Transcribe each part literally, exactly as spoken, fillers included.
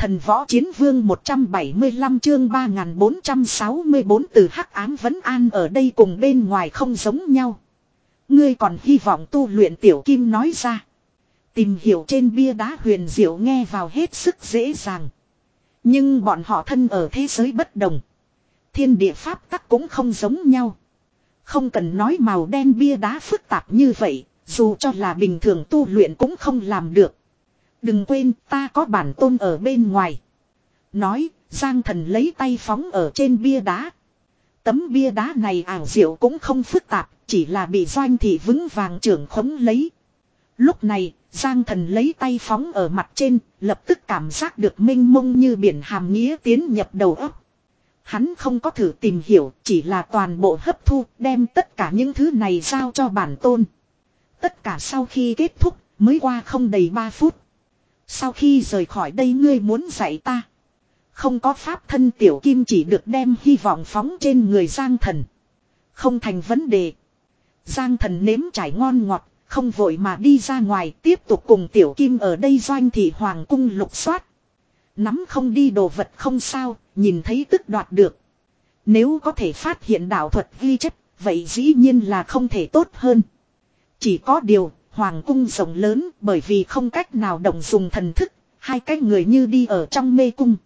Thần võ chiến vương một trăm bảy mươi lăm chương ba nghìn bốn trăm sáu mươi bốn từ hắc ám vấn an ở đây cùng bên ngoài không giống nhau. Ngươi còn hy vọng tu luyện, Tiểu Kim nói ra. Tìm hiểu trên bia đá huyền diệu nghe vào hết sức dễ dàng. Nhưng bọn họ thân ở thế giới bất đồng. Thiên địa pháp tắc cũng không giống nhau. Không cần nói màu đen bia đá phức tạp như vậy, dù cho là bình thường tu luyện cũng không làm được. Đừng quên ta có bản tôn ở bên ngoài. Nói, Giang Thần lấy tay phóng ở trên bia đá. Tấm bia đá này ảo diệu cũng không phức tạp, chỉ là bị Doanh Thị vững vàng trưởng khống lấy. Lúc này, Giang Thần lấy tay phóng ở mặt trên, lập tức cảm giác được mênh mông như biển hàm nghĩa tiến nhập đầu óc. Hắn không có thử tìm hiểu, chỉ là toàn bộ hấp thu, đem tất cả những thứ này giao cho bản tôn. Tất cả sau khi kết thúc, mới qua không đầy ba phút. Sau khi rời khỏi đây ngươi muốn dạy ta. Không có pháp thân, Tiểu Kim chỉ được đem hy vọng phóng trên người Giang Thần. Không thành vấn đề. Giang Thần nếm trải ngon ngọt, không vội mà đi ra ngoài, tiếp tục cùng Tiểu Kim ở đây Doanh Thị hoàng cung lục soát. Nắm không đi đồ vật không sao, nhìn thấy tức đoạt được. Nếu có thể phát hiện đạo thuật ghi chép, vậy dĩ nhiên là không thể tốt hơn. Chỉ có điều, hoàng cung rộng lớn, bởi vì không cách nào động dùng thần thức, hai cái người như đi ở trong mê cung.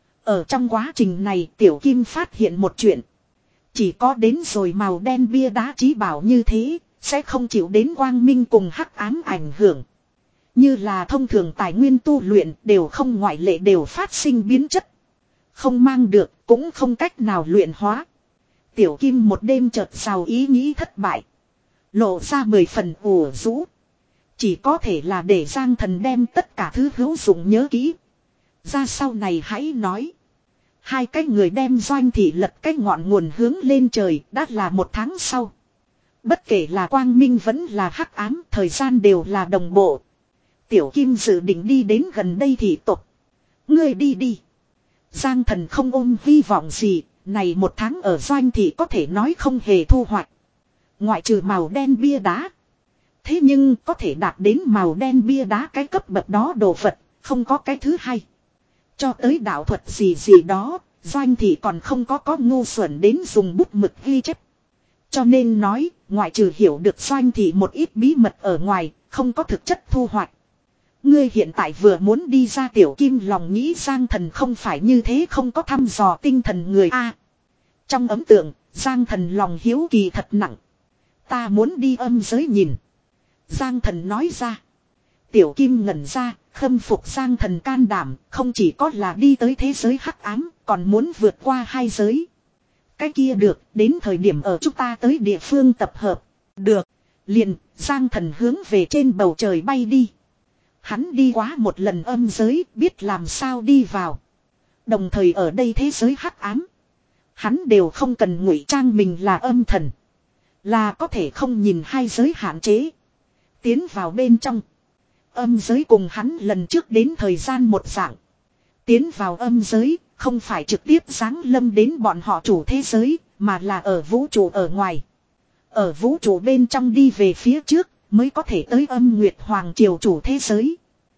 Ở trong quá trình này, Tiểu Kim phát hiện một chuyện. Chỉ có đến rồi màu đen bia đá chí bảo như thế, sẽ không chịu đến quang minh cùng hắc ám ảnh hưởng. Như là thông thường tài nguyên tu luyện đều không ngoại lệ đều phát sinh biến chất. Không mang được, cũng không cách nào luyện hóa. Tiểu Kim một đêm chợt giàu ý nghĩ thất bại. Lộ ra mười phần ủ rũ. Chỉ có thể là để Giang Thần đem tất cả thứ hữu dụng nhớ kỹ. Ra sau này hãy nói. Hai cái người đem Doanh Thị lật cái ngọn nguồn hướng lên trời, đã là một tháng sau. Bất kể là quang minh vẫn là hắc ám, thời gian đều là đồng bộ. Tiểu Kim dự định đi đến gần đây thị tộc. Ngươi đi đi. Giang Thần không ôm hy vọng gì, này một tháng ở Doanh Thị có thể nói không hề thu hoạch. Ngoại trừ màu đen bia đá. Thế nhưng có thể đạt đến màu đen bia đá cái cấp bậc đó đồ vật, không có cái thứ hai. Cho tới đạo thuật gì gì đó, Doanh Thị còn không có có ngu xuẩn đến dùng bút mực ghi chép. Cho nên nói, ngoại trừ hiểu được Doanh Thị một ít bí mật ở ngoài, không có thực chất thu hoạch. Ngươi hiện tại vừa muốn đi ra, Tiểu Kim lòng nghĩ Giang Thần không phải như thế, không có thăm dò tinh thần người A. Trong ấn tượng, Giang Thần lòng hiếu kỳ thật nặng. Ta muốn đi âm giới nhìn. Giang Thần nói ra. Tiểu Kim ngẩn ra, khâm phục Giang Thần can đảm, không chỉ có là đi tới thế giới hắc ám, còn muốn vượt qua hai giới. Cái kia được, đến thời điểm ở chúng ta tới địa phương tập hợp. Được, liền, Giang Thần hướng về trên bầu trời bay đi. Hắn đi quá một lần âm giới, biết làm sao đi vào. Đồng thời ở đây thế giới hắc ám, hắn đều không cần ngụy trang mình là âm thần. Là có thể không nhìn hai giới hạn chế. Tiến vào bên trong. Âm giới cùng hắn lần trước đến thời gian một dạng. Tiến vào âm giới, không phải trực tiếp giáng lâm đến bọn họ chủ thế giới, mà là ở vũ trụ ở ngoài. Ở vũ trụ bên trong đi về phía trước, mới có thể tới âm nguyệt hoàng triều chủ thế giới.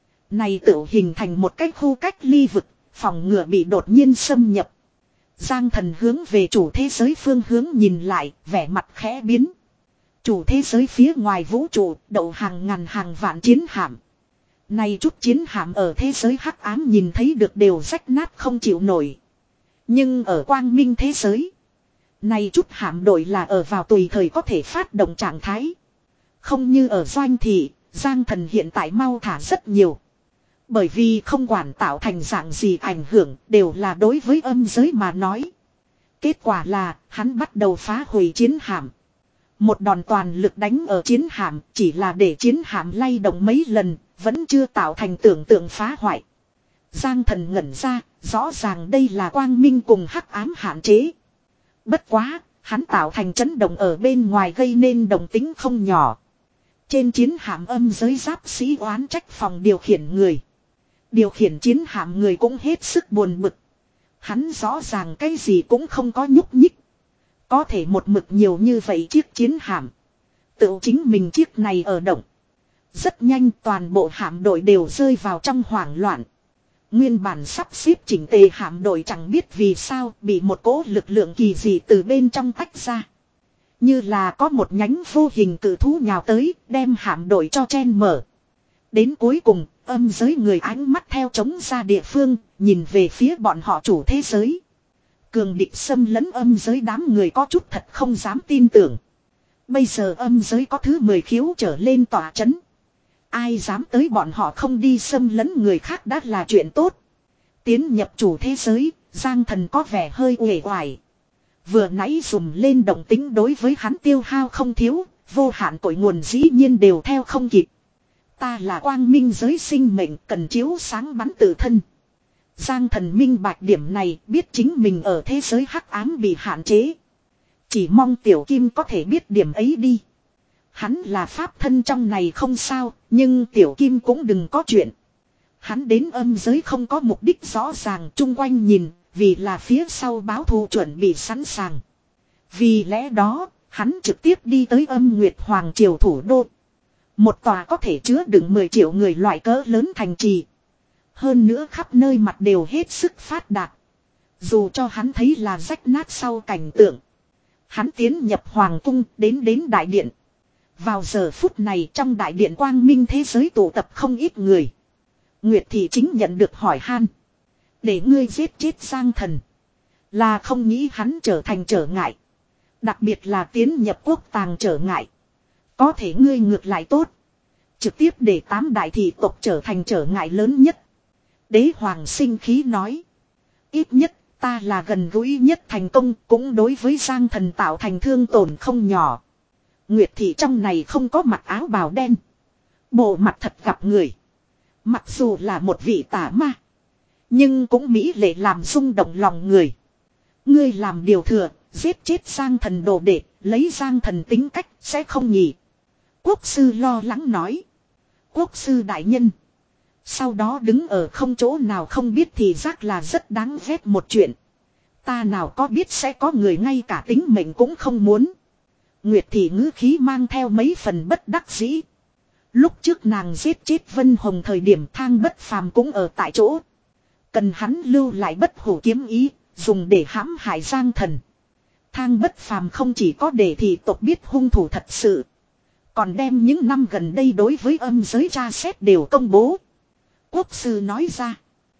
Này tự hình thành một cái khu cách ly vực, phòng ngừa bị đột nhiên xâm nhập. Giang Thần hướng về chủ thế giới phương hướng nhìn lại, vẻ mặt khẽ biến. Chủ thế giới phía ngoài vũ trụ, đậu hàng ngàn hàng vạn chiến hạm. Này chút chiến hạm ở thế giới hắc ám nhìn thấy được đều rách nát không chịu nổi. Nhưng ở quang minh thế giới, này chút hạm đội là ở vào tùy thời có thể phát động trạng thái. Không như ở Doanh Thị, Giang Thần hiện tại mau thả rất nhiều. Bởi vì không quản tạo thành dạng gì ảnh hưởng đều là đối với âm giới mà nói. Kết quả là hắn bắt đầu phá hủy chiến hạm. Một đòn toàn lực đánh ở chiến hạm, chỉ là để chiến hạm lay động mấy lần, vẫn chưa tạo thành tưởng tượng phá hoại. Giang Thần ngẩn ra, rõ ràng đây là quang minh cùng hắc ám hạn chế. Bất quá, hắn tạo thành chấn động ở bên ngoài gây nên động tính không nhỏ. Trên chiến hạm âm giới giáp sĩ oán trách phòng điều khiển người. Điều khiển chiến hạm người cũng hết sức buồn bực. Hắn rõ ràng cái gì cũng không có nhúc nhích. Có thể một mực nhiều như vậy chiếc chiến hạm. Tự chính mình chiếc này ở động. Rất nhanh toàn bộ hạm đội đều rơi vào trong hoảng loạn. Nguyên bản sắp xếp chỉnh tề hạm đội chẳng biết vì sao bị một cỗ lực lượng kỳ dị từ bên trong tách ra. Như là có một nhánh vô hình cự thú nhào tới, đem hạm đội cho chen mở. Đến cuối cùng, âm giới người ánh mắt theo trống ra địa phương, nhìn về phía bọn họ chủ thế giới. Cường địch xâm lấn âm giới, đám người có chút thật không dám tin tưởng. Bây giờ âm giới có thứ mười khiếu trở lên tỏa chấn. Ai dám tới bọn họ không đi xâm lấn người khác đã là chuyện tốt. Tiến nhập chủ thế giới, Giang Thần có vẻ hơi uể oải. Vừa nãy dùng lên động tính đối với hắn tiêu hao không thiếu, vô hạn cội nguồn dĩ nhiên đều theo không kịp. Ta là quang minh giới sinh mệnh, cần chiếu sáng bắn tự thân. Giang Thần minh bạch điểm này, biết chính mình ở thế giới hắc ám bị hạn chế. Chỉ mong Tiểu Kim có thể biết điểm ấy đi. Hắn là pháp thân trong này không sao, nhưng Tiểu Kim cũng đừng có chuyện. Hắn đến âm giới không có mục đích rõ ràng, chung quanh nhìn, vì là phía sau báo thù chuẩn bị sẵn sàng. Vì lẽ đó, hắn trực tiếp đi tới âm Nguyệt Hoàng Triều thủ đô. Một tòa có thể chứa đựng mười triệu người loại cỡ lớn thành trì. Hơn nữa khắp nơi mặt đều hết sức phát đạt. Dù cho hắn thấy là rách nát sau cảnh tượng. Hắn tiến nhập Hoàng cung đến đến đại điện. Vào giờ phút này trong đại điện quang minh thế giới tụ tập không ít người. Nguyệt Thị chính nhận được hỏi han. Để ngươi giết chết Giang Thần. Là không nghĩ hắn trở thành trở ngại. Đặc biệt là tiến nhập quốc tàng trở ngại. Có thể ngươi ngược lại tốt. Trực tiếp để tám đại thị tộc trở thành trở ngại lớn nhất. Đế Hoàng sinh khí nói. Ít nhất ta là gần gũi nhất thành công, cũng đối với Giang Thần tạo thành thương tổn không nhỏ. Nguyệt Thị trong này không có mặc áo bào đen. Bộ mặt thật gặp người. Mặc dù là một vị tả ma. Nhưng cũng mỹ lệ làm rung động lòng người. Ngươi làm điều thừa, giết chết Giang Thần đồ đệ, lấy Giang Thần tính cách sẽ không nhỉ. Quốc sư lo lắng nói. Quốc sư đại nhân. Sau đó đứng ở không chỗ nào không biết thì giác là rất đáng ghét một chuyện. Ta nào có biết sẽ có người ngay cả tính mệnh cũng không muốn. Nguyệt Thị ngữ khí mang theo mấy phần bất đắc dĩ. Lúc trước nàng giết chết Vân Hồng thời điểm Thang Bất Phàm cũng ở tại chỗ. Cần hắn lưu lại bất hủ kiếm ý, dùng để hãm hại Giang Thần. Thang Bất Phàm không chỉ có để thị tộc biết hung thủ thật sự. Còn đem những năm gần đây đối với âm giới tra xét đều công bố. Quốc sư nói ra.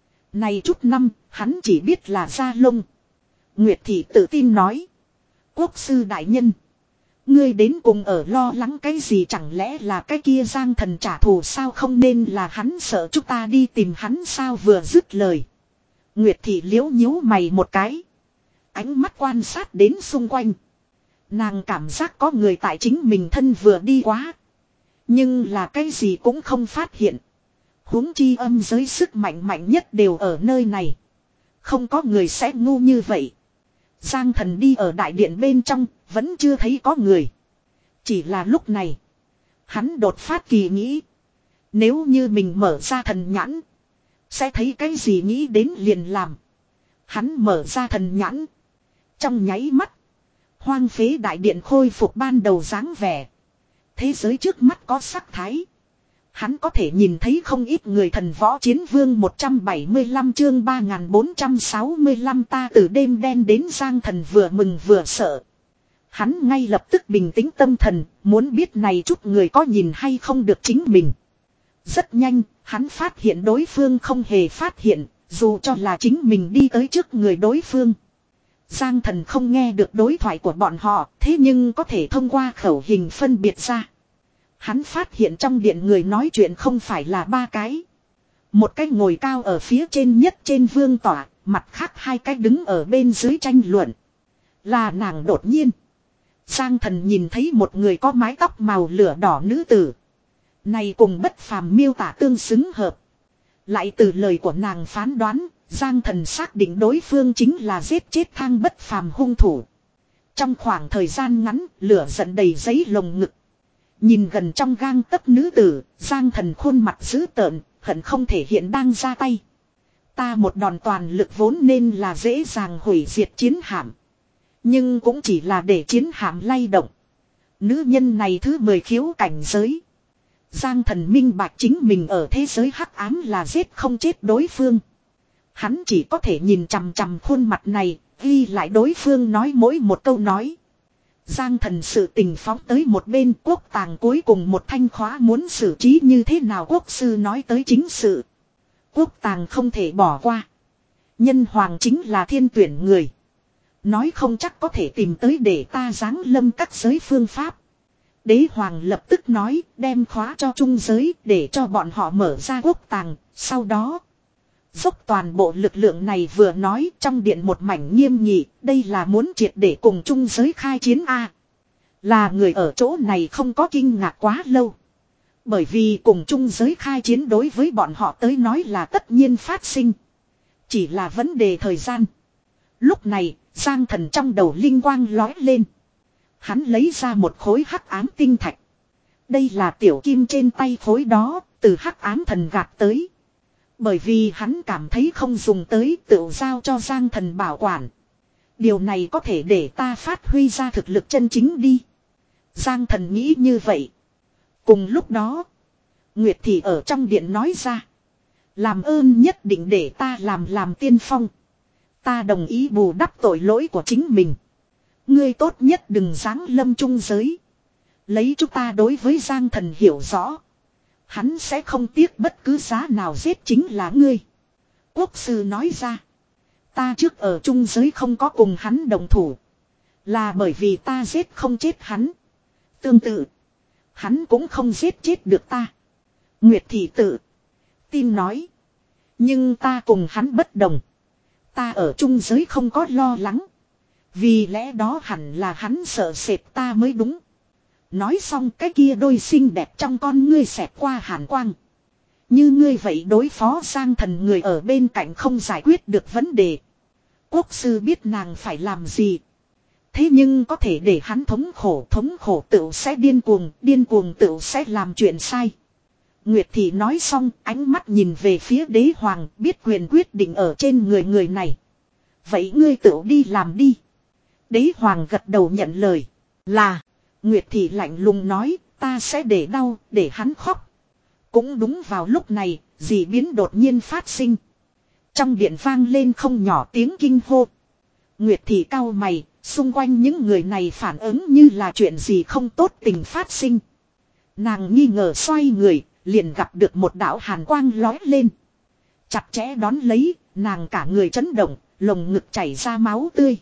Này chút năm, hắn chỉ biết là Gia Lông. Nguyệt Thị tự tin nói. Quốc sư đại nhân. Ngươi đến cùng ở lo lắng cái gì, chẳng lẽ là cái kia Giang Thần trả thù sao, không nên là hắn sợ chúng ta đi tìm hắn sao, vừa dứt lời. Nguyệt Thị liếu nhíu mày một cái. Ánh mắt quan sát đến xung quanh. Nàng cảm giác có người tại chính mình thân vừa đi quá. Nhưng là cái gì cũng không phát hiện. Huống chi âm giới sức mạnh mạnh nhất đều ở nơi này. Không có người sẽ ngu như vậy. Giang Thần đi ở đại điện bên trong, vẫn chưa thấy có người. Chỉ là lúc này, hắn đột phát kỳ nghĩ. Nếu như mình mở ra thần nhãn, sẽ thấy cái gì nghĩ đến liền làm. Hắn mở ra thần nhãn. Trong nháy mắt, hoang phế đại điện khôi phục ban đầu dáng vẻ. Thế giới trước mắt có sắc thái. Hắn có thể nhìn thấy không ít người. Thần võ chiến vương một trăm bảy mươi lăm chương ba nghìn bốn trăm sáu mươi lăm. Ta từ đêm đen đến Giang Thần vừa mừng vừa sợ. Hắn ngay lập tức bình tĩnh tâm thần, muốn biết này chút người có nhìn hay không được chính mình. Rất nhanh, hắn phát hiện đối phương không hề phát hiện, dù cho là chính mình đi tới trước người đối phương. Giang Thần không nghe được đối thoại của bọn họ, thế nhưng có thể thông qua khẩu hình phân biệt ra. Hắn phát hiện trong điện người nói chuyện không phải là ba cái. Một cái ngồi cao ở phía trên nhất trên vương tỏa, mặt khác hai cái đứng ở bên dưới tranh luận. Là nàng đột nhiên. Giang Thần nhìn thấy một người có mái tóc màu lửa đỏ nữ tử. Này cùng Bất Phàm miêu tả tương xứng hợp. Lại từ lời của nàng phán đoán, Giang Thần xác định đối phương chính là giết chết Thang Bất Phàm hung thủ. Trong khoảng thời gian ngắn, lửa giận đầy giấy lồng ngực. Nhìn gần trong gang tấc nữ tử, Giang Thần khuôn mặt dữ tợn, hận không thể hiện đang ra tay. Ta một đòn toàn lực vốn nên là dễ dàng hủy diệt chiến hạm. Nhưng cũng chỉ là để chiến hạm lay động. Nữ nhân này thứ mười khiếu cảnh giới. Giang Thần minh bạch chính mình ở thế giới hắc ám là giết không chết đối phương. Hắn chỉ có thể nhìn chằm chằm khuôn mặt này, ghi lại đối phương nói mỗi một câu nói. Giang Thần sự tình phóng tới một bên, quốc tàng cuối cùng một thanh khóa muốn xử trí như thế nào, quốc sư nói tới chính sự. Quốc tàng không thể bỏ qua. Nhân hoàng chính là thiên tuyển người. Nói không chắc có thể tìm tới để ta giáng lâm các giới phương pháp. Đế hoàng lập tức nói, đem khóa cho trung giới để cho bọn họ mở ra quốc tàng. Sau đó dốc toàn bộ lực lượng này, vừa nói trong điện một mảnh nghiêm nghị. Đây là muốn triệt để cùng trung giới khai chiến a. Là người ở chỗ này không có kinh ngạc quá lâu. Bởi vì cùng trung giới khai chiến đối với bọn họ tới nói là tất nhiên phát sinh. Chỉ là vấn đề thời gian. Lúc này Giang Thần trong đầu linh quang lói lên. Hắn lấy ra một khối hắc ám tinh thạch. Đây là tiểu kim trên tay khối đó, từ hắc ám thần gạt tới. Bởi vì hắn cảm thấy không dùng tới, tự giao cho Giang Thần bảo quản. Điều này có thể để ta phát huy ra thực lực chân chính đi. Giang Thần nghĩ như vậy. Cùng lúc đó, Nguyệt Thị ở trong điện nói ra. Làm ơn nhất định để ta làm làm tiên phong. Ta đồng ý bù đắp tội lỗi của chính mình. Ngươi tốt nhất đừng giáng lâm trung giới. Lấy chúng ta đối với Giang Thần hiểu rõ. Hắn sẽ không tiếc bất cứ giá nào giết chính là ngươi. Quốc sư nói ra. Ta trước ở trung giới không có cùng hắn đồng thủ. Là bởi vì ta giết không chết hắn. Tương tự. Hắn cũng không giết chết được ta. Nguyệt Thị tự tin nói. Nhưng ta cùng hắn bất đồng. Ta ở trung giới không có lo lắng. Vì lẽ đó hẳn là hắn sợ sệt ta mới đúng. Nói xong cái kia đôi xinh đẹp trong con ngươi xẹt qua hàn quang. Như ngươi vậy đối phó Giang Thần người ở bên cạnh không giải quyết được vấn đề. Quốc sư biết nàng phải làm gì. Thế nhưng có thể để hắn thống khổ, thống khổ tựu sẽ điên cuồng, điên cuồng tựu sẽ làm chuyện sai. Nguyệt Thị nói xong, ánh mắt nhìn về phía đế hoàng, biết quyền quyết định ở trên người người này. Vậy ngươi tựu đi làm đi. Đế hoàng gật đầu nhận lời. Là, Nguyệt Thị lạnh lùng nói, ta sẽ để đau, để hắn khóc. Cũng đúng vào lúc này, dị biến đột nhiên phát sinh. Trong điện vang lên không nhỏ tiếng kinh hô. Nguyệt Thị cau mày, xung quanh những người này phản ứng như là chuyện gì không tốt tình phát sinh. Nàng nghi ngờ xoay người, liền gặp được một đạo hàn quang lói lên. Chặt chẽ đón lấy, nàng cả người chấn động, lồng ngực chảy ra máu tươi.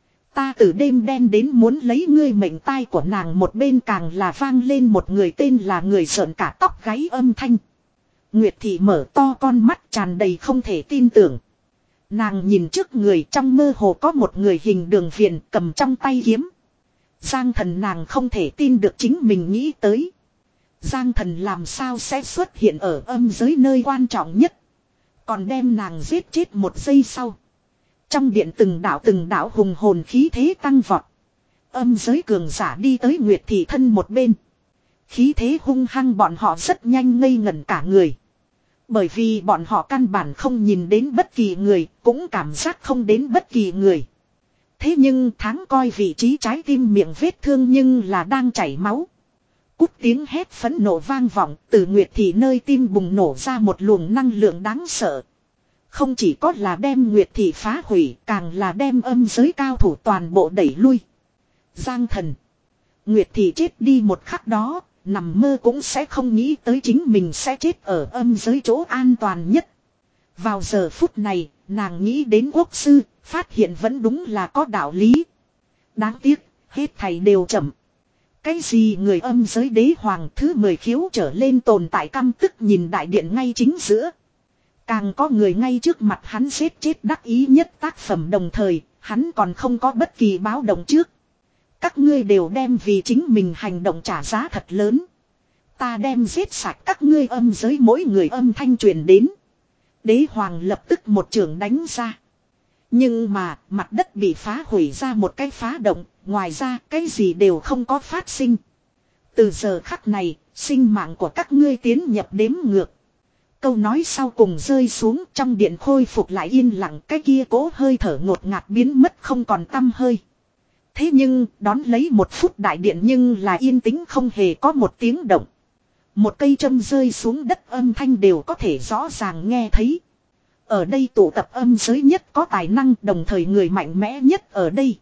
Ta từ đêm đen đến muốn lấy ngươi mệnh, tai của nàng một bên càng là vang lên một người tên là người sợn cả tóc gáy âm thanh. Nguyệt Thị mở to con mắt tràn đầy không thể tin tưởng. Nàng nhìn trước người, trong mơ hồ có một người hình đường viền cầm trong tay kiếm. Giang Thần nàng không thể tin được chính mình nghĩ tới. Giang Thần làm sao sẽ xuất hiện ở âm giới nơi quan trọng nhất. Còn đem nàng giết chết một giây sau. Trong điện từng đạo từng đạo hùng hồn khí thế tăng vọt. Âm giới cường giả đi tới Nguyệt Thị thân một bên. Khí thế hung hăng, bọn họ rất nhanh ngây ngẩn cả người. Bởi vì bọn họ căn bản không nhìn đến bất kỳ người, cũng cảm giác không đến bất kỳ người. Thế nhưng tháng coi vị trí trái tim miệng vết thương nhưng là đang chảy máu. Cút tiếng hét phẫn nộ vang vọng, từ Nguyệt Thị nơi tim bùng nổ ra một luồng năng lượng đáng sợ. Không chỉ có là đem Nguyệt Thị phá hủy, càng là đem âm giới cao thủ toàn bộ đẩy lui. Giang Thần. Nguyệt Thị chết đi một khắc đó, nằm mơ cũng sẽ không nghĩ tới chính mình sẽ chết ở âm giới chỗ an toàn nhất. Vào giờ phút này, nàng nghĩ đến quốc sư, phát hiện vẫn đúng là có đạo lý. Đáng tiếc, hết thầy đều chậm. Cái gì người âm giới đế hoàng thứ mười khiếu trở lên tồn tại căm tức nhìn đại điện ngay chính giữa. Càng có người ngay trước mặt hắn giết chết đắc ý nhất tác phẩm, đồng thời, hắn còn không có bất kỳ báo động trước. Các ngươi đều đem vì chính mình hành động trả giá thật lớn. Ta đem giết sạch các ngươi âm giới, mỗi người âm thanh truyền đến. Đế hoàng lập tức một trường đánh ra. Nhưng mà, mặt đất bị phá hủy ra một cái phá động, ngoài ra cái gì đều không có phát sinh. Từ giờ khắc này, sinh mạng của các ngươi tiến nhập đếm ngược. Câu nói sau cùng rơi xuống, trong điện khôi phục lại yên lặng, cái kia cố hơi thở ngột ngạt biến mất không còn tăm hơi. Thế nhưng, đón lấy một phút đại điện nhưng là yên tĩnh không hề có một tiếng động. Một cây châm rơi xuống đất âm thanh đều có thể rõ ràng nghe thấy. Ở đây tụ tập âm giới nhất có tài năng, đồng thời người mạnh mẽ nhất ở đây.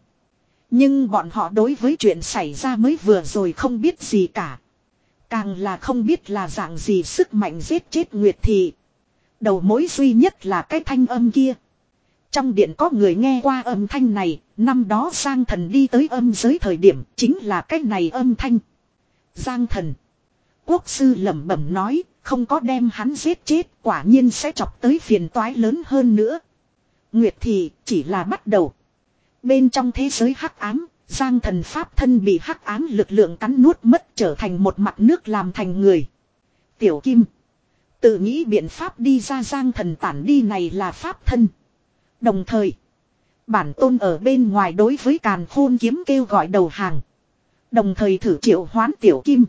Nhưng bọn họ đối với chuyện xảy ra mới vừa rồi không biết gì cả. Càng là không biết là dạng gì sức mạnh giết chết Nguyệt Thị. Đầu mối duy nhất là cái thanh âm kia. Trong điện có người nghe qua âm thanh này, năm đó Giang Thần đi tới âm giới thời điểm chính là cái này âm thanh. Giang Thần. Quốc sư lẩm bẩm nói, không có đem hắn giết chết, quả nhiên sẽ chọc tới phiền toái lớn hơn nữa. Nguyệt Thị chỉ là bắt đầu. Bên trong thế giới hắc ám, Giang Thần pháp thân bị hắc ám lực lượng cắn nuốt mất, trở thành một mặt nước làm thành người. Tiểu Kim. Tự nghĩ biện pháp đi ra, Giang Thần tản đi này là pháp thân. Đồng thời, bản tôn ở bên ngoài đối với Càn Khôn kiếm kêu gọi đầu hàng. Đồng thời thử triệu hoán Tiểu Kim.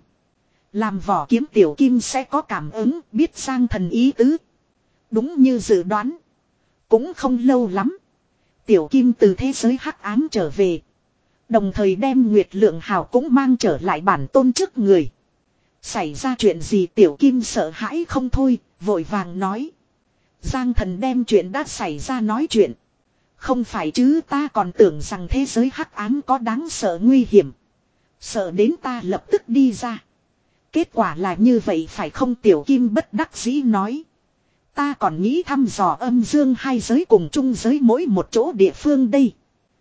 Làm vỏ kiếm Tiểu Kim sẽ có cảm ứng, biết Giang Thần ý tứ. Đúng như dự đoán. Cũng không lâu lắm. Tiểu Kim từ thế giới hắc ám trở về. Đồng thời đem Nguyệt Lượng Hào cũng mang trở lại bản tôn trước người. Xảy ra chuyện gì? Tiểu Kim sợ hãi không thôi, vội vàng nói. Giang Thần đem chuyện đã xảy ra nói chuyện. Không phải chứ, ta còn tưởng rằng thế giới hắc ám có đáng sợ nguy hiểm. Sợ đến ta lập tức đi ra. Kết quả là như vậy phải không? Tiểu Kim bất đắc dĩ nói. Ta còn nghĩ thăm dò âm dương hai giới cùng chung giới mỗi một chỗ địa phương đây.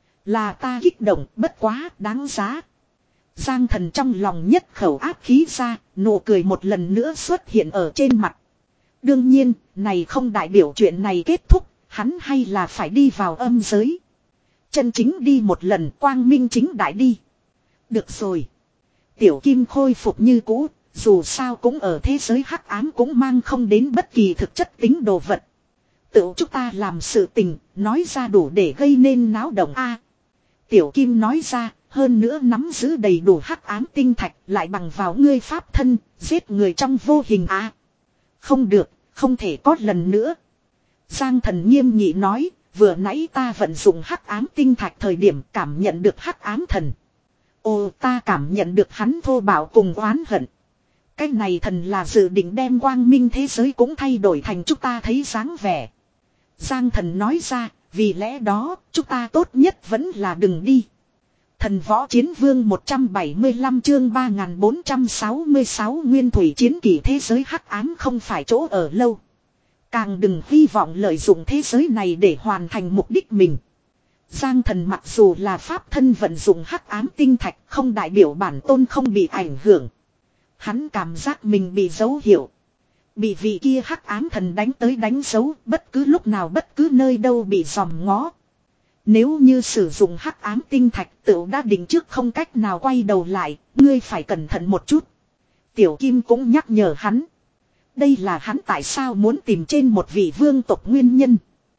Là ta kích động, bất quá, đáng giá. Giang Thần trong lòng nhất khẩu áp khí ra, nụ cười một lần nữa xuất hiện ở trên mặt. Đương nhiên, này không đại biểu chuyện này kết thúc, hắn hay là phải đi vào âm giới. Chân chính đi một lần, quang minh chính đại đi. Được rồi. Tiểu Kim khôi phục như cũ, dù sao cũng ở thế giới hắc ám cũng mang không đến bất kỳ thực chất tính đồ vật. Tự chúng ta làm sự tình, nói ra đủ để gây nên náo động a. Tiểu Kim nói ra, hơn nữa nắm giữ đầy đủ hắc ám tinh thạch, lại bằng vào ngươi pháp thân, giết người trong vô hình a. Không được, không thể có lần nữa. Giang Thần nghiêm nghị nói, vừa nãy ta vận dụng hắc ám tinh thạch thời điểm cảm nhận được hắc ám thần. Ồ, ta cảm nhận được hắn thô bạo cùng oán hận. Cái này thần là dự định đem quang minh thế giới cũng thay đổi thành chúng ta thấy dáng vẻ. Giang Thần nói ra, vì lẽ đó, chúng ta tốt nhất vẫn là đừng đi. Thần võ chiến vương một trăm bảy mươi lăm chương ba nghìn bốn trăm sáu mươi sáu nguyên thủy chiến kỳ thế giới hắc ám không phải chỗ ở lâu. Càng đừng hy vọng lợi dụng thế giới này để hoàn thành mục đích mình. Giang Thần mặc dù là pháp thân vận dụng hắc ám tinh thạch không đại biểu bản tôn không bị ảnh hưởng. Hắn cảm giác mình bị dấu hiệu. Bị vị kia hắc ám thần đánh tới đánh dấu bất cứ lúc nào bất cứ nơi đâu bị dòm ngó. Nếu như sử dụng hắc ám tinh thạch tựu đã định trước không cách nào quay đầu lại, ngươi phải cẩn thận một chút. Tiểu Kim cũng nhắc nhở hắn. Đây là hắn tại sao muốn tìm trên một vị vương tộc nguyên nhân.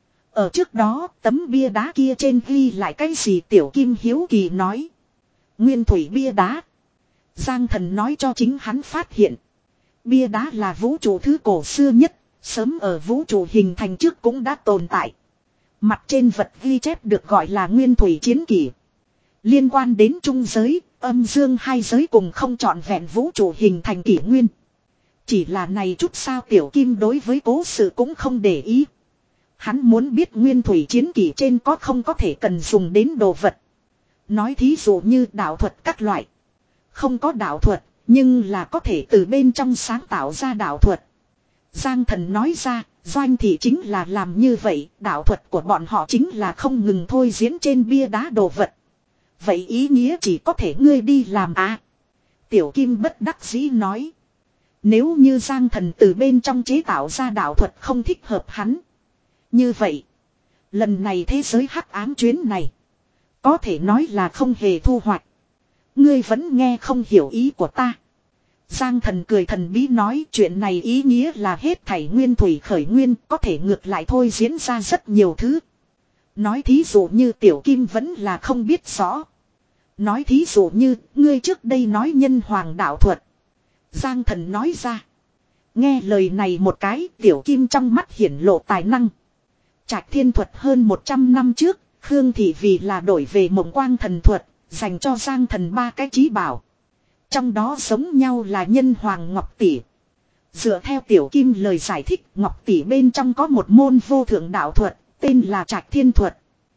Ở trước đó tấm bia đá kia trên ghi lại cái gì? Tiểu Kim hiếu kỳ nói. Nguyên thủy bia đá. Giang Thần nói cho chính hắn phát hiện. Bia đá là vũ trụ thứ cổ xưa nhất, sớm ở vũ trụ hình thành trước cũng đã tồn tại. Mặt trên vật ghi chép được gọi là nguyên thủy chiến kỷ. Liên quan đến trung giới, âm dương hai giới cùng không trọn vẹn vũ trụ hình thành kỷ nguyên. Chỉ là này chút sao? Tiểu Kim đối với cố sự cũng không để ý. Hắn muốn biết nguyên thủy chiến kỷ trên có không có thể cần dùng đến đồ vật. Nói thí dụ như đạo thuật các loại. Không có đạo thuật, nhưng là có thể từ bên trong sáng tạo ra đạo thuật. Giang Thần nói ra, Doanh Thị chính là làm như vậy, đạo thuật của bọn họ chính là không ngừng thôi diễn trên bia đá đồ vật. Vậy ý nghĩa chỉ có thể ngươi đi làm à? Tiểu Kim bất đắc dĩ nói. Nếu như Giang Thần từ bên trong chế tạo ra đạo thuật không thích hợp hắn. Như vậy, lần này thế giới hắc ám chuyến này, có thể nói là không hề thu hoạch. Ngươi vẫn nghe không hiểu ý của ta. Giang Thần cười thần bí nói, chuyện này ý nghĩa là hết thảy nguyên thủy khởi nguyên có thể ngược lại thôi diễn ra rất nhiều thứ. Nói thí dụ như Tiểu Kim vẫn là không biết rõ. Nói thí dụ như ngươi trước đây nói nhân hoàng đạo thuật. Giang Thần nói ra. Nghe lời này một cái, Tiểu Kim trong mắt hiển lộ tài năng. Trạch thiên thuật hơn một trăm năm trước, Khương Thị vì là đổi về mộng quang thần thuật, dành cho Giang Thần ba cái chí bảo. Trong đó giống nhau là nhân hoàng ngọc tỷ. Dựa theo Tiểu Kim lời giải thích, Ngọc Tỷ bên trong có một môn vô thượng đạo thuật, tên là Trạch Thiên Thuật.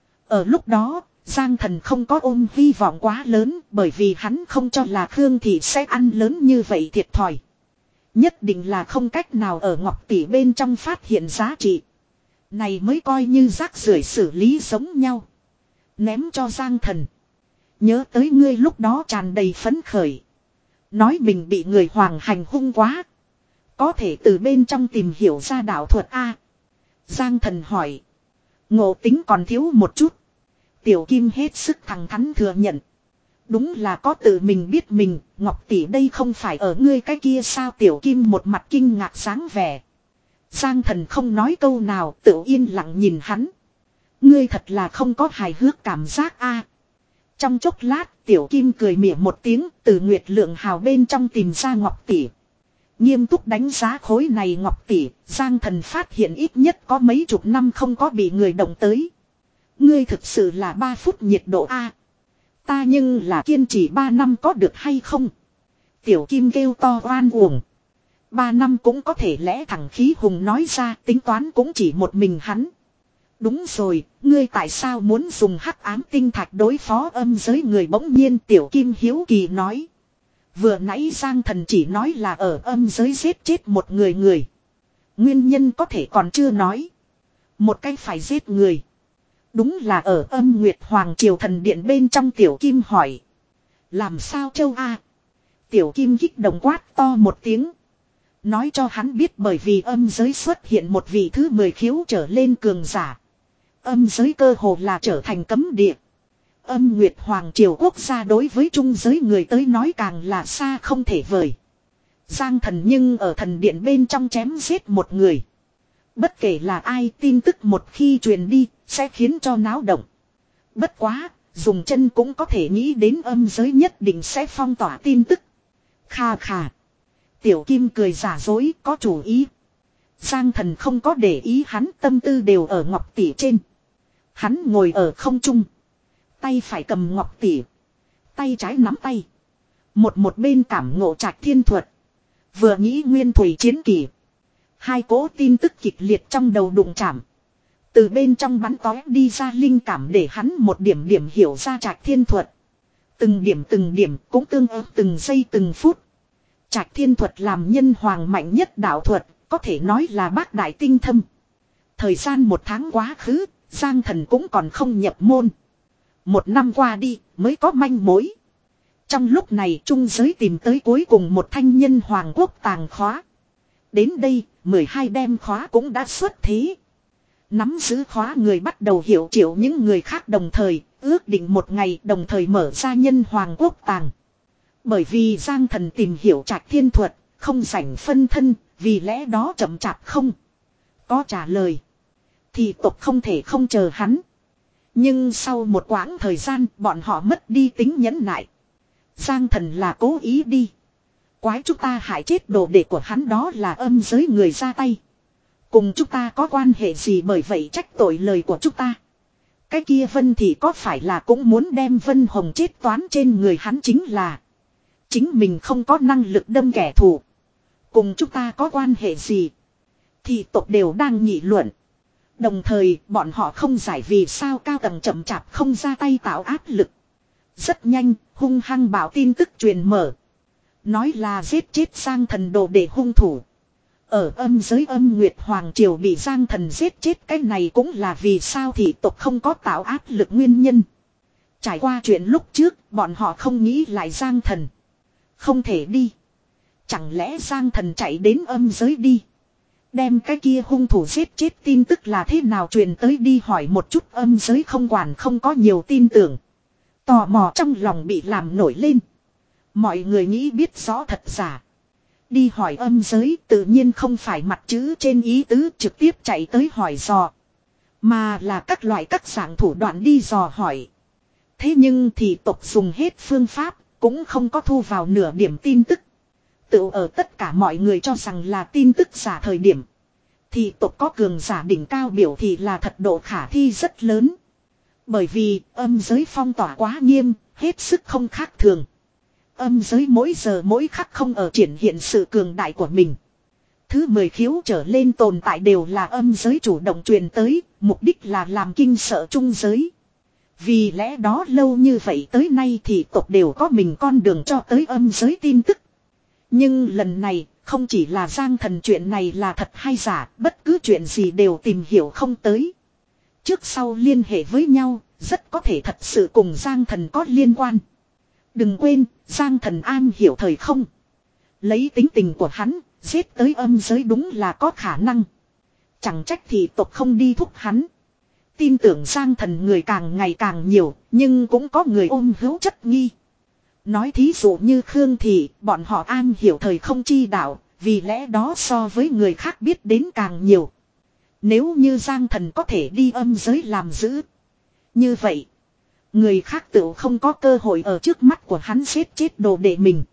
Ở lúc đó, Giang Thần không có ôm hy vọng quá lớn, bởi vì hắn không cho là Khương Thị sẽ ăn lớn như vậy thiệt thòi. Nhất định là không cách nào ở Ngọc Tỷ bên trong phát hiện giá trị. Này mới coi như rác rưởi xử lý giống nhau. Ném cho Giang Thần. Nhớ tới ngươi lúc đó tràn đầy phấn khởi. Nói mình bị người hoàng hành hung quá. Có thể từ bên trong tìm hiểu ra đạo thuật A. Giang Thần hỏi. Ngộ tính còn thiếu một chút. Tiểu Kim hết sức thẳng thắn thừa nhận. Đúng là có tự mình biết mình, Ngọc Tỷ đây không phải ở ngươi cái kia sao. Tiểu Kim một mặt kinh ngạc sáng vẻ. Giang Thần không nói câu nào, tự yên lặng nhìn hắn. Ngươi thật là không có hài hước cảm giác a. Trong chốc lát, Tiểu Kim cười mỉa một tiếng, từ Nguyệt Lượng Hào bên trong tìm ra Ngọc Tỷ. Nghiêm túc đánh giá khối này Ngọc Tỷ, Giang Thần phát hiện ít nhất có mấy chục năm không có bị người động tới. Ngươi thực sự là ba phút nhiệt độ a. Ta nhưng là kiên trì ba năm có được hay không? Tiểu Kim kêu to oan uổng. Ba năm cũng có thể lẽ thẳng khí hùng nói ra, tính toán cũng chỉ một mình hắn. Đúng rồi, ngươi tại sao muốn dùng hắc ám tinh thạch đối phó âm giới người? Bỗng nhiên Tiểu Kim hiếu kỳ nói. Vừa nãy Giang Thần chỉ nói là ở âm giới giết chết một người người. Nguyên nhân có thể còn chưa nói. Một cách phải giết người. Đúng là ở âm Nguyệt Hoàng Triều Thần Điện bên trong. Tiểu Kim hỏi. Làm sao châu A? Tiểu Kim kích động quát to một tiếng. Nói cho hắn biết bởi vì âm giới xuất hiện một vị thứ mười khiếu trở lên cường giả. Âm giới cơ hồ là trở thành cấm địa. Âm Nguyệt Hoàng Triều quốc gia đối với trung giới người tới nói càng là xa không thể vời. Giang Thần nhưng ở thần điện bên trong chém giết một người. Bất kể là ai, tin tức một khi truyền đi, sẽ khiến cho náo động. Bất quá, dùng chân cũng có thể nghĩ đến âm giới nhất định sẽ phong tỏa tin tức. Kha kha. Tiểu Kim cười giả dối, có chủ ý. Giang Thần không có để ý hắn, tâm tư đều ở Ngọc Tỷ trên. Hắn ngồi ở không trung. Tay phải cầm Ngọc Tỷ. Tay trái nắm tay. Một một bên cảm ngộ Trạch Thiên Thuật. Vừa nghĩ nguyên thủy chiến kỳ. Hai cỗ tin tức kịch liệt trong đầu đụng chạm. Từ bên trong bắn tóe đi ra linh cảm để hắn một điểm điểm hiểu ra Trạch Thiên Thuật. Từng điểm từng điểm cũng tương ứng từng giây từng phút. Trạch Thiên Thuật làm nhân hoàng mạnh nhất đạo thuật, có thể nói là bác đại tinh thâm. Thời gian một tháng quá khứ, Giang Thần cũng còn không nhập môn. Một năm qua đi, mới có manh mối. Trong lúc này trung giới tìm tới cuối cùng một thanh nhân hoàng quốc tàng khóa. Đến đây, mười hai đem khóa cũng đã xuất thế. Nắm giữ khóa người bắt đầu hiểu triệu những người khác đồng thời, ước định một ngày đồng thời mở ra nhân hoàng quốc tàng. Bởi vì Giang Thần tìm hiểu Trạch Thiên Thuật, không rảnh phân thân, vì lẽ đó chậm chạp không có trả lời. Thì tộc không thể không chờ hắn. Nhưng sau một quãng thời gian, bọn họ mất đi tính nhẫn nại. Giang Thần là cố ý đi. Quái chúng ta hại chết đồ đệ của hắn, đó là âm giới người ra tay. Cùng chúng ta có quan hệ gì, bởi vậy trách tội lời của chúng ta. Cái kia Vân thì có phải là cũng muốn đem Vân Hồng chết toán trên người hắn, chính là chính mình không có năng lực đâm kẻ thù. Cùng chúng ta có quan hệ gì? Thì tộc đều đang nghị luận. Đồng thời bọn họ không giải vì sao cao tầng chậm chạp không ra tay tạo áp lực. Rất nhanh, hung hăng bảo tin tức truyền mở. Nói là giết chết Giang Thần đồ để hung thủ. Ở âm giới âm Nguyệt Hoàng Triều bị Giang Thần giết chết, cái này cũng là vì sao thị tộc không có tạo áp lực nguyên nhân. Trải qua chuyện lúc trước, bọn họ không nghĩ lại Giang Thần. Không thể đi. Chẳng lẽ Giang Thần chạy đến âm giới đi. Đem cái kia hung thủ giết chết tin tức là thế nào truyền tới, đi hỏi một chút. Âm giới không quản không có nhiều tin tưởng. Tò mò trong lòng bị làm nổi lên. Mọi người nghĩ biết rõ thật giả. Đi hỏi âm giới tự nhiên không phải mặt chữ trên ý tứ trực tiếp chạy tới hỏi dò. Mà là các loại các dạng thủ đoạn đi dò hỏi. Thế nhưng thì tộc dùng hết phương pháp, cũng không có thu vào nửa điểm tin tức. Tự ở tất cả mọi người cho rằng là tin tức giả thời điểm. Thì tộc có cường giả đỉnh cao biểu thì là thật độ khả thi rất lớn. Bởi vì âm giới phong tỏa quá nghiêm, hết sức không khác thường. Âm giới mỗi giờ mỗi khắc không ở triển hiện sự cường đại của mình. Thứ mười khiếu trở lên tồn tại đều là âm giới chủ động truyền tới, mục đích là làm kinh sợ trung giới. Vì lẽ đó lâu như vậy tới nay thì tộc đều có mình con đường cho tới âm giới tin tức. Nhưng lần này, không chỉ là Giang Thần chuyện này là thật hay giả, bất cứ chuyện gì đều tìm hiểu không tới. Trước sau liên hệ với nhau, rất có thể thật sự cùng Giang Thần có liên quan. Đừng quên, Giang Thần an hiểu thời không. Lấy tính tình của hắn, giết tới âm giới đúng là có khả năng. Chẳng trách thì tộc không đi thúc hắn. Tin tưởng Giang Thần người càng ngày càng nhiều, nhưng cũng có người ôm hữu chất nghi. Nói thí dụ như Khương Thị, bọn họ an hiểu thời không chi đạo, vì lẽ đó so với người khác biết đến càng nhiều. Nếu như Giang Thần có thể đi âm giới làm giữ. Như vậy, người khác tự không có cơ hội ở trước mắt của hắn giết chết đồ đệ mình.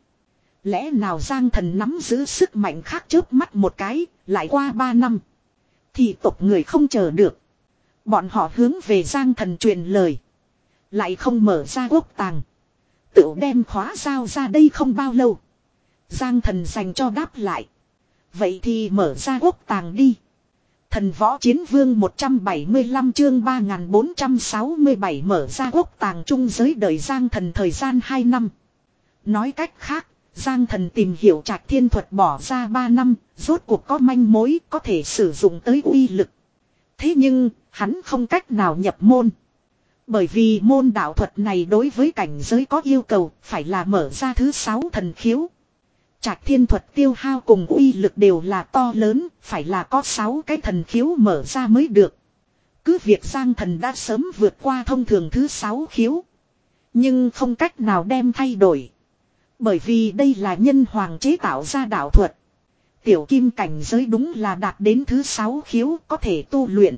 Lẽ nào Giang Thần nắm giữ sức mạnh khác chớp mắt một cái, lại qua ba năm. Thì tộc người không chờ được. Bọn họ hướng về Giang Thần truyền lời. Lại không mở ra quốc tàng. Tự đem khóa giao ra đây không bao lâu. Giang Thần dành cho đáp lại. Vậy thì mở ra quốc tàng đi. Thần võ chiến vương một trăm bảy mươi lăm chương ba nghìn bốn trăm sáu mươi bảy mở ra quốc tàng trung giới đời Giang Thần thời gian hai năm. Nói cách khác, Giang Thần tìm hiểu Trạch Thiên thuật bỏ ra ba năm, rốt cuộc có manh mối có thể sử dụng tới uy lực. Thế nhưng, hắn không cách nào nhập môn. Bởi vì môn đạo thuật này đối với cảnh giới có yêu cầu, phải là mở ra thứ sáu thần khiếu. Trạch Thiên thuật tiêu hao cùng uy lực đều là to lớn, phải là có sáu cái thần khiếu mở ra mới được. Cứ việc Giang Thần đã sớm vượt qua thông thường thứ sáu khiếu. Nhưng không cách nào đem thay đổi. Bởi vì đây là nhân hoàng chế tạo ra đạo thuật. Tiểu kim cảnh giới đúng là đạt đến thứ sáu khiếu có thể tu luyện.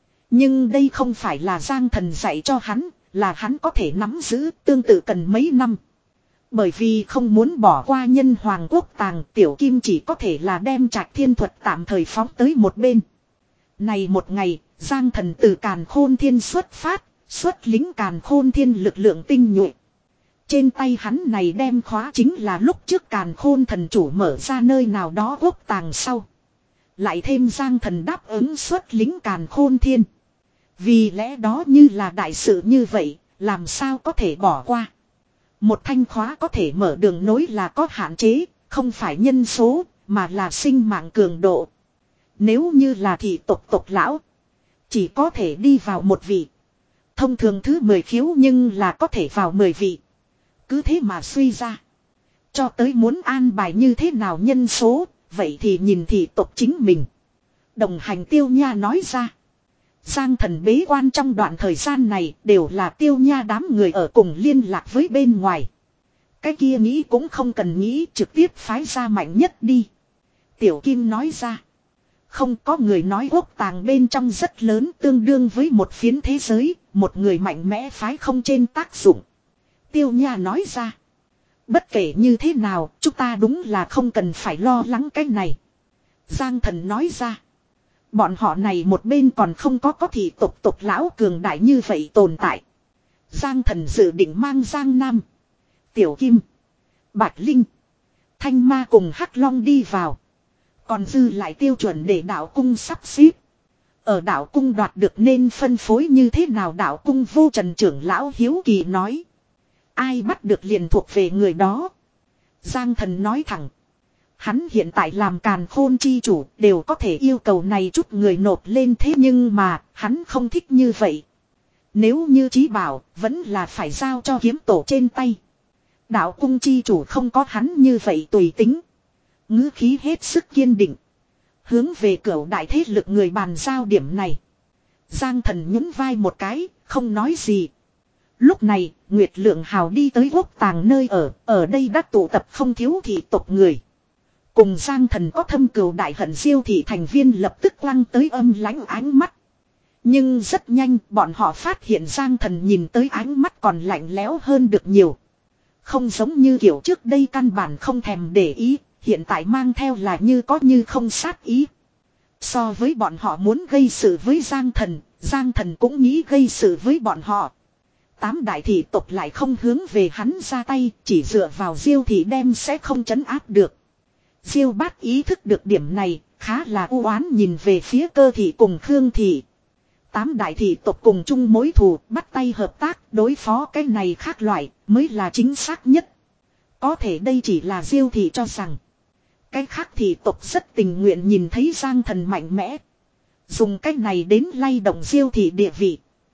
Nhưng đây không phải là Giang Thần dạy cho hắn, là hắn có thể nắm giữ, tương tự cần mấy năm. Bởi vì không muốn bỏ qua nhân hoàng quốc tàng, tiểu kim chỉ có thể là đem Trạch Thiên thuật tạm thời phóng tới một bên. Này một ngày, Giang Thần từ Càn Khôn Thiên xuất phát, xuất lính Càn Khôn Thiên lực lượng tinh nhuệ. Trên tay hắn này đem khóa chính là lúc trước Càn Khôn Thần chủ mở ra nơi nào đó quốc tàng sau. Lại thêm Giang Thần đáp ứng xuất lính Càn Khôn Thiên. Vì lẽ đó như là đại sự như vậy, làm sao có thể bỏ qua. Một thanh khóa có thể mở đường nối là có hạn chế, không phải nhân số, mà là sinh mạng cường độ. Nếu như là thị tộc tộc lão, chỉ có thể đi vào một vị. Thông thường thứ mười khiếu nhưng là có thể vào mười vị. Cứ thế mà suy ra. Cho tới muốn an bài như thế nào nhân số, vậy thì nhìn thị tộc chính mình. Đồng hành Tiêu Nha nói ra. Giang Thần bế quan trong đoạn thời gian này đều là Tiêu Nha đám người ở cùng liên lạc với bên ngoài. Cái kia nghĩ cũng không cần nghĩ, trực tiếp phái ra mạnh nhất đi. Tiểu Kim nói ra. Không có người nói quốc tàng bên trong rất lớn, tương đương với một phiến thế giới, một người mạnh mẽ phái không trên tác dụng. Tiêu Nha nói ra. Bất kể như thế nào, chúng ta đúng là không cần phải lo lắng cái này. Giang Thần nói ra. Bọn họ này một bên còn không có có thị tộc tộc lão cường đại như vậy tồn tại. Giang Thần dự định mang Giang Nam, Tiểu Kim, Bạch Linh, Thanh Ma cùng Hắc Long đi vào. Còn dư lại tiêu chuẩn để đạo cung sắp xếp. Ở đạo cung đoạt được nên phân phối như thế nào, đạo cung vô trần trưởng lão hiếu kỳ nói. Ai bắt được liền thuộc về người đó. Giang Thần nói thẳng. Hắn hiện tại làm Càn Khôn chi chủ đều có thể yêu cầu này chút người nộp lên, thế nhưng mà hắn không thích như vậy. Nếu như chí bảo vẫn là phải giao cho kiếm tổ trên tay. Đạo cung chi chủ không có hắn như vậy tùy tính. Ngữ khí hết sức kiên định. Hướng về cửu đại thế lực người bàn giao điểm này. Giang Thần nhún vai một cái, không nói gì. Lúc này, Nguyệt Lượng Hào đi tới quốc tàng nơi ở, ở đây đã tụ tập không thiếu thị tộc người. Cùng Giang Thần có thâm cừu đại hận Diêu thị thành viên lập tức quăng tới âm lãnh ánh mắt. Nhưng rất nhanh bọn họ phát hiện Giang Thần nhìn tới ánh mắt còn lạnh lẽo hơn được nhiều. Không giống như kiểu trước đây căn bản không thèm để ý, hiện tại mang theo là như có như không sát ý. So với bọn họ muốn gây sự với Giang Thần, Giang Thần cũng nghĩ gây sự với bọn họ. Tám đại thị tộc lại không hướng về hắn ra tay, chỉ dựa vào Diêu thị đem sẽ không trấn áp được. Diêu Bát ý thức được điểm này, khá là u oán nhìn về phía Cơ thị cùng Khương thị. Tám đại thị tộc cùng chung mối thù, bắt tay hợp tác, đối phó cái này khác loại, mới là chính xác nhất. Có thể đây chỉ là Diêu thị cho rằng. Cái khác thị tộc rất tình nguyện nhìn thấy Giang Thần mạnh mẽ. Dùng cách này đến lay động Diêu thị địa vị.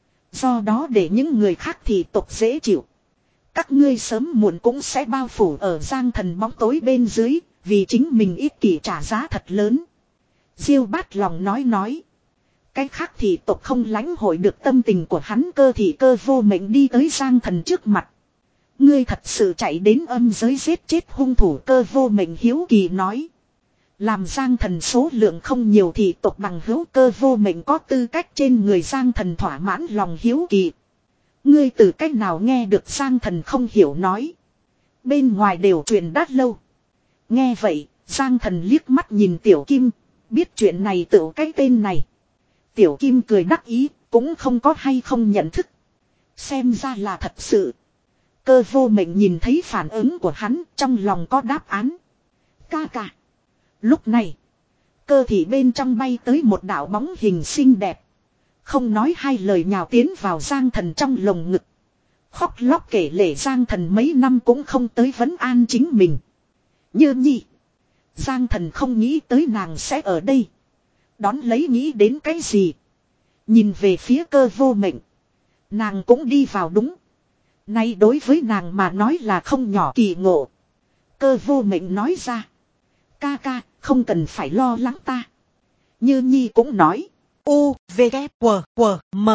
Do đó để những người khác thị tộc dễ chịu. Các ngươi sớm muộn cũng sẽ bao phủ ở Giang Thần bóng tối bên dưới, vì chính mình ích kỷ trả giá thật lớn. Diêu Bát lòng nói nói. Cái khác thị tộc không lãnh hội được tâm tình của hắn. Cơ thị Cơ Vô Mệnh đi tới Giang Thần trước mặt. Ngươi thật sự chạy đến âm giới giết chết hung thủ. Cơ Vô Mệnh hiếu kỳ nói. Làm Giang Thần số lượng không nhiều thì tộc bằng hữu. Cơ Vô Mệnh có tư cách trên người Giang Thần thỏa mãn lòng hiếu kỳ. Ngươi từ cách nào nghe được? Giang Thần không hiểu nói. Bên ngoài đều truyền đát lâu. Nghe vậy, Giang Thần liếc mắt nhìn Tiểu Kim. Biết chuyện này tự cái tên này. Tiểu Kim cười đắc ý, cũng không có hay không nhận thức. Xem ra là thật sự. Cơ Vô Mệnh nhìn thấy phản ứng của hắn, trong lòng có đáp án. Ca ca. Lúc này, Cơ thị bên trong bay tới một đạo bóng hình xinh đẹp. Không nói hai lời nhào tiến vào Giang Thần trong lồng ngực. Khóc lóc kể lể Giang Thần mấy năm cũng không tới vấn an chính mình. Như nhi. Giang Thần không nghĩ tới nàng sẽ ở đây. Đón lấy nghĩ đến cái gì. Nhìn về phía Cơ Vô Mệnh. Nàng cũng đi vào đúng. Nay đối với nàng mà nói là không nhỏ kỳ ngộ. Cơ Vô Mệnh nói ra. Ca ca, không cần phải lo lắng ta. Như nhi cũng nói. U, V, K, W, W, M.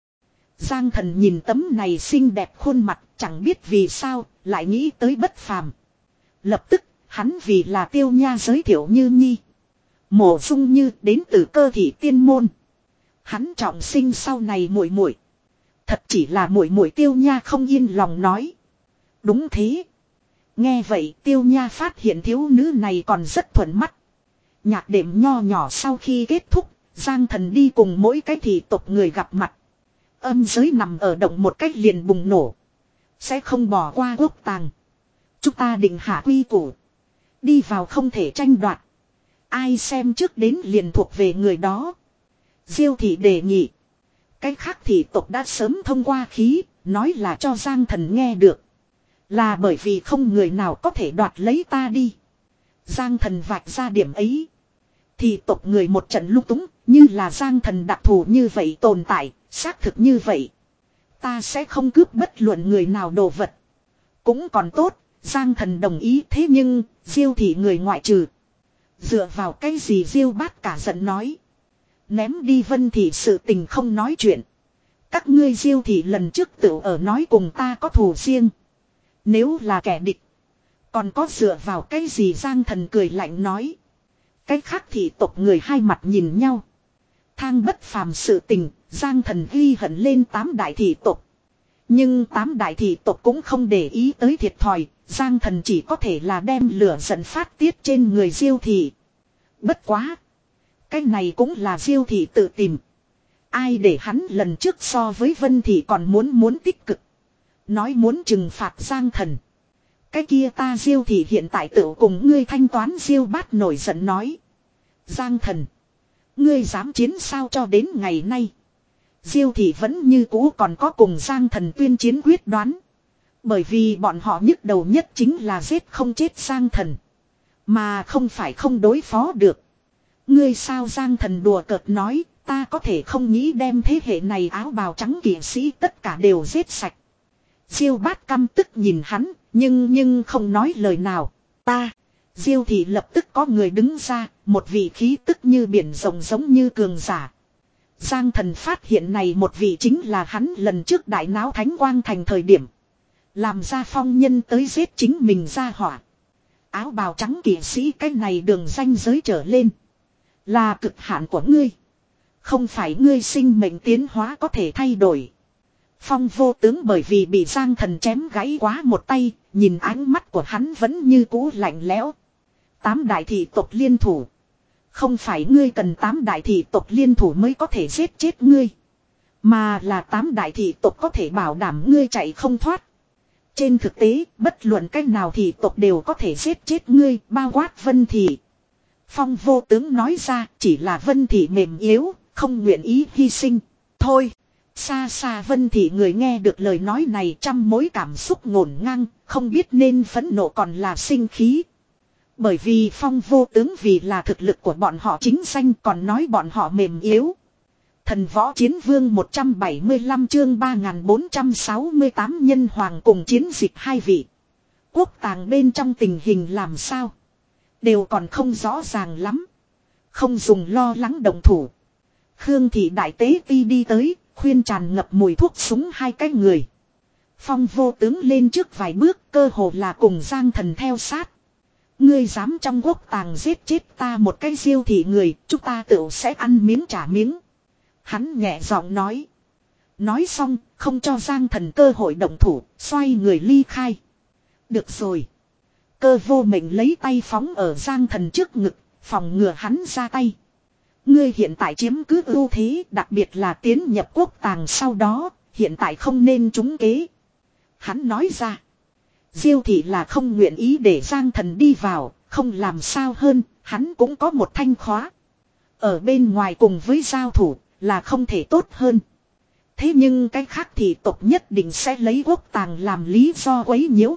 Giang Thần nhìn tấm này xinh đẹp khuôn mặt, chẳng biết vì sao, lại nghĩ tới Bất Phàm. Lập tức, hắn vì là Tiêu Nha giới thiệu Như nhi. Mộ Dung Như đến từ Cơ thị tiên môn. Hắn trọng sinh sau này muội muội. Thật chỉ là muội muội. Tiêu Nha không yên lòng nói. Đúng thế. Nghe vậy Tiêu Nha phát hiện thiếu nữ này còn rất thuận mắt. Nhạc đệm nho nhỏ sau khi kết thúc, Giang Thần đi cùng mỗi cái thị tộc người gặp mặt. Âm giới nằm ở động một cách liền bùng nổ. Sẽ không bỏ qua quốc tàng. Chúng ta định hạ quy củ. Đi vào không thể tranh đoạt. Ai xem trước đến liền thuộc về người đó. Diêu thị đề nghị. Cái khác thị tộc đã sớm thông qua khí, nói là cho Giang Thần nghe được. Là bởi vì không người nào có thể đoạt lấy ta đi. Giang Thần vạch ra điểm ấy. Thị tộc người một trận lung túng, như là Giang Thần đặc thù như vậy tồn tại, xác thực như vậy. Ta sẽ không cướp bất luận người nào đồ vật. Cũng còn tốt, Giang Thần đồng ý. Thế nhưng, Diêu thị người ngoại trừ. Dựa vào cái gì? Diêu Bát cả giận nói. Ném đi Vân thị sự tình không nói chuyện. Các ngươi Diêu thị lần trước tự ở nói cùng ta có thù riêng. Nếu là kẻ địch, còn có dựa vào cái gì? Giang Thần cười lạnh nói. Cái khác thị tộc người hai mặt nhìn nhau. Thang Bất Phàm sự tình, Giang Thần ghi hận lên tám đại thị tộc. Nhưng tám đại thị tộc cũng không để ý tới thiệt thòi. Giang Thần chỉ có thể là đem lửa giận phát tiết trên người Diêu thị. Bất quá, cái này cũng là Diêu thị tự tìm. Ai để hắn lần trước so với Vân thị còn muốn muốn tích cực. Nói muốn trừng phạt Giang Thần. Cái kia ta Diêu thị hiện tại tự cùng ngươi thanh toán. Diêu Bát nổi giận nói. Giang Thần, ngươi dám chiến sao? Cho đến ngày nay, Diêu thị vẫn như cũ còn có cùng Giang Thần tuyên chiến quyết đoán. Bởi vì bọn họ nhức đầu nhất chính là giết không chết Giang Thần. Mà không phải không đối phó được. Ngươi sao? Giang Thần đùa cợt nói. Ta có thể không nghĩ đem thế hệ này áo bào trắng kỵ sĩ tất cả đều giết sạch. Diêu Bát căm tức nhìn hắn, nhưng nhưng không nói lời nào. Ta, Diêu thị lập tức có người đứng ra, một vị khí tức như biển rộng giống như cường giả. Giang Thần phát hiện này một vị chính là hắn lần trước đại náo Thánh Quang Thành thời điểm. Làm ra phong nhân tới giết chính mình ra hỏa. Áo bào trắng kỵ sĩ cái này đường ranh giới trở lên. Là cực hạn của ngươi. Không phải ngươi sinh mệnh tiến hóa có thể thay đổi. Phong Vô Tướng bởi vì bị Giang Thần chém gãy quá một tay, nhìn ánh mắt của hắn vẫn như cũ lạnh lẽo. Tám đại thị tộc liên thủ. Không phải ngươi cần tám đại thị tộc liên thủ mới có thể giết chết ngươi. Mà là tám đại thị tộc có thể bảo đảm ngươi chạy không thoát. Trên thực tế, bất luận cách nào thị tộc đều có thể giết chết ngươi, bao quát Vân thị. Phong vô tướng nói ra chỉ là Vân Thị mềm yếu, không nguyện ý hy sinh. Thôi, xa xa Vân Thị người nghe được lời nói này trăm mối cảm xúc ngổn ngang, không biết nên phẫn nộ còn là sinh khí. Bởi vì Phong vô tướng vì là thực lực của bọn họ chính danh còn nói bọn họ mềm yếu. Thần võ chiến vương một trăm bảy mươi lăm chương ba nghìn bốn trăm sáu mươi tám nhân hoàng cùng chiến dịch hai vị. Quốc tàng bên trong tình hình làm sao? Đều còn không rõ ràng lắm. Không dùng lo lắng đồng thủ. Khương thị đại tế ti đi tới, khuyên tràn ngập mùi thuốc súng hai cái người. Phong vô tướng lên trước vài bước, cơ hồ là cùng Giang Thần theo sát. Ngươi dám trong quốc tàng giết chết ta một cái diêu thị người, chúng ta tự sẽ ăn miếng trả miếng. Hắn nhẹ giọng nói. Nói xong, không cho Giang Thần cơ hội động thủ, xoay người ly khai. Được rồi. Cơ vô mệnh lấy tay phóng ở Giang Thần trước ngực, phòng ngừa hắn ra tay. Ngươi hiện tại chiếm cứ ưu thế, đặc biệt là tiến nhập quốc tàng sau đó, hiện tại không nên trúng kế. Hắn nói ra. Diêu thị là không nguyện ý để Giang Thần đi vào, không làm sao hơn, hắn cũng có một thanh khóa. Ở bên ngoài cùng với giao thủ, là không thể tốt hơn. Thế nhưng cái khác thì tộc nhất định sẽ lấy quốc tàng làm lý do quấy nhiễu.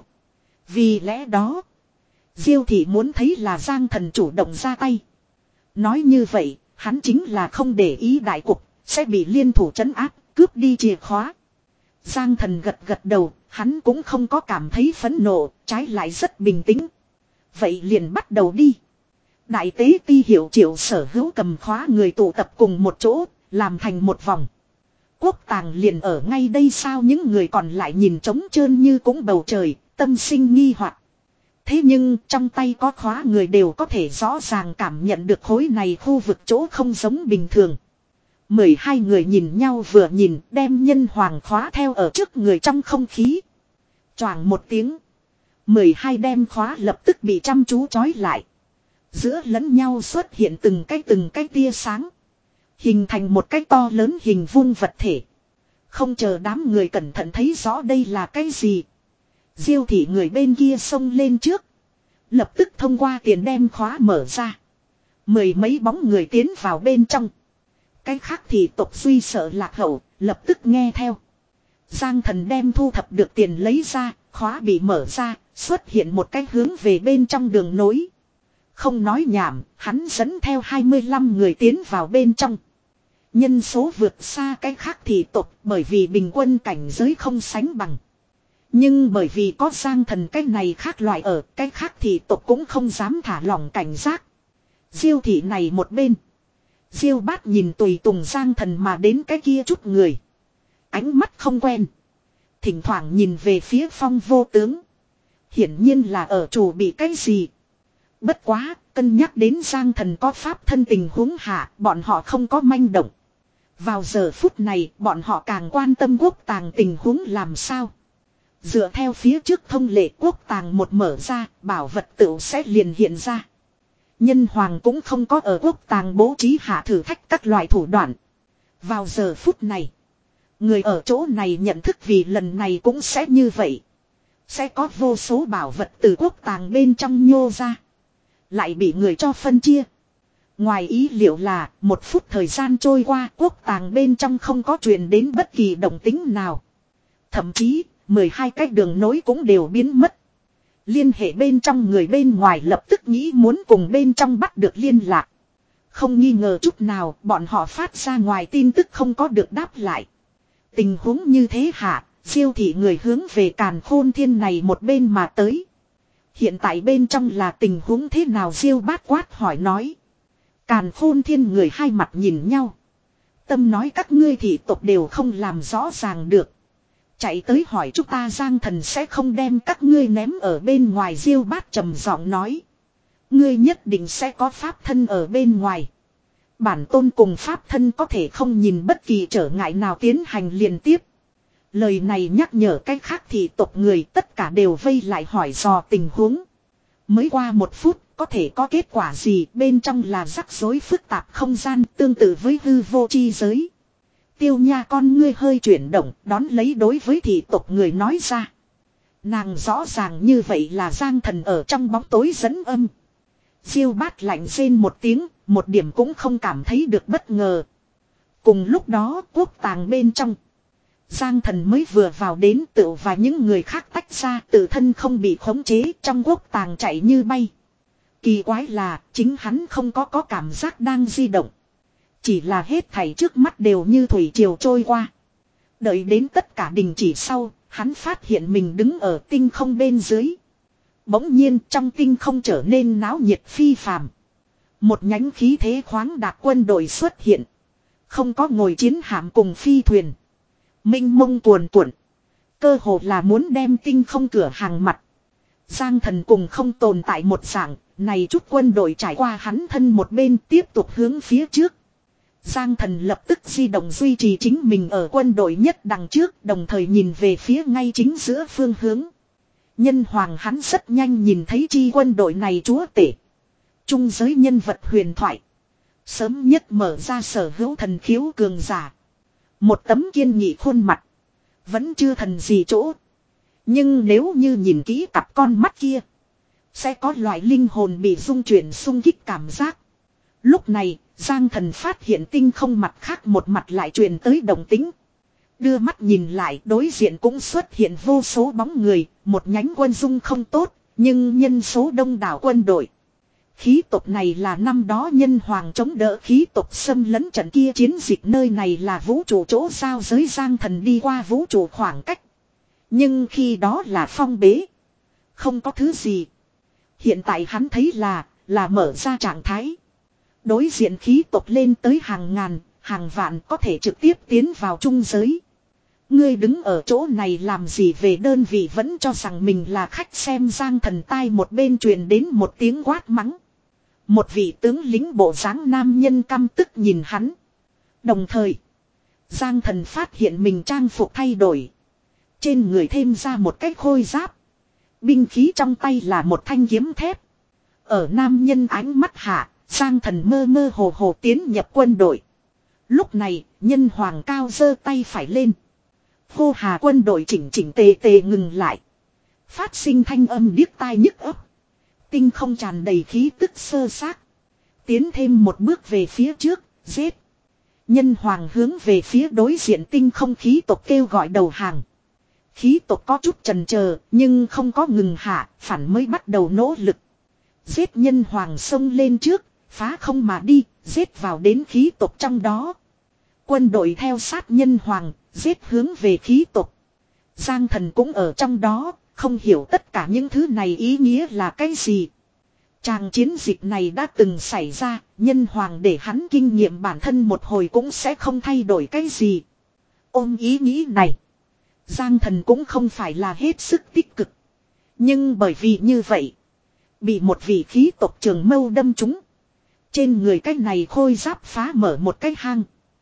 Vì lẽ đó, Diêu thị muốn thấy là Giang Thần chủ động ra tay. Nói như vậy, hắn chính là không để ý đại cục, sẽ bị liên thủ trấn áp, cướp đi chìa khóa. Giang Thần gật gật đầu, hắn cũng không có cảm thấy phẫn nộ, trái lại rất bình tĩnh. Vậy liền bắt đầu đi. Đại tế ti hiệu triệu sở hữu cầm khóa người tụ tập cùng một chỗ, làm thành một vòng. Quốc tàng liền ở ngay đây sao, những người còn lại nhìn trống trơn như cũng bầu trời, tâm sinh nghi hoặc. Thế nhưng trong tay có khóa người đều có thể rõ ràng cảm nhận được khối này khu vực chỗ không giống bình thường. Mười hai người nhìn nhau vừa nhìn, đem nhân hoàng khóa theo ở trước người trong không khí. Choàng một tiếng. Mười hai đem khóa lập tức bị chăm chú trói lại. Giữa lẫn nhau xuất hiện từng cái từng cái tia sáng. Hình thành một cái to lớn hình vuông vật thể. Không chờ đám người cẩn thận thấy rõ đây là cái gì. Diêu thị người bên kia xông lên trước. Lập tức thông qua tiền đem khóa mở ra. Mười mấy bóng người tiến vào bên trong. Cái khác thì tộc duy sợ lạc hậu, lập tức nghe theo. Giang Thần đem thu thập được tiền lấy ra, khóa bị mở ra, xuất hiện một cái hướng về bên trong đường nối. Không nói nhảm, hắn dẫn theo hai mươi lăm người tiến vào bên trong. Nhân số vượt xa cái khác thì tộc bởi vì bình quân cảnh giới không sánh bằng. Nhưng bởi vì có Giang Thần cái này khác loại ở, cái khác thì tộc cũng không dám thả lỏng cảnh giác. Diêu thị này một bên. Diêu Bát nhìn tùy tùng Giang Thần mà đến cái kia chút người. Ánh mắt không quen. Thỉnh thoảng nhìn về phía Phong vô tướng. Hiển nhiên là ở chủ bị cái gì. Bất quá, cân nhắc đến Giang Thần có pháp thân tình huống hạ, bọn họ không có manh động. Vào giờ phút này, bọn họ càng quan tâm quốc tàng tình huống làm sao. Dựa theo phía trước thông lệ quốc tàng một mở ra, bảo vật tựu sẽ liền hiện ra. Nhân hoàng cũng không có ở quốc tàng bố trí hạ thử thách các loại thủ đoạn. Vào giờ phút này, người ở chỗ này nhận thức vì lần này cũng sẽ như vậy. Sẽ có vô số bảo vật từ quốc tàng bên trong nhô ra. Lại bị người cho phân chia. Ngoài ý liệu là một phút thời gian trôi qua, quốc tàng bên trong không có truyền đến bất kỳ động tĩnh nào. Thậm chí mười hai cái đường nối cũng đều biến mất. Liên hệ bên trong người bên ngoài lập tức nghĩ muốn cùng bên trong bắt được liên lạc. Không nghi ngờ chút nào, bọn họ phát ra ngoài tin tức không có được đáp lại. Tình huống như thế hạ, Diêu thị người hướng về Càn Khôn Thiên này một bên mà tới. Hiện tại bên trong là tình huống thế nào, Diêu Bát quát hỏi nói. Càn Khôn Thiên người hai mặt nhìn nhau. Tâm nói các ngươi thị tộc đều không làm rõ ràng được. Chạy tới hỏi chúng ta Giang Thần sẽ không đem các ngươi ném ở bên ngoài, Diêu Bát trầm giọng nói. Ngươi nhất định sẽ có pháp thân ở bên ngoài. Bản tôn cùng pháp thân có thể không nhìn bất kỳ trở ngại nào tiến hành liên tiếp. Lời này nhắc nhở cách khác thì tộc người tất cả đều vây lại hỏi dò tình huống. Mới qua một phút, có thể có kết quả gì, bên trong là rắc rối phức tạp không gian tương tự với hư vô chi giới. Tiêu Nha con ngươi hơi chuyển động, đón lấy đối với thị tộc người nói ra. Nàng rõ ràng như vậy là Giang Thần ở trong bóng tối dẫn âm. Diêu Bát lạnh rên một tiếng, một điểm cũng không cảm thấy được bất ngờ. Cùng lúc đó quốc tàng bên trong. Giang Thần mới vừa vào đến tự và những người khác tách ra, tự thân không bị khống chế, trong quốc tàng chạy như bay. Kỳ quái là chính hắn không có có cảm giác đang di động. Chỉ là hết thảy trước mắt đều như thủy triều trôi qua. Đợi đến tất cả đình chỉ sau, hắn phát hiện mình đứng ở tinh không bên dưới. Bỗng nhiên trong tinh không trở nên náo nhiệt phi phàm. Một nhánh khí thế khoáng đạt quân đội xuất hiện. Không có ngồi chiến hạm cùng phi thuyền. Minh mông cuồn cuộn. Cơ hồ là muốn đem tinh không cửa hàng mặt. Giang Thần cùng không tồn tại một dạng. Này chút quân đội trải qua hắn thân một bên tiếp tục hướng phía trước. Giang Thần lập tức di động duy trì chính mình ở quân đội nhất đằng trước, đồng thời nhìn về phía ngay chính giữa phương hướng. Nhân hoàng hắn rất nhanh nhìn thấy chi quân đội này chúa tể. Trung giới nhân vật huyền thoại. Sớm nhất mở ra sở hữu thần khiếu cường giả. Một tấm kiên nghị khuôn mặt. Vẫn chưa thần gì chỗ. Nhưng nếu như nhìn kỹ cặp con mắt kia. Sẽ có loại linh hồn bị rung chuyển xung kích cảm giác. Lúc này, Giang Thần phát hiện tinh không mặt khác một mặt lại truyền tới động tính. Đưa mắt nhìn lại, đối diện cũng xuất hiện vô số bóng người, một nhánh quân dung không tốt, nhưng nhân số đông đảo quân đội. Khí tộc này là năm đó nhân hoàng chống đỡ khí tộc xâm lấn trận kia chiến dịch, nơi này là vũ trụ chỗ giao giới. Giang Thần đi qua vũ trụ khoảng cách. Nhưng khi đó là phong bế. Không có thứ gì. Hiện tại hắn thấy là, là mở ra trạng thái. Đối diện khí tộc lên tới hàng ngàn, hàng vạn có thể trực tiếp tiến vào trung giới. Ngươi đứng ở chỗ này làm gì, về đơn vị vẫn cho rằng mình là khách xem. Giang Thần tai một bên truyền đến một tiếng quát mắng. Một vị tướng lính bộ dáng nam nhân căm tức nhìn hắn. Đồng thời, Giang Thần phát hiện mình trang phục thay đổi. Trên người thêm ra một cái khôi giáp. Binh khí trong tay là một thanh kiếm thép. Ở nam nhân ánh mắt hạ, Giang Thần mơ mơ hồ hồ tiến nhập quân đội. Lúc này, nhân hoàng cao giơ tay phải lên. Hô hà quân đội chỉnh chỉnh tề tề ngừng lại. Phát sinh thanh âm điếc tai nhức ấp. Tinh không tràn đầy khí tức sơ xác. Tiến thêm một bước về phía trước, giết. Nhân hoàng hướng về phía đối diện tinh không khí tộc kêu gọi đầu hàng. Khí tộc có chút chần chờ, nhưng không có ngừng hạ, phản mới bắt đầu nỗ lực. Giết. Nhân hoàng xông lên trước, phá không mà đi, giết vào đến khí tộc trong đó. Quân đội theo sát nhân hoàng, giết hướng về khí tộc. Giang Thần cũng ở trong đó, không hiểu tất cả những thứ này ý nghĩa là cái gì. Tràng chiến dịch này đã từng xảy ra, nhân hoàng để hắn kinh nghiệm bản thân một hồi cũng sẽ không thay đổi cái gì. Ôm ý nghĩ này, Giang Thần cũng không phải là hết sức tích cực. Nhưng bởi vì như vậy, bị một vị khí tộc trường mâu đâm trúng. Trên người cái này khôi giáp phá mở một cái hang.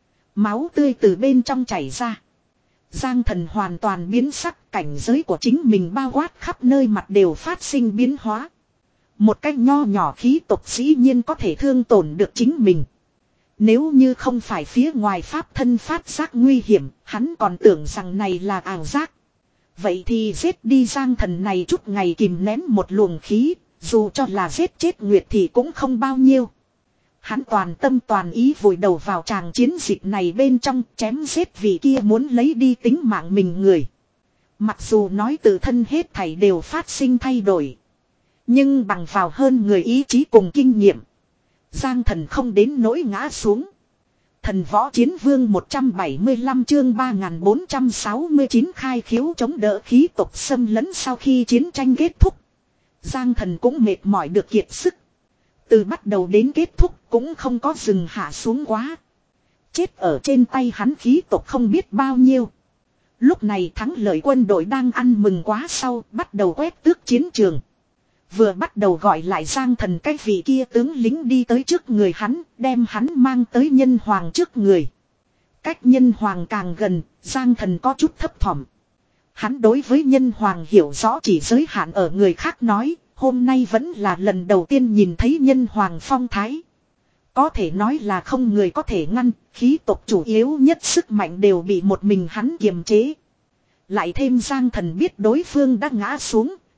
Máu tươi từ bên trong chảy ra. Giang Thần hoàn toàn biến sắc, cảnh giới của chính mình bao quát khắp nơi mặt đều phát sinh biến hóa. Một cái nho nhỏ khí tộc dĩ nhiên có thể thương tổn được chính mình. Nếu như không phải phía ngoài pháp thân phát giác nguy hiểm, hắn còn tưởng rằng này là ảo giác. Vậy thì giết đi. Giang Thần này chút ngày kìm nén một luồng khí, dù cho là giết chết Nguyệt thì cũng không bao nhiêu. Hắn toàn tâm toàn ý vùi đầu vào tràng chiến dịch này bên trong, chém giết vị kia muốn lấy đi tính mạng mình người. Mặc dù nói tự thân hết thảy đều phát sinh thay đổi, nhưng bằng vào hơn người ý chí cùng kinh nghiệm, Giang Thần không đến nỗi ngã xuống. Thần võ chiến vương một trăm bảy mươi lăm chương ba nghìn bốn trăm sáu mươi chín khai khiếu chống đỡ khí tộc xâm lấn. Sau khi chiến tranh kết thúc, Giang Thần cũng mệt mỏi được kiệt sức. Từ bắt đầu đến kết thúc cũng không có dừng hạ xuống quá. Chết ở trên tay hắn khí tộc không biết bao nhiêu. Lúc này thắng lợi quân đội đang ăn mừng quá sau, bắt đầu quét tước chiến trường. Vừa bắt đầu gọi lại Giang Thần, cái vị kia tướng lính đi tới trước người hắn, đem hắn mang tới nhân hoàng trước người. Cách nhân hoàng càng gần, Giang Thần có chút thấp thỏm. Hắn đối với nhân hoàng hiểu rõ chỉ giới hạn ở người khác nói, hôm nay vẫn là lần đầu tiên nhìn thấy nhân hoàng phong thái. Có thể nói là không người có thể ngăn, khí tộc chủ yếu nhất sức mạnh đều bị một mình hắn kiềm chế. Lại thêm Giang Thần biết đối phương đã ngã xuống,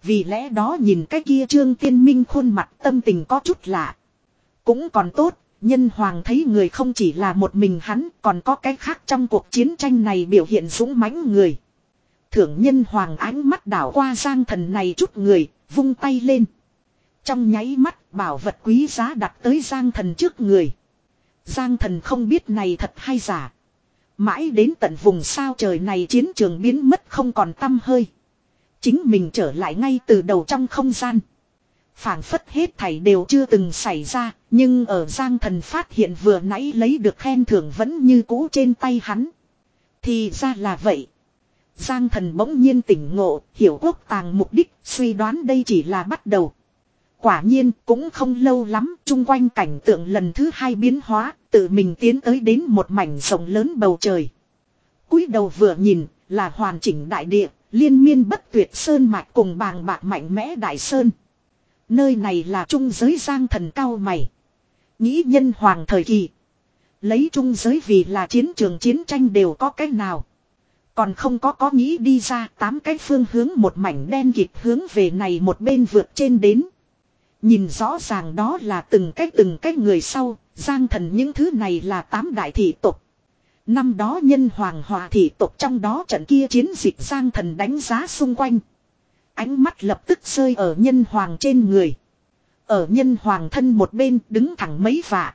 Vì lẽ đó nhìn cái kia Trương Tiên Minh khuôn mặt tâm tình có chút lạ. Cũng còn tốt, Nhân Hoàng thấy người không chỉ là một mình hắn, còn có cái khác trong cuộc chiến tranh này biểu hiện dũng mãnh người. Thưởng Nhân Hoàng ánh mắt đảo qua Giang Thần này chút người, vung tay lên. Trong nháy mắt, bảo vật quý giá đặt tới Giang Thần trước người. Giang Thần không biết này thật hay giả. Mãi đến tận vùng sao trời này chiến trường biến mất không còn tăm hơi. Chính mình trở lại ngay từ đầu trong không gian. Phảng phất hết thảy đều chưa từng xảy ra, nhưng ở Giang Thần phát hiện vừa nãy lấy được khen thưởng vẫn như cũ trên tay hắn. Thì ra là vậy. Giang Thần bỗng nhiên tỉnh ngộ, hiểu quốc tàng mục đích, suy đoán đây chỉ là bắt đầu. Quả nhiên cũng không lâu lắm, chung quanh cảnh tượng lần thứ hai biến hóa, tự mình tiến tới đến một mảnh rộng lớn bầu trời. Cúi đầu vừa nhìn, là hoàn chỉnh đại địa, liên miên bất tuyệt sơn mạch cùng bàng bạc mạnh mẽ đại sơn. Nơi này là trung giới Giang Thần cao mày. Nghĩ Nhân Hoàng thời kỳ. Lấy trung giới vì là chiến trường chiến tranh đều có cách nào. Còn không có có nghĩ đi ra tám cái phương hướng một mảnh đen kịt hướng về này một bên vượt trên đến. Nhìn rõ ràng đó là từng cái từng cái người sau, Giang Thần những thứ này là tám đại thị tộc. Năm đó Nhân Hoàng hòa thị tộc trong đó trận kia chiến dịch Giang Thần đánh giá xung quanh. Ánh mắt lập tức rơi ở Nhân Hoàng trên người. Ở Nhân Hoàng thân một bên đứng thẳng mấy vạ.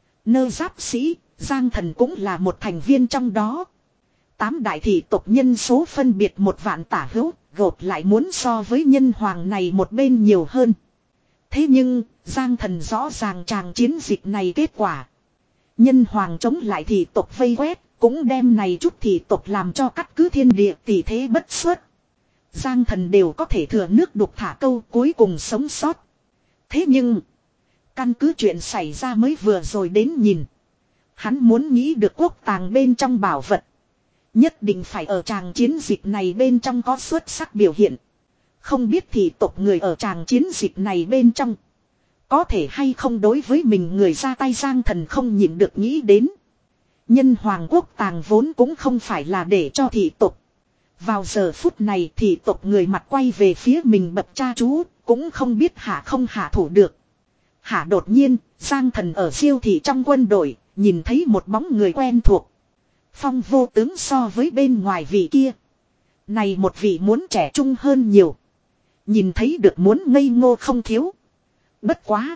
Nơ giáp sĩ, Giang Thần cũng là một thành viên trong đó. Tám đại thị tộc nhân số phân biệt một vạn tả hữu, gộp lại muốn so với Nhân Hoàng này một bên nhiều hơn. Thế nhưng, Giang Thần rõ ràng tràng chiến dịch này kết quả. Nhân Hoàng chống lại thị tộc vây quét, cũng đem này chút thị tộc làm cho cắt cứ thiên địa tỷ thế bất xuất. Giang Thần đều có thể thừa nước đục thả câu cuối cùng sống sót. Thế nhưng, căn cứ chuyện xảy ra mới vừa rồi đến nhìn. Hắn muốn nghĩ được quốc tàng bên trong bảo vật. Nhất định phải ở tràng chiến dịch này bên trong có xuất sắc biểu hiện. Không biết thị tộc người ở tràng chiến dịch này bên trong. Có thể hay không đối với mình người ra tay Giang Thần không nhịn được nghĩ đến. Nhân Hoàng quốc tàng vốn cũng không phải là để cho thị tộc. Vào giờ phút này thị tộc người mặt quay về phía mình bập cha chú, cũng không biết hạ không hạ thủ được. Hạ đột nhiên, Giang Thần ở siêu thị trong quân đội, nhìn thấy một bóng người quen thuộc. Phong Vô Tướng so với bên ngoài vị kia. Này một vị muốn trẻ trung hơn nhiều. Nhìn thấy được muốn ngây ngô không thiếu. Bất quá.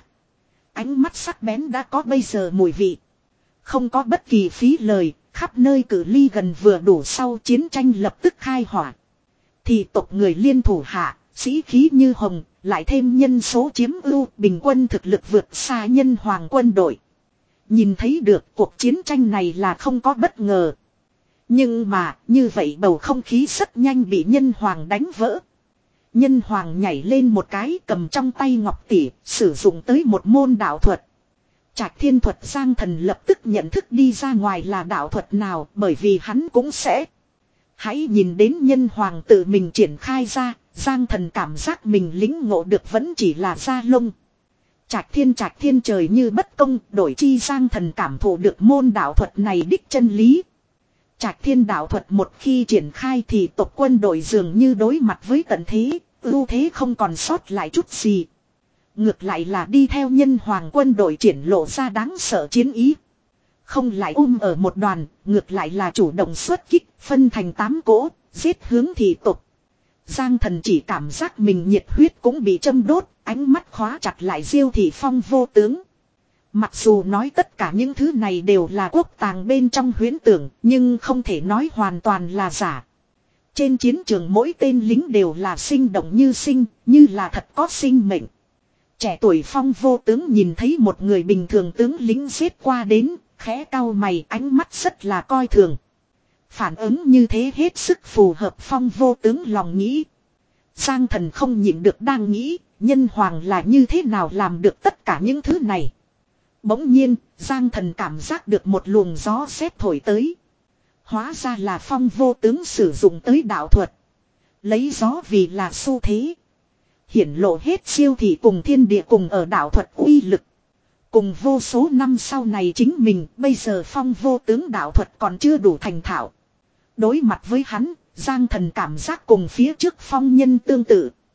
Ánh mắt sắc bén đã có bây giờ mùi vị. Không có bất kỳ phí lời, khắp nơi cử ly gần vừa đủ sau chiến tranh lập tức khai hỏa. Thì tộc người liên thủ hạ, sĩ khí như hồng, lại thêm nhân số chiếm ưu, bình quân thực lực vượt xa Nhân Hoàng quân đội. Nhìn thấy được cuộc chiến tranh này là không có bất ngờ. Nhưng mà, như vậy bầu không khí rất nhanh bị Nhân Hoàng đánh vỡ. Nhân Hoàng nhảy lên một cái cầm trong tay ngọc tỷ, sử dụng tới một môn đạo thuật. Trạch thiên thuật Giang Thần lập tức nhận thức đi ra ngoài là đạo thuật nào, bởi vì hắn cũng sẽ. Hãy nhìn đến Nhân Hoàng tự mình triển khai ra, Giang Thần cảm giác mình lĩnh ngộ được vẫn chỉ là da lông. Trạch thiên trạch thiên trời như bất công, đổi chi Giang Thần cảm thụ được môn đạo thuật này đích chân lý. Trạch thiên đạo thuật một khi triển khai thì tộc quân đội dường như đối mặt với tận thế, ưu thế không còn sót lại chút gì. Ngược lại là đi theo Nhân Hoàng quân đội triển lộ ra đáng sợ chiến ý. Không lại um ở một đoàn, ngược lại là chủ động xuất kích, phân thành tám cỗ, giết hướng thị tộc. Giang Thần chỉ cảm giác mình nhiệt huyết cũng bị châm đốt, ánh mắt khóa chặt lại Diêu thị Phong Vô Tướng. Mặc dù nói tất cả những thứ này đều là quốc tàng bên trong huyễn tưởng, nhưng không thể nói hoàn toàn là giả. Trên chiến trường mỗi tên lính đều là sinh động như sinh, như là thật có sinh mệnh. Trẻ tuổi Phong Vô Tướng nhìn thấy một người bình thường tướng lính giết qua đến, khẽ cau mày, ánh mắt rất là coi thường. Phản ứng như thế hết sức phù hợp Phong Vô Tướng lòng nghĩ. Giang Thần không nhịn được đang nghĩ, Nhân Hoàng là như thế nào làm được tất cả những thứ này. Bỗng nhiên, Giang Thần cảm giác được một luồng gió sét thổi tới. Hóa ra là Phong Vô Tướng sử dụng tới đạo thuật. Lấy gió vì là xu thế. Hiển lộ hết siêu thị cùng thiên địa cùng ở đạo thuật uy lực. Cùng vô số năm sau này chính mình, bây giờ Phong Vô Tướng đạo thuật còn chưa đủ thành thạo. Đối mặt với hắn, Giang Thần cảm giác cùng phía trước phong nhân tương tự.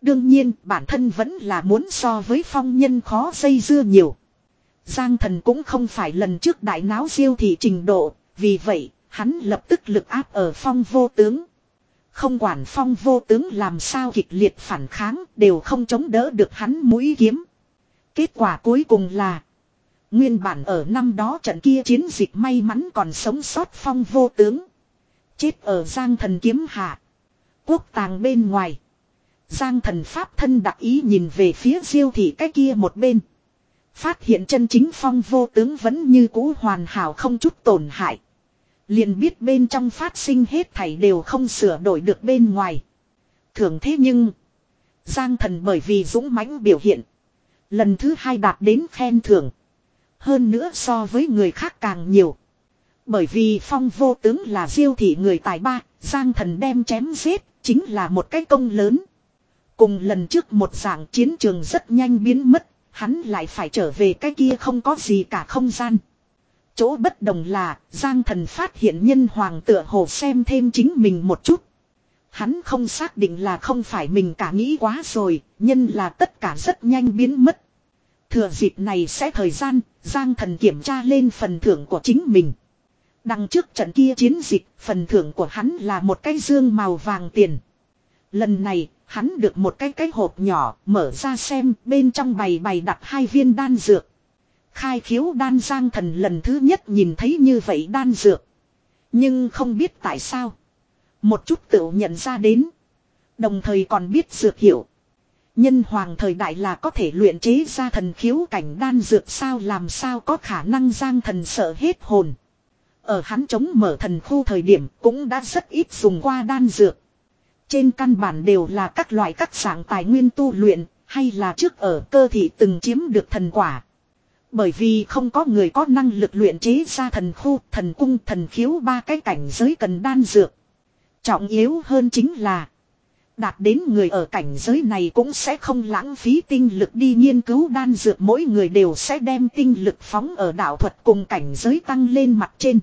Đương nhiên bản thân vẫn là muốn so với phong nhân khó dây dưa nhiều. Giang thần cũng không phải lần trước đại náo diêu thị trình độ, vì vậy hắn lập tức lực áp ở phong vô tướng. Không quản phong vô tướng làm sao kịch liệt phản kháng đều không chống đỡ được hắn mũi kiếm. Kết quả cuối cùng là nguyên bản ở năm đó trận kia chiến dịch may mắn còn sống sót phong vô tướng. Chết ở Giang thần kiếm hạ. Quốc tàng bên ngoài. Giang thần pháp thân đặc ý nhìn về phía diêu thị cái kia một bên. Phát hiện chân chính phong vô tướng vẫn như cũ hoàn hảo không chút tổn hại. Liền biết bên trong phát sinh hết thảy đều không sửa đổi được bên ngoài. Thường thế nhưng Giang thần bởi vì dũng mãnh biểu hiện. Lần thứ hai đạt đến khen thưởng. Hơn nữa so với người khác càng nhiều. Bởi vì phong vô tướng là diêu thị người tài ba. Giang thần đem chém giết chính là một cái công lớn. Cùng lần trước một dạng chiến trường rất nhanh biến mất. Hắn lại phải trở về cái kia không có gì cả không gian. Chỗ bất đồng là Giang thần phát hiện nhân hoàng tựa hồ xem thêm chính mình một chút. Hắn không xác định là không phải mình cả nghĩ quá rồi. Nhân là tất cả rất nhanh biến mất. Thừa dịp này sẽ thời gian Giang thần kiểm tra lên phần thưởng của chính mình. Đằng trước trận kia chiến dịch phần thưởng của hắn là một cái dương màu vàng tiền. Lần này hắn được một cái cái hộp nhỏ mở ra xem bên trong bày bày đặt hai viên đan dược. Khai khiếu đan Giang thần lần thứ nhất nhìn thấy như vậy đan dược. Nhưng không biết tại sao. Một chút tự nhận ra đến. Đồng thời còn biết dược hiệu. Nhân hoàng thời đại là có thể luyện chế ra thần khiếu cảnh đan dược sao làm sao có khả năng Giang thần sợ hết hồn. Ở hắn chống mở thần khu thời điểm cũng đã rất ít dùng qua đan dược. Trên căn bản đều là các loại các dạng tài nguyên tu luyện, hay là trước ở cơ thị từng chiếm được thần quả. Bởi vì không có người có năng lực luyện chế ra thần khu, thần cung, thần khiếu ba cái cảnh giới cần đan dược. Trọng yếu hơn chính là đạt đến người ở cảnh giới này cũng sẽ không lãng phí tinh lực đi nghiên cứu đan dược, mỗi người đều sẽ đem tinh lực phóng ở đạo thuật cùng cảnh giới tăng lên mặt trên.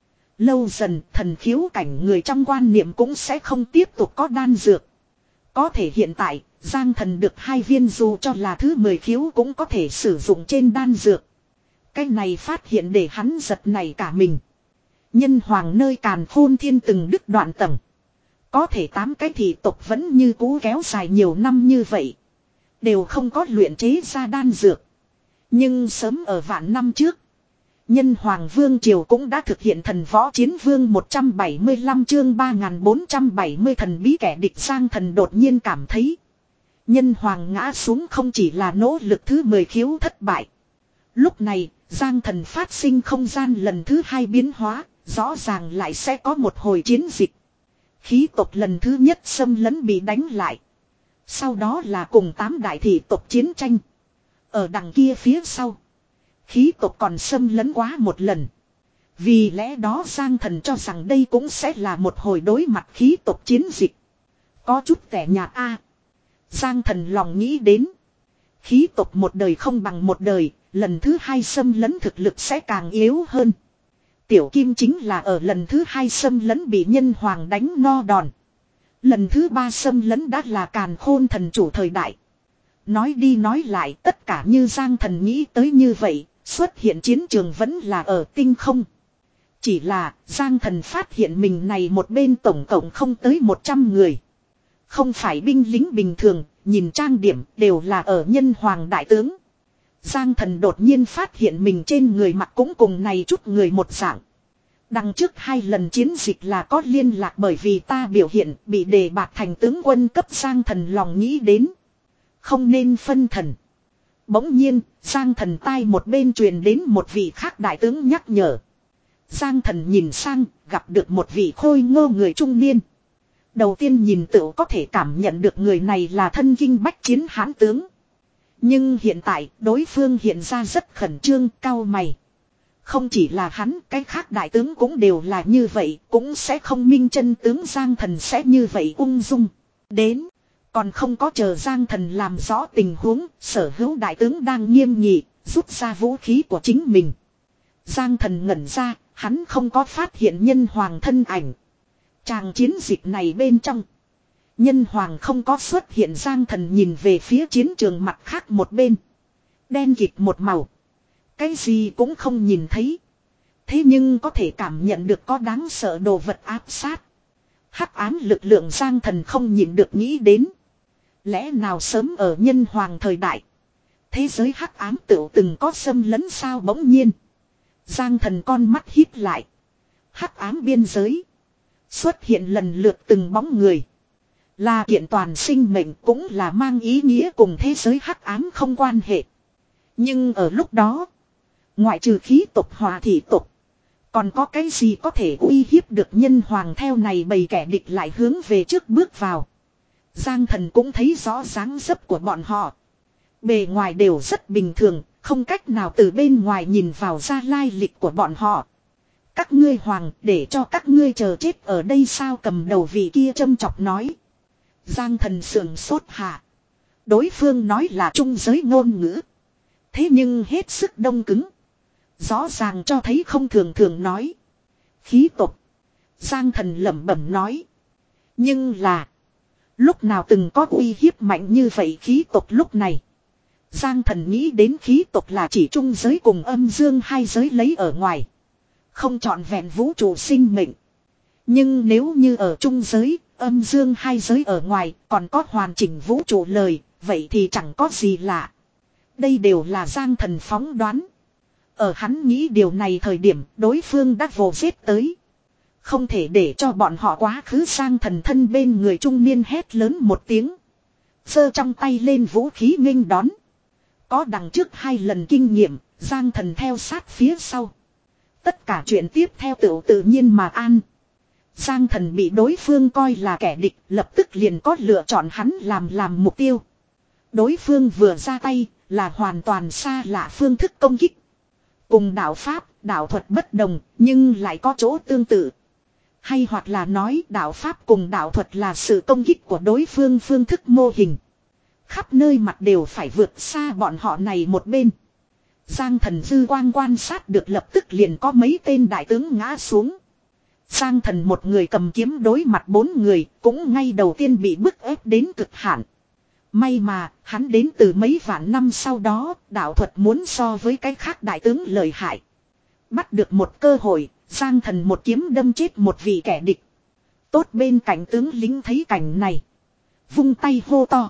Lâu dần thần khiếu cảnh người trong quan niệm cũng sẽ không tiếp tục có đan dược. Có thể hiện tại Giang thần được hai viên dù cho là thứ mười khiếu cũng có thể sử dụng trên đan dược. Cái này phát hiện để hắn giật nảy cả mình. Nhân hoàng nơi càn khôn thiên từng đứt đoạn tầng. Có thể tám cái thị tộc vẫn như cũ kéo dài nhiều năm như vậy. Đều không có luyện chế ra đan dược. Nhưng sớm ở vạn năm trước. Nhân hoàng vương triều cũng đã thực hiện thần võ chiến vương một trăm bảy mươi lăm chương ba nghìn bốn trăm bảy mươi thần bí kẻ địch. Giang thần đột nhiên cảm thấy. Nhân hoàng ngã xuống không chỉ là nỗ lực thứ mười khiếu thất bại. Lúc này Giang thần phát sinh không gian lần thứ hai biến hóa. Rõ ràng lại sẽ có một hồi chiến dịch. Khí tộc lần thứ nhất xâm lấn bị đánh lại. Sau đó là cùng tám đại thị tộc chiến tranh. Ở đằng kia phía sau. Khí tộc còn xâm lấn quá một lần. Vì lẽ đó Giang thần cho rằng đây cũng sẽ là một hồi đối mặt khí tộc chiến dịch. Có chút tẻ nhạt a à. Giang thần lòng nghĩ đến. Khí tộc một đời không bằng một đời. Lần thứ hai xâm lấn thực lực sẽ càng yếu hơn. Tiểu Kim chính là ở lần thứ hai xâm lấn bị nhân hoàng đánh no đòn. Lần thứ ba xâm lấn đã là càn khôn thần chủ thời đại. Nói đi nói lại tất cả như Giang thần nghĩ tới như vậy. Xuất hiện chiến trường vẫn là ở tinh không. Chỉ là Giang thần phát hiện mình này một bên tổng cộng không tới một trăm người. Không phải binh lính bình thường, nhìn trang điểm đều là ở nhân hoàng đại tướng. Giang thần đột nhiên phát hiện mình trên người mặt cũng cùng này chút người một dạng. Đằng trước hai lần chiến dịch là có liên lạc bởi vì ta biểu hiện bị đề bạt thành tướng quân cấp. Giang thần lòng nghĩ đến. Không nên phân thần. Bỗng nhiên, Giang thần tai một bên truyền đến một vị khác đại tướng nhắc nhở. Giang thần nhìn sang, gặp được một vị khôi ngô người trung niên. Đầu tiên nhìn tựu có thể cảm nhận được người này là thân kinh bách chiến hãn tướng. Nhưng hiện tại, đối phương hiện ra rất khẩn trương, cau mày. Không chỉ là hắn, cái khác đại tướng cũng đều là như vậy, cũng sẽ không minh chân tướng Giang thần sẽ như vậy ung dung. Đến. Còn không có chờ Giang thần làm rõ tình huống, sở hữu đại tướng đang nghiêm nghị, rút ra vũ khí của chính mình. Giang thần ngẩn ra, hắn không có phát hiện nhân hoàng thân ảnh. Tràng chiến dịch này bên trong. Nhân hoàng không có xuất hiện, Giang Thần nhìn về phía chiến trường mặt khác một bên. Đen kịt một màu. Cái gì cũng không nhìn thấy. Thế nhưng có thể cảm nhận được có đáng sợ đồ vật áp sát. Hắc ám lực lượng, Giang Thần không nhịn được nghĩ đến. Lẽ nào sớm ở nhân hoàng thời đại, thế giới hắc ám tựu từng có xâm lấn sao? Bỗng nhiên Giang Thần con mắt híp lại. Hắc ám biên giới xuất hiện lần lượt từng bóng người. Là kiện toàn sinh mệnh, cũng là mang ý nghĩa cùng thế giới hắc ám không quan hệ. Nhưng ở lúc đó, ngoại trừ khí tộc Hòa thị tộc, còn có cái gì có thể uy hiếp được nhân hoàng? Theo này bầy kẻ địch lại hướng về trước bước vào. Giang Thần cũng thấy rõ dáng dấp của bọn họ. Bề ngoài đều rất bình thường, không cách nào từ bên ngoài nhìn vào ra lai lịch của bọn họ. Các ngươi hoàng, để cho các ngươi chờ chết ở đây sao? Cầm đầu vị kia châm chọc nói. Giang Thần sườn sốt hạ. Đối phương nói là trung giới ngôn ngữ, thế nhưng hết sức đông cứng, rõ ràng cho thấy không thường thường nói. Khí tộc. Giang Thần lẩm bẩm nói. Nhưng là, lúc nào từng có uy hiếp mạnh như vậy khí tộc? Lúc này Giang Thần nghĩ đến khí tộc là chỉ trung giới cùng âm dương hai giới lấy ở ngoài, không trọn vẹn vũ trụ sinh mệnh. Nhưng nếu như ở trung giới, âm dương hai giới ở ngoài còn có hoàn chỉnh vũ trụ lời, vậy thì chẳng có gì lạ. Đây đều là Giang Thần phóng đoán. Ở hắn nghĩ điều này thời điểm, đối phương đã vồ giết tới. Không thể để cho bọn họ quá khứ. Giang Thần thân bên người trung niên hét lớn một tiếng, giơ trong tay lên vũ khí nghênh đón. Có đằng trước hai lần kinh nghiệm, Giang Thần theo sát phía sau. Tất cả chuyện tiếp theo tự tự nhiên mà an. Giang Thần bị đối phương coi là kẻ địch, lập tức liền có lựa chọn hắn làm làm mục tiêu. Đối phương vừa ra tay là hoàn toàn xa lạ phương thức công kích. Cùng đạo pháp, đạo thuật bất đồng, nhưng lại có chỗ tương tự. Hay hoặc là nói đạo pháp cùng đạo thuật là sự công kích của đối phương phương thức mô hình. Khắp nơi mặt đều phải vượt xa bọn họ này một bên. Giang Thần dư quang quan sát được, lập tức liền có mấy tên đại tướng ngã xuống. Giang Thần một người cầm kiếm đối mặt bốn người, cũng ngay đầu tiên bị bức ép đến cực hạn. May mà, hắn đến từ mấy vạn năm sau đó, đạo thuật muốn so với cái khác đại tướng lợi hại. Bắt được một cơ hội, Giang Thần một kiếm đâm chết một vị kẻ địch. Tốt bên cạnh tướng lính thấy cảnh này, vung tay hô to.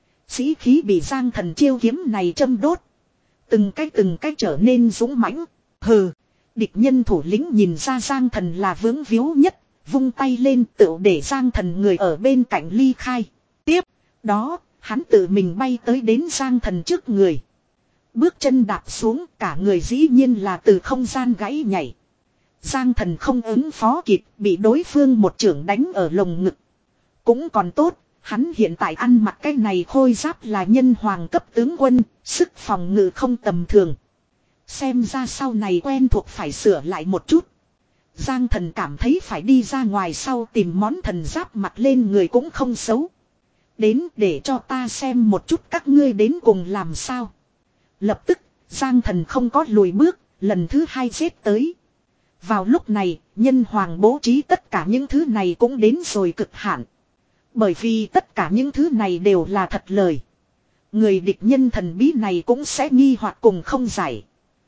Sĩ khí bị Giang Thần chiêu kiếm này châm đốt. Từng cái từng cái trở nên dũng mãnh. Hừ, địch nhân thủ lĩnh nhìn ra Giang Thần là vướng víu nhất, vung tay lên tựu để Giang Thần người ở bên cạnh ly khai. Tiếp đó, hắn tự mình bay tới đến Giang Thần trước người. Bước chân đạp xuống, cả người dĩ nhiên là từ không gian gãy nhảy. Giang Thần không ứng phó kịp, bị đối phương một chưởng đánh ở lồng ngực. Cũng còn tốt, hắn hiện tại ăn mặc cái này khôi giáp là nhân hoàng cấp tướng quân, sức phòng ngự không tầm thường. Xem ra sau này quen thuộc phải sửa lại một chút. Giang Thần cảm thấy phải đi ra ngoài sau tìm món thần giáp mặc lên người cũng không xấu. Đến để cho ta xem một chút các ngươi đến cùng làm sao. Lập tức, Giang Thần không có lùi bước, lần thứ hai giết tới. Vào lúc này, nhân hoàng bố trí tất cả những thứ này cũng đến rồi cực hạn. Bởi vì tất cả những thứ này đều là thật lời. Người địch nhân thần bí này cũng sẽ nghi hoặc cùng không giải.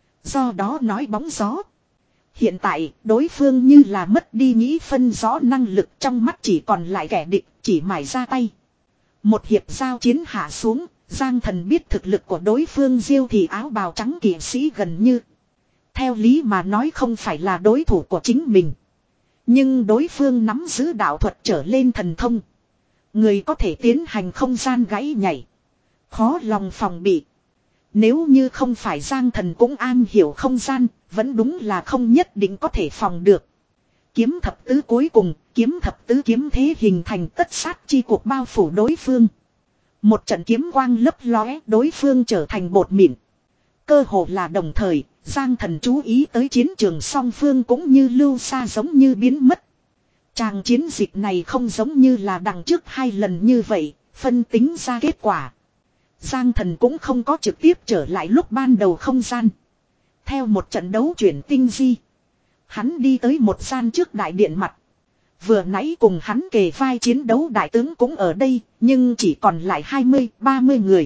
Do đó nói bóng gió. Hiện tại, đối phương như là mất đi nghĩ phân rõ năng lực, trong mắt chỉ còn lại kẻ địch, chỉ mải ra tay. Một hiệp giao chiến hạ xuống, Giang Thần biết thực lực của đối phương Diêu thì áo bào trắng kỵ sĩ gần như. Theo lý mà nói không phải là đối thủ của chính mình. Nhưng đối phương nắm giữ đạo thuật trở lên thần thông. Người có thể tiến hành không gian gãy nhảy. Khó lòng phòng bị. Nếu như không phải Giang Thần cũng am hiểu không gian, vẫn đúng là không nhất định có thể phòng được. Kiếm thập tứ cuối cùng, kiếm thập tứ kiếm thế hình thành tất sát chi cuộc bao phủ đối phương. Một trận kiếm quang lấp lóe, đối phương trở thành bột mịn. Cơ hồ là đồng thời, Giang Thần chú ý tới chiến trường song phương cũng như lưu xa giống như biến mất. Tràng chiến dịch này không giống như là đằng trước hai lần như vậy, phân tính ra kết quả. Giang Thần cũng không có trực tiếp trở lại lúc ban đầu không gian. Theo một trận đấu chuyển tinh di, hắn đi tới một gian trước đại điện mặt. Vừa nãy cùng hắn kề vai chiến đấu đại tướng cũng ở đây, nhưng chỉ còn lại hai mươi, ba mươi người.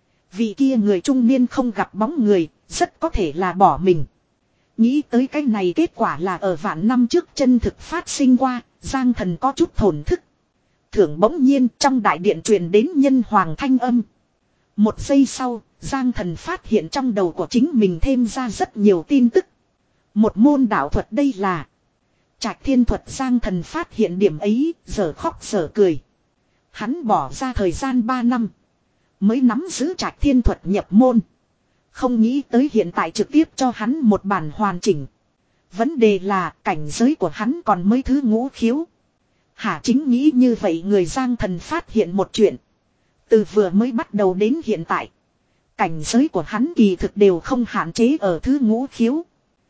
Vị kia người trung niên không gặp bóng người, rất có thể là bỏ mình. Nghĩ tới cái này kết quả là ở vạn năm trước chân thực phát sinh qua, Giang Thần có chút thổn thức. Thưởng bỗng nhiên trong đại điện truyền đến nhân hoàng thanh âm. Một giây sau, Giang Thần phát hiện trong đầu của chính mình thêm ra rất nhiều tin tức. Một môn đạo thuật đây là Trạch Thiên thuật. Giang Thần phát hiện điểm ấy, giờ khóc giờ cười. Hắn bỏ ra thời gian ba năm mới nắm giữ Trạch Thiên thuật nhập môn. Không nghĩ tới hiện tại trực tiếp cho hắn một bản hoàn chỉnh. Vấn đề là cảnh giới của hắn còn mới thứ ngũ khiếu. Hả, chính nghĩ như vậy người Giang Thần phát hiện một chuyện. Từ vừa mới bắt đầu đến hiện tại, cảnh giới của hắn kỳ thực đều không hạn chế ở thứ ngũ khiếu.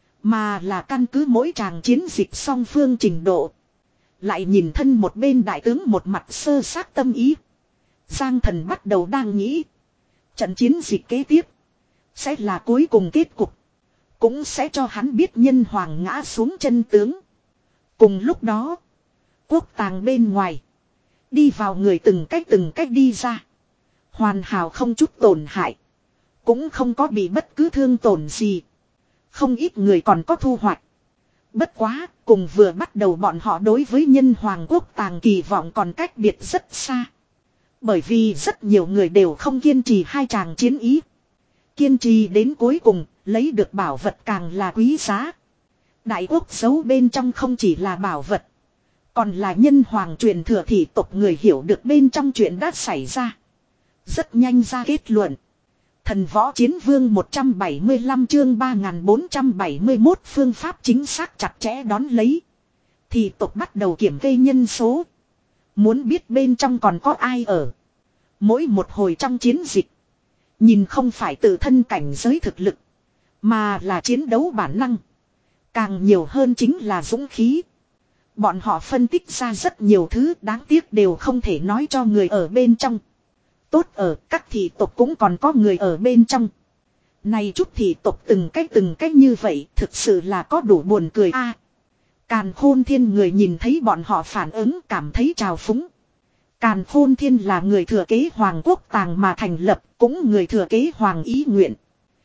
Mà là căn cứ mỗi tràng chiến dịch song phương trình độ. Lại nhìn thân một bên đại tướng một mặt sơ sát tâm ý. Giang Thần bắt đầu đang nghĩ. Trận chiến dịch kế tiếp sẽ là cuối cùng kết cục. Cũng sẽ cho hắn biết nhân hoàng ngã xuống chân tướng. Cùng lúc đó, quốc tàng bên ngoài, đi vào người từng cách từng cách đi ra. Hoàn hảo không chút tổn hại. Cũng không có bị bất cứ thương tổn gì. Không ít người còn có thu hoạch. Bất quá, cùng vừa bắt đầu bọn họ đối với nhân hoàng quốc tàng kỳ vọng còn cách biệt rất xa. Bởi vì rất nhiều người đều không kiên trì hai tràng chiến ý. Kiên trì đến cuối cùng, lấy được bảo vật càng là quý giá. Đại quốc giấu bên trong không chỉ là bảo vật, còn là nhân hoàng truyền thừa thị tộc người hiểu được bên trong chuyện đã xảy ra. Rất nhanh ra kết luận. Thần võ chiến vương một trăm bảy mươi lăm chương ba nghìn bốn trăm bảy mươi mốt phương pháp chính xác chặt chẽ đón lấy. Thị tộc bắt đầu kiểm kê nhân số. Muốn biết bên trong còn có ai ở. Mỗi một hồi trong chiến dịch, nhìn không phải tự thân cảnh giới thực lực, mà là chiến đấu bản năng. Càng nhiều hơn chính là dũng khí. Bọn họ phân tích ra rất nhiều thứ đáng tiếc đều không thể nói cho người ở bên trong. Tốt ở các thị tộc cũng còn có người ở bên trong. Này chút thị tộc từng cách từng cách như vậy thực sự là có đủ buồn cười a. À, Càn Khôn Thiên người nhìn thấy bọn họ phản ứng cảm thấy trào phúng. Càn Khôn Thiên là người thừa kế Hoàng Quốc Tàng mà thành lập, cũng người thừa kế Hoàng ý nguyện.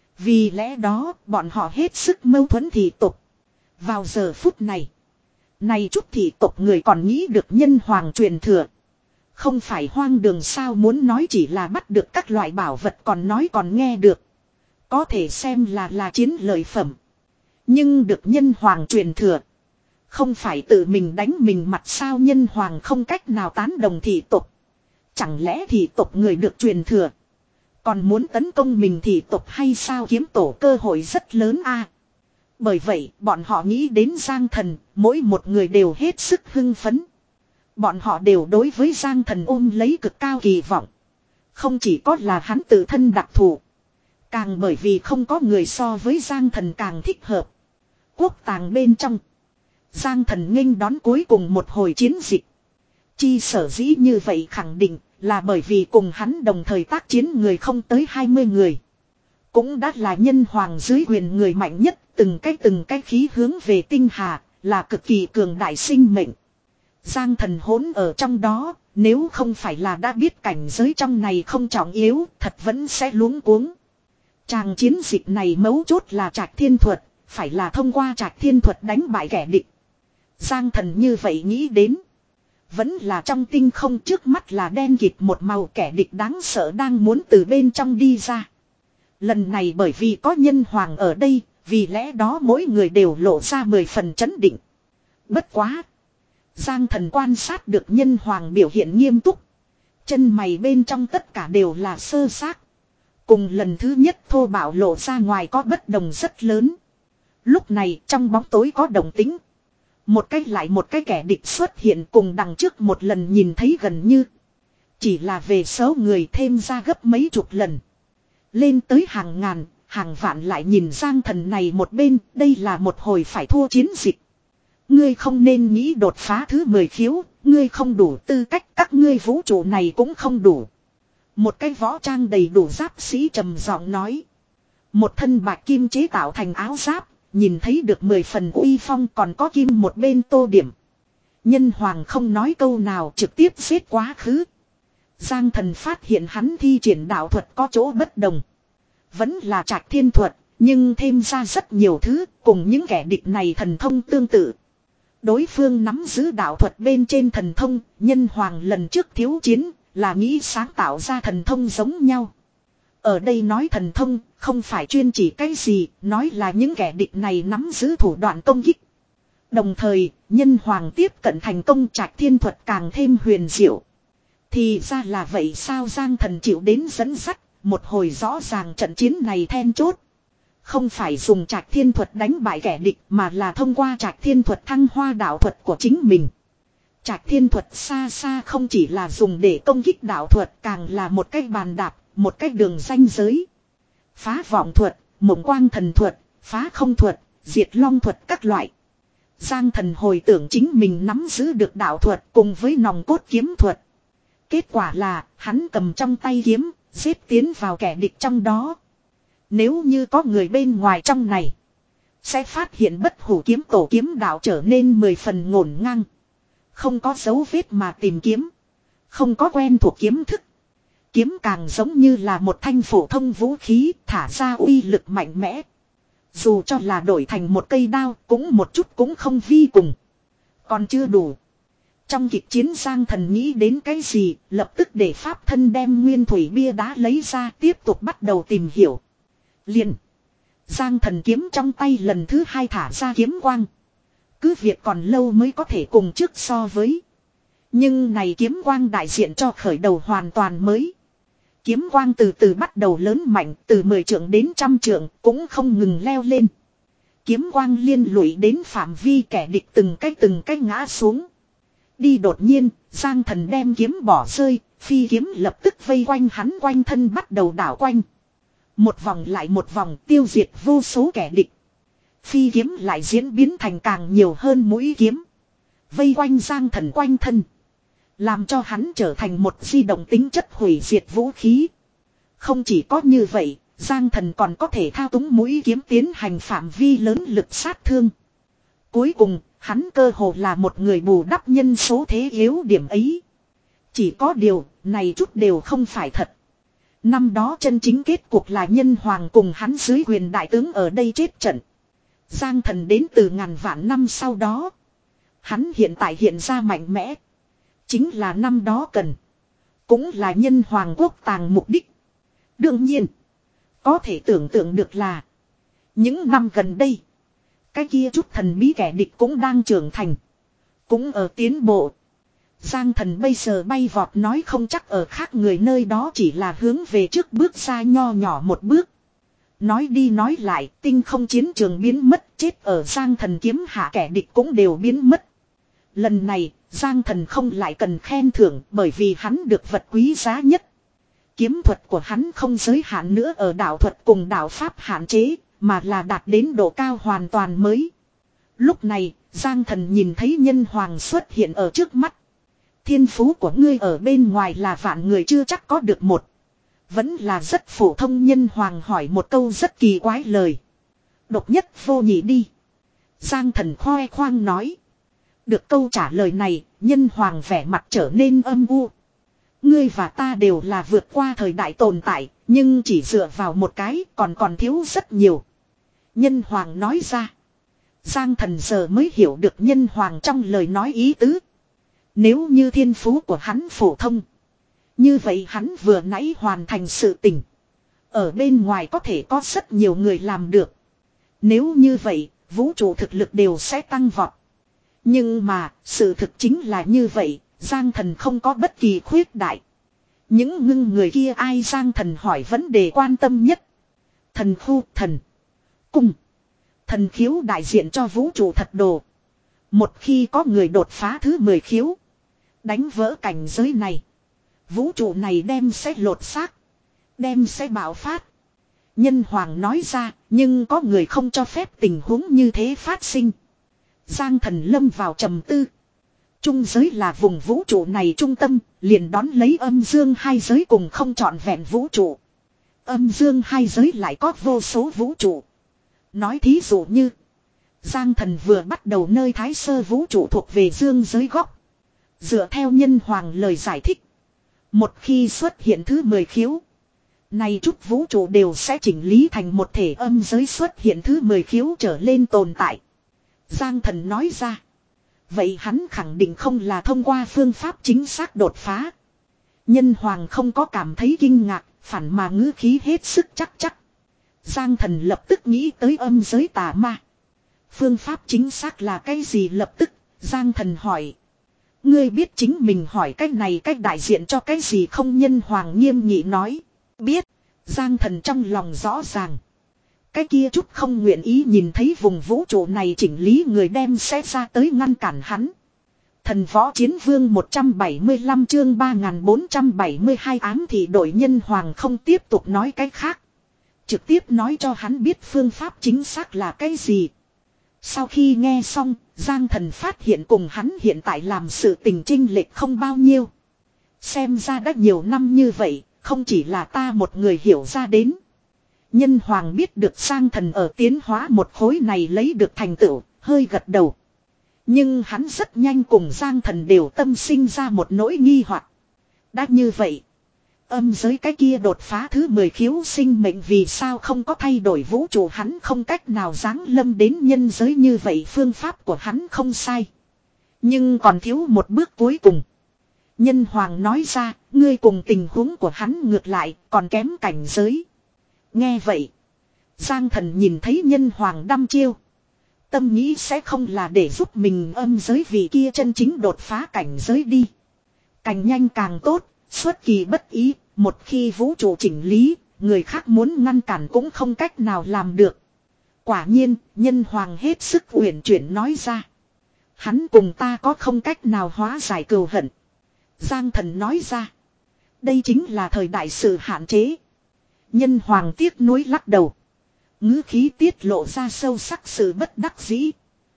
Vì lẽ đó, bọn họ hết sức mâu thuẫn thị tộc. Vào giờ phút này, này chút thị tộc người còn nghĩ được nhân hoàng truyền thừa. Không phải hoang đường sao, muốn nói chỉ là bắt được các loại bảo vật còn nói còn nghe được. Có thể xem là là chiến lợi phẩm. Nhưng được nhân hoàng truyền thừa. Không phải tự mình đánh mình mặt sao, nhân hoàng không cách nào tán đồng thị tộc. Chẳng lẽ thị tộc người được truyền thừa còn muốn tấn công mình thị tộc hay sao, kiếm tổ cơ hội rất lớn a. À, bởi vậy bọn họ nghĩ đến Giang Thần, mỗi một người đều hết sức hưng phấn. Bọn họ đều đối với Giang Thần ôm lấy cực cao kỳ vọng. Không chỉ có là hắn tự thân đặc thù, càng bởi vì không có người so với Giang Thần càng thích hợp. Quốc tàng bên trong, Giang Thần nghênh đón cuối cùng một hồi chiến dịch. Chi sở dĩ như vậy khẳng định là bởi vì cùng hắn đồng thời tác chiến người không tới hai mươi người. Cũng đã là nhân hoàng dưới quyền người mạnh nhất, từng cái từng cái khí hướng về tinh hà, là cực kỳ cường đại sinh mệnh. Giang Thần hỗn ở trong đó, nếu không phải là đã biết cảnh giới trong này không trọng yếu, thật vẫn sẽ luống cuống. Tràng chiến dịch này mấu chốt là Trạch Thiên thuật, phải là thông qua Trạch Thiên thuật đánh bại kẻ địch. Giang Thần như vậy nghĩ đến. Vẫn là trong tinh không, trước mắt là đen kịt một màu, kẻ địch đáng sợ đang muốn từ bên trong đi ra. Lần này bởi vì có nhân hoàng ở đây, vì lẽ đó mỗi người đều lộ ra mười phần chấn định. Bất quá, Giang Thần quan sát được nhân hoàng biểu hiện nghiêm túc. Chân mày bên trong tất cả đều là sơ xác. Cùng lần thứ nhất thô bạo lộ ra ngoài có bất đồng rất lớn. Lúc này trong bóng tối có động tĩnh. Một cách lại một cái kẻ địch xuất hiện cùng đằng trước một lần nhìn thấy gần như. Chỉ là về số người thêm ra gấp mấy chục lần. Lên tới hàng ngàn, hàng vạn lại nhìn Giang Thần này một bên, đây là một hồi phải thua chiến dịch. Ngươi không nên nghĩ đột phá thứ mười khiếu, ngươi không đủ tư cách, các ngươi vũ trụ này cũng không đủ. Một cái võ trang đầy đủ giáp sĩ trầm giọng nói. Một thân bạch kim chế tạo thành áo giáp, nhìn thấy được mười phần uy phong, còn có kim một bên tô điểm. Nhân hoàng không nói câu nào trực tiếp giết quá khứ. Giang thần phát hiện hắn thi triển đạo thuật có chỗ bất đồng. Vẫn là trạch thiên thuật, nhưng thêm ra rất nhiều thứ cùng những kẻ địch này thần thông tương tự. Đối phương nắm giữ đạo thuật bên trên thần thông, nhân hoàng lần trước thiếu chiến là nghĩ sáng tạo ra thần thông giống nhau. Ở đây nói thần thông, không phải chuyên chỉ cái gì, nói là những kẻ địch này nắm giữ thủ đoạn công kích. Đồng thời, nhân hoàng tiếp cận thành công trạch thiên thuật càng thêm huyền diệu. Thì ra là vậy sao Giang thần chịu đến dẫn dắt, một hồi rõ ràng trận chiến này then chốt. Không phải dùng trạch thiên thuật đánh bại kẻ địch mà là thông qua trạch thiên thuật thăng hoa đạo thuật của chính mình. Trạch thiên thuật xa xa không chỉ là dùng để công kích đạo thuật, càng là một cách bàn đạp, một cách đường ranh giới. Phá vọng thuật, mộng quang thần thuật, phá không thuật, diệt long thuật các loại. Giang thần hồi tưởng chính mình nắm giữ được đạo thuật cùng với nòng cốt kiếm thuật. Kết quả là hắn cầm trong tay kiếm, giết tiến vào kẻ địch trong đó. Nếu như có người bên ngoài trong này, sẽ phát hiện bất hủ kiếm tổ kiếm đạo trở nên mười phần ngổn ngang. Không có dấu vết mà tìm kiếm. Không có quen thuộc kiếm thức. Kiếm càng giống như là một thanh phổ thông vũ khí thả ra uy lực mạnh mẽ. Dù cho là đổi thành một cây đao cũng một chút cũng không vi cùng. Còn chưa đủ. Trong kịch chiến Giang thần nghĩ đến cái gì, lập tức để pháp thân đem nguyên thủy bia đá lấy ra tiếp tục bắt đầu tìm hiểu. Liền. Giang thần kiếm trong tay lần thứ hai thả ra kiếm quang. Cứ việc còn lâu mới có thể cùng trước so với. Nhưng này kiếm quang đại diện cho khởi đầu hoàn toàn mới. Kiếm quang từ từ bắt đầu lớn mạnh, từ mười trượng đến trăm trượng, cũng không ngừng leo lên. Kiếm quang liên lụy đến phạm vi kẻ địch từng cái từng cái ngã xuống. Đi đột nhiên, Giang thần đem kiếm bỏ rơi, phi kiếm lập tức vây quanh hắn quanh thân bắt đầu đảo quanh. Một vòng lại một vòng tiêu diệt vô số kẻ địch. Phi kiếm lại diễn biến thành càng nhiều hơn mũi kiếm. Vây quanh Giang thần quanh thân. Làm cho hắn trở thành một di động tính chất hủy diệt vũ khí. Không chỉ có như vậy, Giang thần còn có thể thao túng mũi kiếm tiến hành phạm vi lớn lực sát thương. Cuối cùng, hắn cơ hồ là một người bù đắp nhân số thế yếu điểm ấy. Chỉ có điều, này chút đều không phải thật. Năm đó chân chính kết cuộc là nhân hoàng cùng hắn dưới quyền đại tướng ở đây chết trận. Giang thần đến từ ngàn vạn năm sau đó. Hắn hiện tại hiện ra mạnh mẽ. Chính là năm đó cần. Cũng là nhân hoàng quốc tàng mục đích. Đương nhiên. Có thể tưởng tượng được là. Những năm gần đây. Cái kia chút thần bí kẻ địch cũng đang trưởng thành. Cũng ở tiến bộ. Giang thần bây giờ bay vọt nói không chắc ở khác người nơi đó chỉ là hướng về trước bước ra nho nhỏ một bước. Nói đi nói lại tinh không chiến trường biến mất chết ở Giang thần kiếm hạ kẻ địch cũng đều biến mất. Lần này Giang thần không lại cần khen thưởng bởi vì hắn được vật quý giá nhất. Kiếm thuật của hắn không giới hạn nữa ở đạo thuật cùng đạo pháp hạn chế mà là đạt đến độ cao hoàn toàn mới. Lúc này Giang thần nhìn thấy nhân hoàng xuất hiện ở trước mắt. Thiên phú của ngươi ở bên ngoài là vạn người chưa chắc có được một. Vẫn là rất phổ thông nhân hoàng hỏi một câu rất kỳ quái lời. Độc nhất vô nhị đi. Giang thần khoe khoang nói. Được câu trả lời này, nhân hoàng vẻ mặt trở nên âm u. Ngươi và ta đều là vượt qua thời đại tồn tại, nhưng chỉ dựa vào một cái còn còn thiếu rất nhiều. Nhân hoàng nói ra. Giang thần giờ mới hiểu được nhân hoàng trong lời nói ý tứ. Nếu như thiên phú của hắn phổ thông. Như vậy hắn vừa nãy hoàn thành sự tình. Ở bên ngoài có thể có rất nhiều người làm được. Nếu như vậy, vũ trụ thực lực đều sẽ tăng vọt. Nhưng mà, sự thực chính là như vậy, Giang thần không có bất kỳ khuyết đại. Những ngưng người kia ai Giang thần hỏi vấn đề quan tâm nhất. Thần khu, thần cung. Thần khiếu đại diện cho vũ trụ thật đồ. Một khi có người đột phá thứ mười khiếu. Đánh vỡ cảnh giới này. Vũ trụ này đem sẽ lột xác. Đem sẽ bạo phát. Nhân hoàng nói ra, nhưng có người không cho phép tình huống như thế phát sinh. Giang thần lâm vào trầm tư. Trung giới là vùng vũ trụ này trung tâm, liền đón lấy âm dương hai giới cùng không trọn vẹn vũ trụ. Âm dương hai giới lại có vô số vũ trụ. Nói thí dụ như, Giang Thần vừa bắt đầu nơi thái sơ vũ trụ thuộc về dương giới góc. Dựa theo nhân hoàng lời giải thích. Một khi xuất hiện thứ mười khiếu. Này chút vũ trụ đều sẽ chỉnh lý thành một thể âm giới xuất hiện thứ mười khiếu trở lên tồn tại. Giang Thần nói ra. Vậy hắn khẳng định không là thông qua phương pháp chính xác đột phá. Nhân hoàng không có cảm thấy kinh ngạc, phản mà ngữ khí hết sức chắc chắc. Giang Thần lập tức nghĩ tới âm giới tà ma. Phương pháp chính xác là cái gì lập tức, Giang Thần hỏi. Ngươi biết chính mình hỏi cách này cách đại diện cho cái gì không? Nhân hoàng nghiêm nghị nói. Biết. Giang Thần trong lòng rõ ràng. Cái kia chút không nguyện ý nhìn thấy vùng vũ trụ này chỉnh lý người đem sẽ ra tới ngăn cản hắn. Thần võ chiến vương một trăm bảy mươi lăm chương ba nghìn bốn trăm bảy mươi hai ám thị đội. Nhân hoàng không tiếp tục nói cái khác. Trực tiếp nói cho hắn biết phương pháp chính xác là cái gì. Sau khi nghe xong, Giang Thần phát hiện cùng hắn hiện tại làm sự tình chênh lệch không bao nhiêu. Xem ra đã nhiều năm như vậy, không chỉ là ta một người hiểu ra đến. Nhân hoàng biết được Giang Thần ở tiến hóa một khối này lấy được thành tựu, hơi gật đầu. Nhưng hắn rất nhanh cùng Giang Thần đều tâm sinh ra một nỗi nghi hoặc. Đã như vậy, âm giới cái kia đột phá thứ mười khiếu sinh mệnh vì sao không có thay đổi vũ trụ, hắn không cách nào giáng lâm đến nhân giới như vậy. Phương pháp của hắn không sai, nhưng còn thiếu một bước cuối cùng. Nhân hoàng nói ra, ngươi cùng tình huống của hắn ngược lại còn kém cảnh giới. Nghe vậy, Giang Thần nhìn thấy nhân hoàng đăm chiêu. Tâm nghĩ sẽ không là để giúp mình âm giới vị kia chân chính đột phá cảnh giới đi. Càng nhanh càng tốt, xuất kỳ bất ý, một khi vũ trụ chỉnh lý, người khác muốn ngăn cản cũng không cách nào làm được. Quả nhiên, nhân hoàng hết sức uyển chuyển nói ra. Hắn cùng ta có không cách nào hóa giải cừu hận. Giang Thần nói ra. Đây chính là thời đại sự hạn chế. Nhân hoàng tiếc nuối lắc đầu. Ngữ khí tiết lộ ra sâu sắc sự bất đắc dĩ.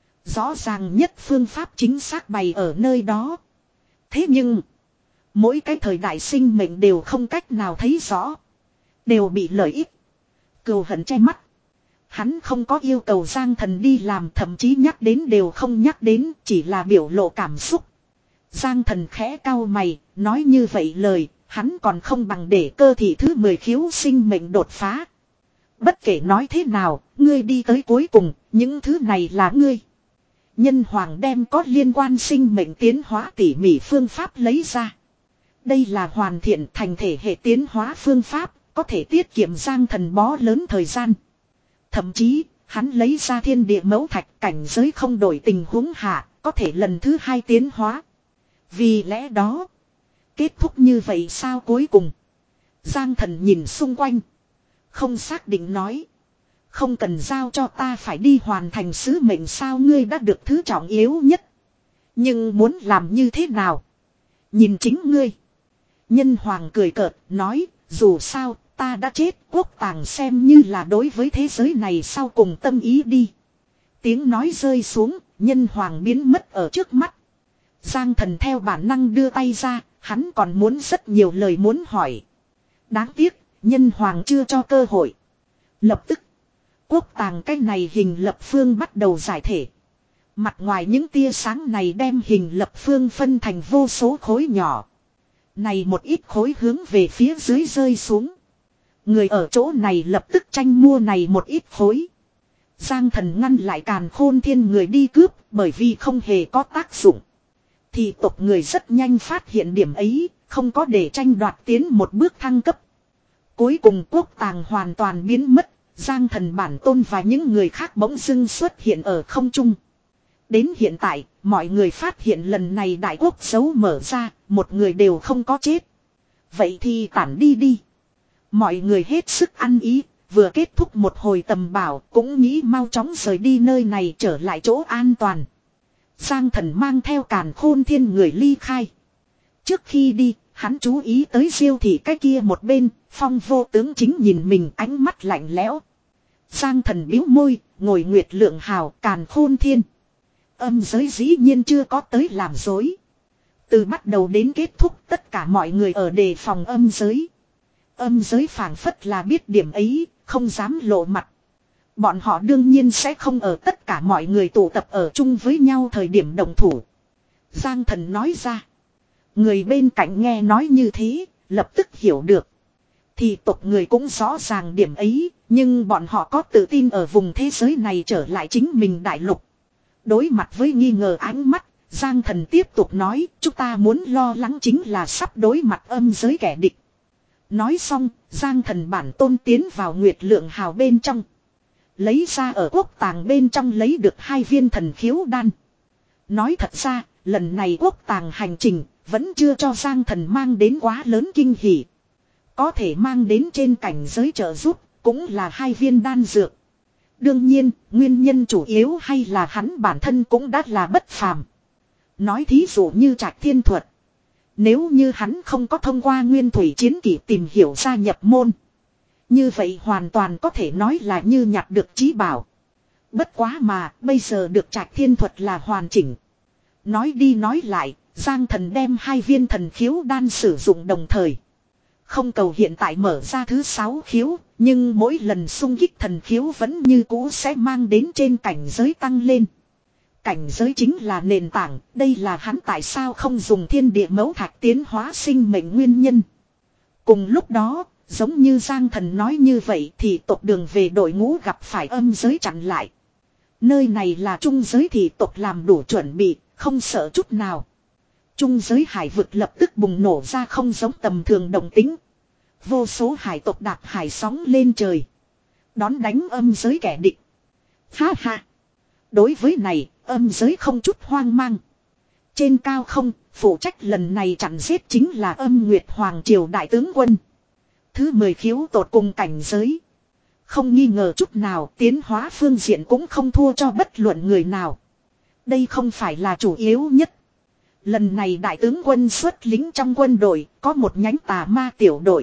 Rõ ràng nhất phương pháp chính xác bày ở nơi đó. Thế nhưng, mỗi cái thời đại sinh mệnh đều không cách nào thấy rõ. Đều bị lợi ích, cừu hận che mắt. Hắn không có yêu cầu Giang Thần đi làm, thậm chí nhắc đến đều không nhắc đến, chỉ là biểu lộ cảm xúc. Giang Thần khẽ cau mày, nói như vậy lời, hắn còn không bằng để cơ thị thứ mười khiếu sinh mệnh đột phá. Bất kể nói thế nào, ngươi đi tới cuối cùng, những thứ này là ngươi. Nhân hoàng đem có liên quan sinh mệnh tiến hóa tỉ mỉ phương pháp lấy ra. Đây là hoàn thiện thành thể hệ tiến hóa phương pháp, có thể tiết kiệm Giang Thần bó lớn thời gian. Thậm chí, hắn lấy ra thiên địa mẫu thạch, cảnh giới không đổi tình huống hạ, có thể lần thứ hai tiến hóa. Vì lẽ đó, kết thúc như vậy sao cuối cùng? Giang Thần nhìn xung quanh, không xác định nói. Không cần giao cho ta phải đi hoàn thành sứ mệnh sao? Ngươi đã được thứ trọng yếu nhất. Nhưng muốn làm như thế nào? Nhìn chính ngươi. Nhân hoàng cười cợt, nói, dù sao, ta đã chết, quốc tàng xem như là đối với thế giới này sau cùng tâm ý đi. Tiếng nói rơi xuống, nhân hoàng biến mất ở trước mắt. Giang Thần theo bản năng đưa tay ra, hắn còn muốn rất nhiều lời muốn hỏi. Đáng tiếc, nhân hoàng chưa cho cơ hội. Lập tức, quốc tàng cái này hình lập phương bắt đầu giải thể. Mặt ngoài những tia sáng này đem hình lập phương phân thành vô số khối nhỏ. Này một ít khối hướng về phía dưới rơi xuống. Người ở chỗ này lập tức tranh mua này một ít khối. Giang Thần ngăn lại Càn Khôn Thiên người đi cướp, bởi vì không hề có tác dụng. Thì tộc người rất nhanh phát hiện điểm ấy, không có để tranh đoạt tiến một bước thăng cấp. Cuối cùng quốc tàng hoàn toàn biến mất, Giang Thần bản tôn và những người khác bỗng dưng xuất hiện ở không trung. Đến hiện tại, mọi người phát hiện lần này đại quốc dấu mở ra, một người đều không có chết. Vậy thì tản đi đi. Mọi người hết sức ăn ý, vừa kết thúc một hồi tầm bảo, cũng nghĩ mau chóng rời đi nơi này trở lại chỗ an toàn. Giang Thần mang theo Càn Khôn Thiên người ly khai. Trước khi đi, hắn chú ý tới Diêu thị cái kia một bên, Phong Vô Tướng chính nhìn mình ánh mắt lạnh lẽo. Giang Thần bĩu môi, ngồi Nguyệt Lượng Hào, Càn Khôn Thiên. Âm giới dĩ nhiên chưa có tới làm dối. Từ bắt đầu đến kết thúc tất cả mọi người ở đề phòng âm giới. Âm giới phảng phất là biết điểm ấy, không dám lộ mặt. Bọn họ đương nhiên sẽ không ở tất cả mọi người tụ tập ở chung với nhau thời điểm đồng thủ. Giang Thần nói ra. Người bên cạnh nghe nói như thế, lập tức hiểu được. Thì tộc người cũng rõ ràng điểm ấy, nhưng bọn họ có tự tin ở vùng thế giới này trở lại chính mình đại lục. Đối mặt với nghi ngờ ánh mắt, Giang Thần tiếp tục nói, chúng ta muốn lo lắng chính là sắp đối mặt âm giới kẻ địch. Nói xong, Giang Thần bản tôn tiến vào Nguyệt Lượng Hào bên trong. Lấy ra ở quốc tàng bên trong lấy được hai viên thần khiếu đan. Nói thật ra, lần này quốc tàng hành trình, vẫn chưa cho Giang Thần mang đến quá lớn kinh hỉ. Có thể mang đến trên cảnh giới trợ giúp, cũng là hai viên đan dược. Đương nhiên, nguyên nhân chủ yếu hay là hắn bản thân cũng đã là bất phàm. Nói thí dụ như Trạch Thiên Thuật. Nếu như hắn không có thông qua nguyên thủy chiến kỷ tìm hiểu gia nhập môn. Như vậy hoàn toàn có thể nói là như nhặt được trí bảo. Bất quá mà, bây giờ được Trạch Thiên Thuật là hoàn chỉnh. Nói đi nói lại, Giang Thần đem hai viên thần khiếu đan sử dụng đồng thời. Không cầu hiện tại mở ra thứ sáu khiếu, nhưng mỗi lần xung kích thần khiếu vẫn như cũ sẽ mang đến trên cảnh giới tăng lên. Cảnh giới chính là nền tảng, đây là hắn tại sao không dùng thiên địa mẫu thạch tiến hóa sinh mệnh nguyên nhân. Cùng lúc đó, giống như Giang Thần nói như vậy thì tộc đường về đội ngũ gặp phải âm giới chặn lại. Nơi này là trung giới thì tộc làm đủ chuẩn bị, không sợ chút nào. Trung giới hải vực lập tức bùng nổ ra không giống tầm thường động tính. Vô số hải tộc đạp hải sóng lên trời. Đón đánh âm giới kẻ địch. Ha ha. Đối với này, âm giới không chút hoang mang. Trên cao không, phụ trách lần này chặn giết chính là âm Nguyệt Hoàng Triều Đại tướng quân. Thứ mười khiếu tột cùng cảnh giới. Không nghi ngờ chút nào, tiến hóa phương diện cũng không thua cho bất luận người nào. Đây không phải là chủ yếu nhất. Lần này đại tướng quân xuất lính trong quân đội, có một nhánh tà ma tiểu đội.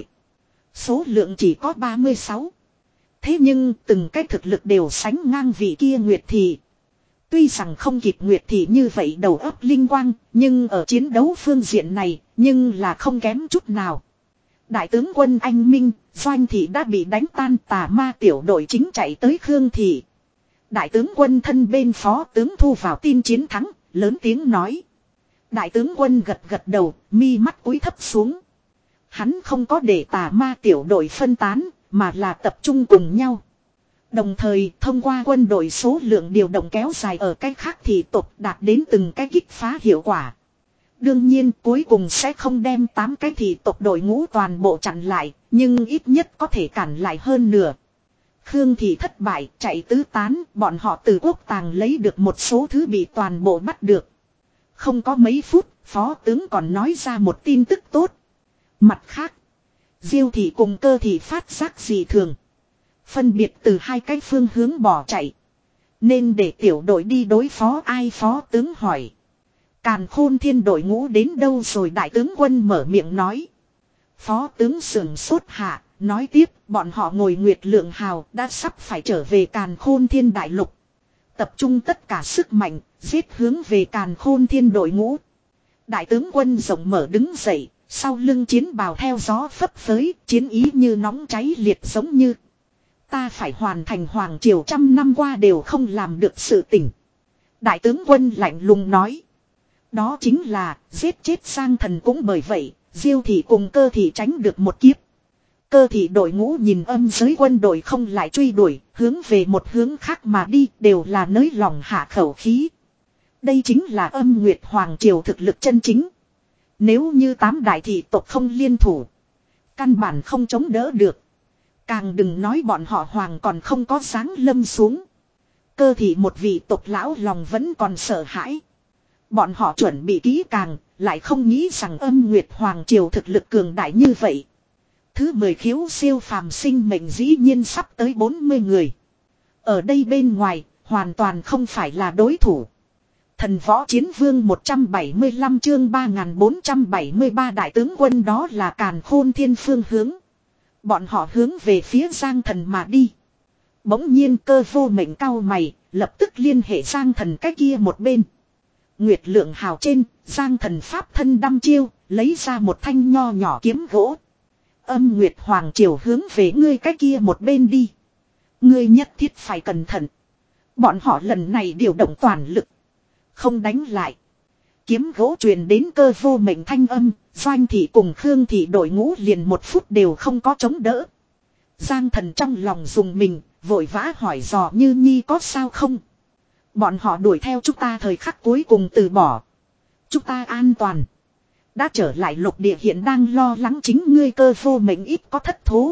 Số lượng chỉ có ba mươi sáu. Thế nhưng từng cái thực lực đều sánh ngang vị kia Nguyệt Thị. Tuy rằng không kịp Nguyệt Thị như vậy đầu óc linh quang, nhưng ở chiến đấu phương diện này, nhưng là không kém chút nào. Đại tướng quân anh Minh, Doanh Thị đã bị đánh tan, tà ma tiểu đội chính chạy tới Khương Thị. Đại tướng quân thân bên phó tướng thu vào tin chiến thắng, lớn tiếng nói. Đại tướng quân gật gật đầu, mi mắt cúi thấp xuống. Hắn không có để tà ma tiểu đội phân tán, mà là tập trung cùng nhau. Đồng thời thông qua quân đội số lượng điều động kéo dài ở cách khác thì tộc đạt đến từng cái kích phá hiệu quả. Đương nhiên cuối cùng sẽ không đem tám cái thị tộc đội ngũ toàn bộ chặn lại, nhưng ít nhất có thể cản lại hơn nửa. Khương Thị thất bại, chạy tứ tán, bọn họ từ quốc tàng lấy được một số thứ bị toàn bộ bắt được. Không có mấy phút, phó tướng còn nói ra một tin tức tốt. Mặt khác, Diêu Thị cùng Cơ Thị phát giác dị thường. Phân biệt từ hai cái phương hướng bỏ chạy. Nên để tiểu đội đi đối phó ai, phó tướng hỏi. Càn Khôn Thiên đội ngũ đến đâu rồi, đại tướng quân mở miệng nói. Phó tướng sườn sốt hạ, nói tiếp, bọn họ ngồi Nguyệt Lượng Hào đã sắp phải trở về Càn Khôn Thiên đại lục. Tập trung tất cả sức mạnh, giết hướng về Càn Khôn Thiên đội ngũ. Đại tướng quân rộng mở đứng dậy, sau lưng chiến bào theo gió phấp phới, chiến ý như nóng cháy liệt giống như. Ta phải hoàn thành hoàng triều trăm năm qua đều không làm được sự tỉnh. Đại tướng quân lạnh lùng nói. Đó chính là giết chết Giang Thần, cũng bởi vậy Diêu Thị cùng Cơ Thị tránh được một kiếp. Cơ Thị đội ngũ nhìn âm giới quân đội không lại truy đuổi, hướng về một hướng khác mà đi, đều là nới lòng hạ khẩu khí. Đây chính là âm Nguyệt Hoàng Triều thực lực chân chính. Nếu như tám đại thị tộc không liên thủ, căn bản không chống đỡ được. Càng đừng nói bọn họ hoàng còn không có dáng lâm xuống. Cơ Thị một vị tộc lão lòng vẫn còn sợ hãi. Bọn họ chuẩn bị kỹ càng, lại không nghĩ rằng âm Nguyệt Hoàng Triều thực lực cường đại như vậy. Thứ mười khiếu siêu phàm sinh mệnh dĩ nhiên sắp tới bốn mươi người. Ở đây bên ngoài, hoàn toàn không phải là đối thủ. Thần võ chiến vương một trăm bảy mươi lăm chương ba nghìn bốn trăm bảy mươi ba đại tướng quân, đó là Càn Khôn Thiên phương hướng. Bọn họ hướng về phía Giang Thần mà đi. Bỗng nhiên Cơ Vô Mệnh cau mày, lập tức liên hệ Giang Thần cái kia một bên. Nguyệt Lượng Hào trên, Giang Thần pháp thân đăm chiêu, lấy ra một thanh nho nhỏ kiếm gỗ. Âm Nguyệt Hoàng Triều hướng về ngươi cái kia một bên đi. Ngươi nhất thiết phải cẩn thận. Bọn họ lần này điều động toàn lực. Không đánh lại. Kiếm gỗ truyền đến cơ vô mệnh thanh âm. Doanh thị cùng Khương thị đội ngũ liền một phút đều không có chống đỡ. Giang Thần trong lòng dùng mình. Vội vã hỏi dò Như Nhi có sao không. Bọn họ đuổi theo chúng ta thời khắc cuối cùng từ bỏ. Chúng ta an toàn. Đã trở lại lục địa hiện đang lo lắng chính ngươi cơ vô mệnh ít có thất thố.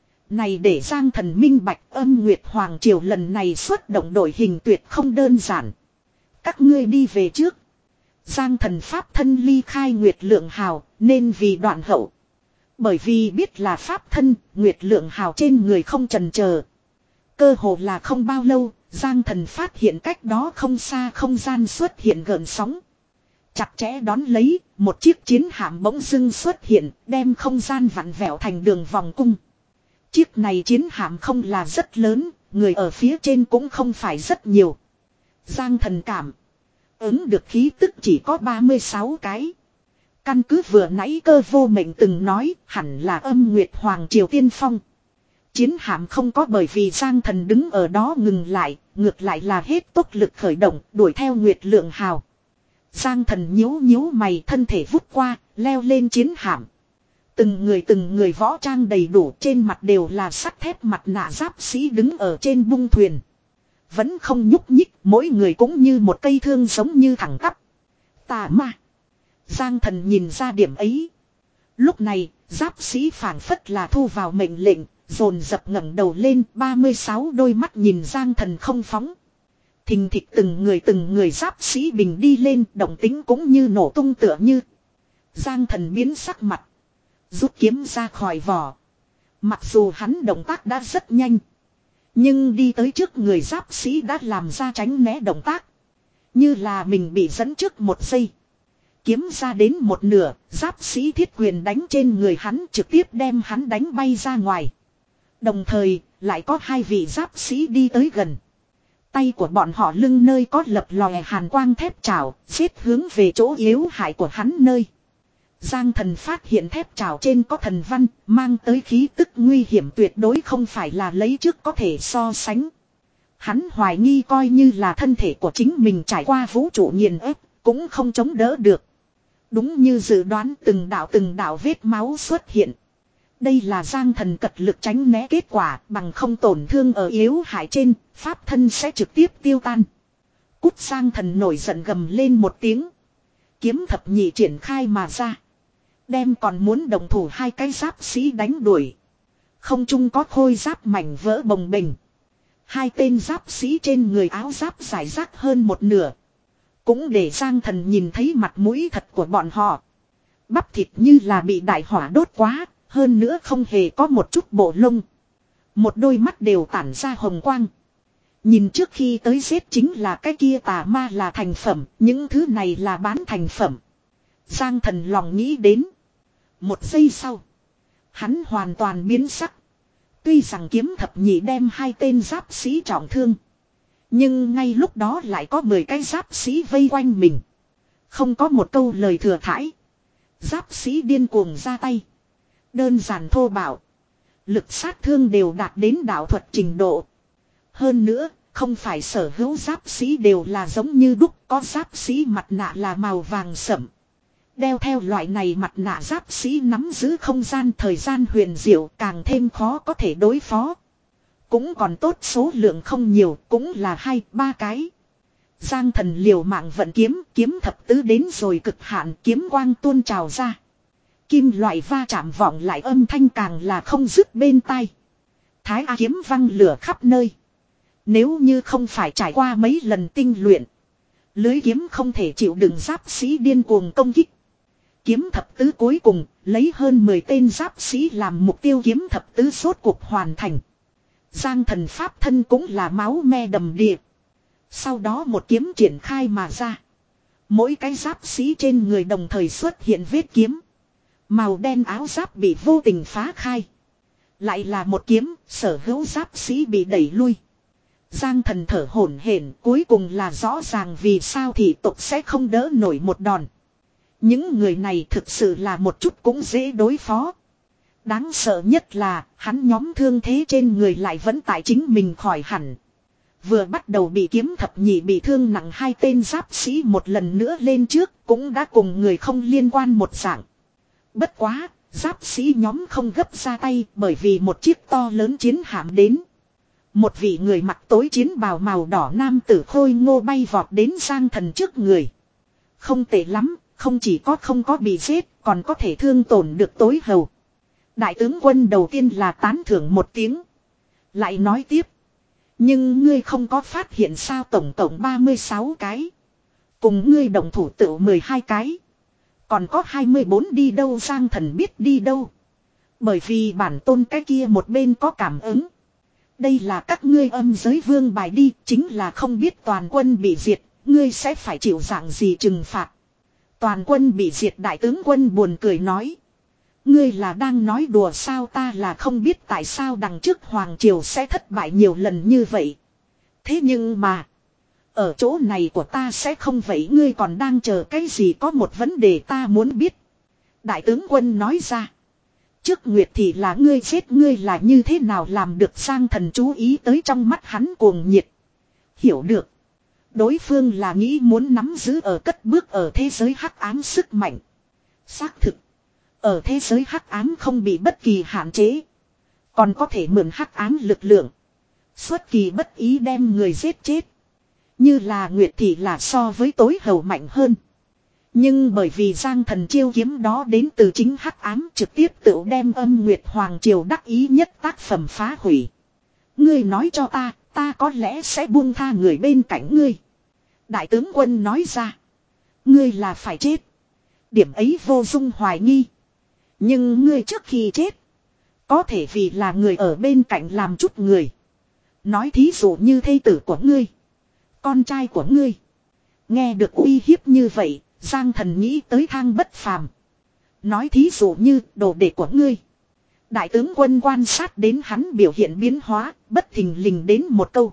Này để Giang Thần minh bạch Âm Nguyệt Hoàng Triều lần này xuất động đội hình tuyệt không đơn giản. Các ngươi đi về trước. Giang Thần pháp thân ly khai Nguyệt Lượng Hào nên vì đoạn hậu. Bởi vì biết là pháp thân, Nguyệt Lượng Hào trên người không chần chờ. Cơ hồ là không bao lâu, Giang Thần phát hiện cách đó không xa không gian xuất hiện gợn sóng. Chặt chẽ đón lấy, một chiếc chiến hạm bỗng dưng xuất hiện, đem không gian vặn vẹo thành đường vòng cung. Chiếc này chiến hạm không là rất lớn, người ở phía trên cũng không phải rất nhiều. Giang Thần cảm ứng được khí tức chỉ có ba mươi sáu cái. Căn cứ vừa nãy cơ vô mệnh từng nói, hẳn là Âm Nguyệt Hoàng Triều tiên phong. Chiến hạm không có bởi vì Giang Thần đứng ở đó ngừng lại, ngược lại là hết tốc lực khởi động, đuổi theo Nguyệt Lượng Hào. Giang Thần nhíu nhíu mày, thân thể vút qua, leo lên chiến hạm. Từng người từng người võ trang đầy đủ, trên mặt đều là sắt thép mặt nạ giáp sĩ đứng ở trên bung thuyền. Vẫn không nhúc nhích, mỗi người cũng như một cây thương giống như thẳng tắp. Tà ma. Giang Thần nhìn ra điểm ấy. Lúc này, giáp sĩ phảng phất là thu vào mệnh lệnh, dồn dập ngẩng đầu lên, ba mươi sáu đôi mắt nhìn Giang Thần không phóng. Thình thịch từng người từng người giáp sĩ bình đi lên, động tính cũng như nổ tung tựa như. Giang Thần biến sắc mặt, rút kiếm ra khỏi vỏ. Mặc dù hắn động tác đã rất nhanh, nhưng đi tới trước người giáp sĩ đã làm ra tránh né động tác. Như là mình bị dẫn trước một giây. Kiếm ra đến một nửa, giáp sĩ thiết quyền đánh trên người hắn, trực tiếp đem hắn đánh bay ra ngoài. Đồng thời, lại có hai vị giáp sĩ đi tới gần. Tay của bọn họ lưng nơi có lập lòe hàn quang thép trảo, xếp hướng về chỗ yếu hại của hắn nơi. Giang Thần phát hiện thép trảo trên có thần văn, mang tới khí tức nguy hiểm tuyệt đối không phải là lấy trước có thể so sánh. Hắn hoài nghi coi như là thân thể của chính mình trải qua vũ trụ nghiền ép, cũng không chống đỡ được. Đúng như dự đoán, từng đạo từng đạo vết máu xuất hiện. Đây là Giang Thần cật lực tránh né kết quả, bằng không tổn thương ở yếu hại trên, pháp thân sẽ trực tiếp tiêu tan. Cút. Giang Thần nổi giận gầm lên một tiếng. Kiếm thập nhị triển khai mà ra. Đem còn muốn đồng thủ hai cái giáp sĩ đánh đuổi. Không chung có khôi giáp mảnh vỡ bồng bềnh. Hai tên giáp sĩ trên người áo giáp giải rác hơn một nửa. Cũng để Giang Thần nhìn thấy mặt mũi thật của bọn họ. Bắp thịt như là bị đại hỏa đốt quá, hơn nữa không hề có một chút bộ lông. Một đôi mắt đều tản ra hồng quang. Nhìn trước khi tới giết chính là cái kia tà ma là thành phẩm, những thứ này là bán thành phẩm. Giang Thần lòng nghĩ đến. Một giây sau, hắn hoàn toàn biến sắc. Tuy rằng kiếm thập nhị đem hai tên giáp sĩ trọng thương, nhưng ngay lúc đó lại có mười cái giáp sĩ vây quanh mình. Không có một câu lời thừa thãi. Giáp sĩ điên cuồng ra tay. Đơn giản thô bạo. Lực sát thương đều đạt đến đạo thuật trình độ. Hơn nữa, không phải sở hữu giáp sĩ đều là giống như đúc, có giáp sĩ mặt nạ là màu vàng sẫm. Đeo theo loại này mặt nạ giáp sĩ nắm giữ không gian thời gian huyền diệu, càng thêm khó có thể đối phó. Cũng còn tốt số lượng không nhiều, cũng là hai, ba cái. Giang Thần liều mạng vận kiếm, kiếm thập tứ đến rồi cực hạn, kiếm quang tuôn trào ra. Kim loại va chạm vọng lại, âm thanh càng là không dứt bên tai. Thái A kiếm văng lửa khắp nơi. Nếu như không phải trải qua mấy lần tinh luyện, lưới kiếm không thể chịu đựng giáp sĩ điên cuồng công kích. Kiếm thập tứ cuối cùng, lấy hơn mười tên giáp sĩ làm mục tiêu, kiếm thập tứ rốt cuộc hoàn thành. Giang Thần pháp thân cũng là máu me đầm đìa. Sau đó một kiếm triển khai mà ra. Mỗi cái giáp sĩ trên người đồng thời xuất hiện vết kiếm. Màu đen áo giáp bị vô tình phá khai. Lại là một kiếm, sở hữu giáp sĩ bị đẩy lui. Giang Thần thở hổn hển, cuối cùng là rõ ràng vì sao thị tộc sẽ không đỡ nổi một đòn. Những người này thực sự là một chút cũng dễ đối phó. Đáng sợ nhất là hắn nhóm thương thế trên người lại vẫn tại chính mình khỏi hẳn. Vừa bắt đầu bị kiếm thập nhị bị thương nặng hai tên giáp sĩ một lần nữa lên trước cũng đã cùng người không liên quan một dạng. Bất quá, giáp sĩ nhóm không gấp ra tay bởi vì một chiếc to lớn chiến hạm đến. Một vị người mặc tối chiến bào màu đỏ nam tử khôi ngô bay vọt đến Giang Thần trước người. Không tệ lắm, không chỉ có không có bị giết, còn có thể thương tổn được tối hầu. Đại tướng quân đầu tiên là tán thưởng một tiếng. Lại nói tiếp. Nhưng ngươi không có phát hiện sao tổng cộng ba mươi sáu cái. Cùng ngươi đồng thủ tự mười hai cái. Còn có hai mươi bốn đi đâu Giang Thần biết đi đâu. Bởi vì bản tôn cái kia một bên có cảm ứng. Đây là các ngươi âm giới vương bài đi, chính là không biết toàn quân bị diệt, ngươi sẽ phải chịu dạng gì trừng phạt. Toàn quân bị diệt đại tướng quân buồn cười nói. Ngươi là đang nói đùa sao ta là không biết tại sao đằng trước Hoàng Triều sẽ thất bại nhiều lần như vậy. Thế nhưng mà, ở chỗ này của ta sẽ không vậy ngươi còn đang chờ cái gì có một vấn đề ta muốn biết. Đại tướng quân nói ra. Trước Nguyệt thì là ngươi giết ngươi là như thế nào làm được Giang Thần chú ý tới trong mắt hắn cuồng nhiệt. Hiểu được. Đối phương là nghĩ muốn nắm giữ ở cất bước ở thế giới hắc ám sức mạnh. Xác thực. Ở thế giới hắc ám không bị bất kỳ hạn chế. Còn có thể mượn hắc ám lực lượng. Xuất kỳ bất ý đem người giết chết. Như là Nguyệt thì là so với tối hầu mạnh hơn. Nhưng bởi vì Giang Thần chiêu kiếm đó đến từ chính hắc ám trực tiếp tự đem âm Nguyệt Hoàng Triều đắc ý nhất tác phẩm phá hủy. Ngươi nói cho ta, ta có lẽ sẽ buông tha người bên cạnh ngươi. Đại tướng quân nói ra. Ngươi là phải chết. Điểm ấy vô dung hoài nghi. Nhưng ngươi trước khi chết. Có thể vì là người ở bên cạnh làm chút người. Nói thí dụ như thê tử của ngươi. Con trai của ngươi. Nghe được uy hiếp như vậy. Giang Thần nghĩ tới thang bất phàm. Nói thí dụ như đồ đệ của ngươi. Đại tướng quân quan sát đến hắn biểu hiện biến hóa. Bất thình lình đến một câu.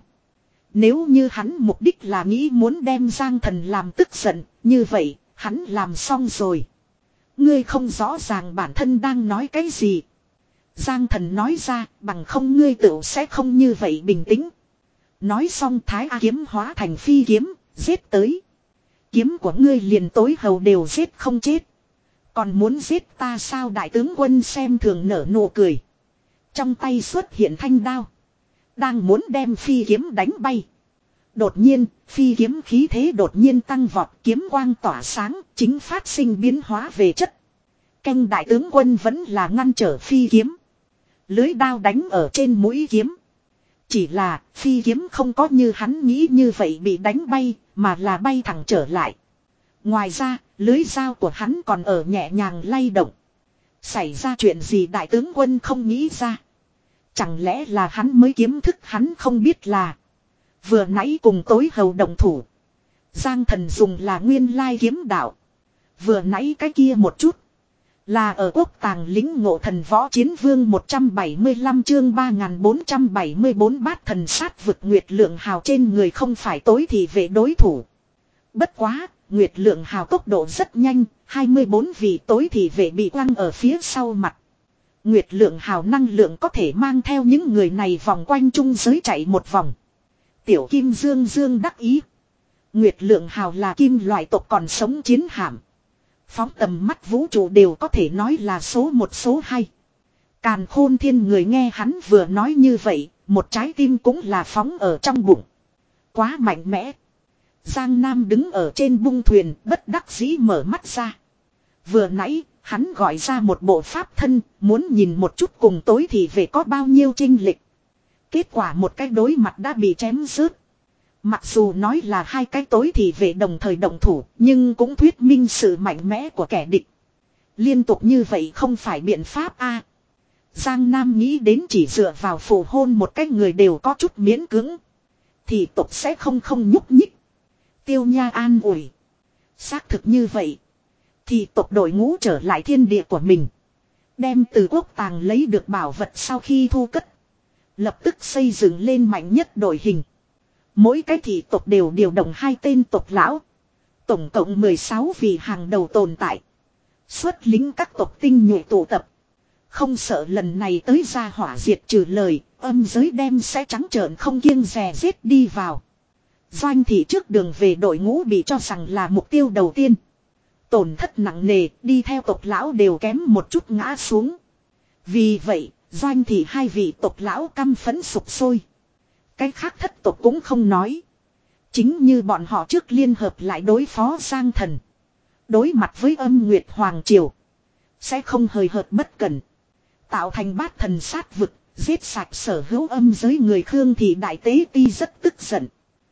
Nếu như hắn mục đích là nghĩ muốn đem Giang Thần làm tức giận. Như vậy hắn làm xong rồi. Ngươi không rõ ràng bản thân đang nói cái gì. Giang Thần nói ra bằng không ngươi tự sẽ không như vậy bình tĩnh. Nói xong thái A kiếm hóa thành phi kiếm. Giết tới. Kiếm của ngươi liền tối hầu đều giết không chết. Còn muốn giết ta sao đại tướng quân xem thường nở nụ cười. Trong tay xuất hiện thanh đao. Đang muốn đem phi kiếm đánh bay. Đột nhiên, phi kiếm khí thế đột nhiên tăng vọt kiếm quang tỏa sáng, chính phát sinh biến hóa về chất. Canh đại tướng quân vẫn là ngăn trở phi kiếm. Lưới đao đánh ở trên mũi kiếm. Chỉ là phi kiếm không có như hắn nghĩ như vậy bị đánh bay, mà là bay thẳng trở lại. Ngoài ra, lưới dao của hắn còn ở nhẹ nhàng lay động. Xảy ra chuyện gì đại tướng quân không nghĩ ra. Chẳng lẽ là hắn mới kiếm thức hắn không biết là. Vừa nãy cùng tối hầu động thủ. Giang Thần dùng là nguyên lai kiếm đạo. Vừa nãy cái kia một chút. Là ở quốc tàng lính ngộ thần võ chiến vương một trăm bảy mươi lăm chương ba nghìn bốn trăm bảy mươi bốn bát thần sát vực Nguyệt Lượng Hào trên người không phải tối thì về đối thủ. Bất quá, Nguyệt Lượng Hào tốc độ rất nhanh, hai mươi bốn vị tối thì về bị quăng ở phía sau mặt. Nguyệt Lượng Hào năng lượng có thể mang theo những người này vòng quanh trung giới chạy một vòng. Tiểu Kim Dương Dương đắc ý. Nguyệt Lượng Hào là kim loại tộc còn sống chiến hạm. Phóng tầm mắt vũ trụ đều có thể nói là số một số hai. Càn Khôn Thiên người nghe hắn vừa nói như vậy, một trái tim cũng là phóng ở trong bụng. Quá mạnh mẽ. Giang Nam đứng ở trên bung thuyền, bất đắc dĩ mở mắt ra. Vừa nãy, hắn gọi ra một bộ pháp thân, muốn nhìn một chút cùng tối thì về có bao nhiêu chênh lệch. Kết quả một cái đối mặt đã bị chém rớt. Mặc dù nói là hai cái tối thì về đồng thời động thủ, nhưng cũng thuyết minh sự mạnh mẽ của kẻ địch. Liên tục như vậy không phải biện pháp a. Giang Nam nghĩ đến chỉ dựa vào phù hôn một cái người đều có chút miễn cưỡng. Thì tộc sẽ không không nhúc nhích. Tiêu Nha an ủi. Xác thực như vậy. Thì tộc đội ngũ trở lại thiên địa của mình. Đem từ quốc tàng lấy được bảo vật sau khi thu cất. Lập tức xây dựng lên mạnh nhất đội hình. Mỗi cái thị tộc đều điều động hai tên tộc lão. Tổng cộng mười sáu vị hàng đầu tồn tại. Xuất lính các tộc tinh nhuệ tụ tập. Không sợ lần này tới ra hỏa diệt trừ lời, âm giới đem sẽ trắng trợn không kiêng dè giết đi vào. Doanh thị trước đường về đội ngũ bị cho rằng là mục tiêu đầu tiên. Tổn thất nặng nề, đi theo tộc lão đều kém một chút ngã xuống. Vì vậy, doanh thị hai vị tộc lão căm phẫn sục sôi. Cái khác thất tộc cũng không nói. Chính như bọn họ trước liên hợp lại đối phó Giang Thần. Đối mặt với âm Nguyệt Hoàng Triều. Sẽ không hời hợt bất cẩn. Tạo thành bát thần sát vực, giết sạch sở hữu âm giới người Khương thị đại tế ti rất tức giận.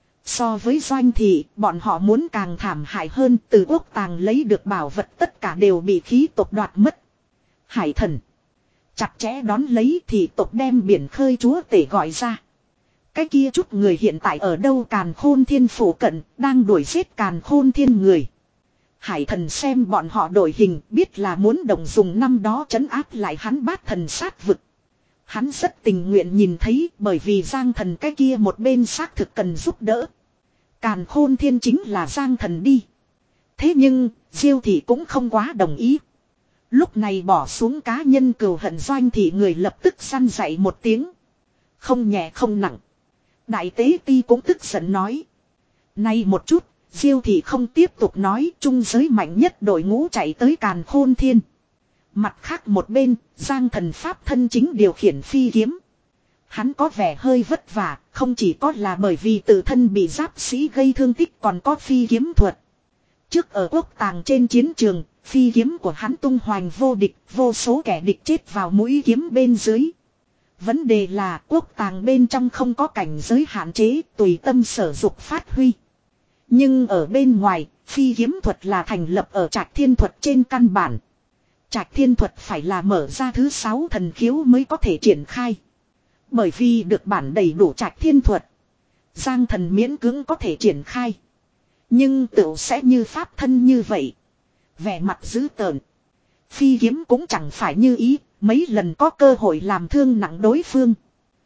So với doanh thị, bọn họ muốn càng thảm hại hơn, từ quốc tàng lấy được bảo vật tất cả đều bị khí tộc đoạt mất. Hải thần. Chặt chẽ đón lấy thì tộc đem biển khơi chúa tể gọi ra. Cái kia chút người hiện tại ở đâu Càn Khôn Thiên phủ cận, đang đuổi giết Càn Khôn Thiên người. Hải thần xem bọn họ đổi hình, biết là muốn động dùng năm đó trấn áp lại hắn bát thần sát vực. Hắn rất tình nguyện nhìn thấy, bởi vì Giang Thần cái kia một bên xác thực cần giúp đỡ. Càn Khôn Thiên chính là Giang Thần đi. Thế nhưng, Diêu thị cũng không quá đồng ý. Lúc này bỏ xuống cá nhân cừu hận doanh thị người lập tức săn dậy một tiếng. Không nhẹ không nặng. Đại tế ti cũng tức giận nói. Nay một chút, Diêu thị không tiếp tục nói, trung giới mạnh nhất đội ngũ chạy tới Càn Khôn Thiên. Mặt khác một bên, Giang Thần pháp thân chính điều khiển phi kiếm. Hắn có vẻ hơi vất vả, không chỉ có là bởi vì tự thân bị giáp sĩ gây thương tích còn có phi kiếm thuật. Trước ở quốc tàng trên chiến trường, phi kiếm của hắn tung hoành vô địch, vô số kẻ địch chết vào mũi kiếm bên dưới. Vấn đề là quốc tàng bên trong không có cảnh giới hạn chế, tùy tâm sở dục phát huy. Nhưng ở bên ngoài, phi kiếm thuật là thành lập ở Trạch Thiên thuật trên căn bản. Trạch Thiên thuật phải là mở ra thứ sáu thần khiếu mới có thể triển khai. Bởi vì được bản đầy đủ Trạch Thiên thuật, Giang Thần miễn cưỡng có thể triển khai. Nhưng tựu sẽ như pháp thân như vậy. Vẻ mặt dữ tợn. Phi kiếm cũng chẳng phải như ý, mấy lần có cơ hội làm thương nặng đối phương.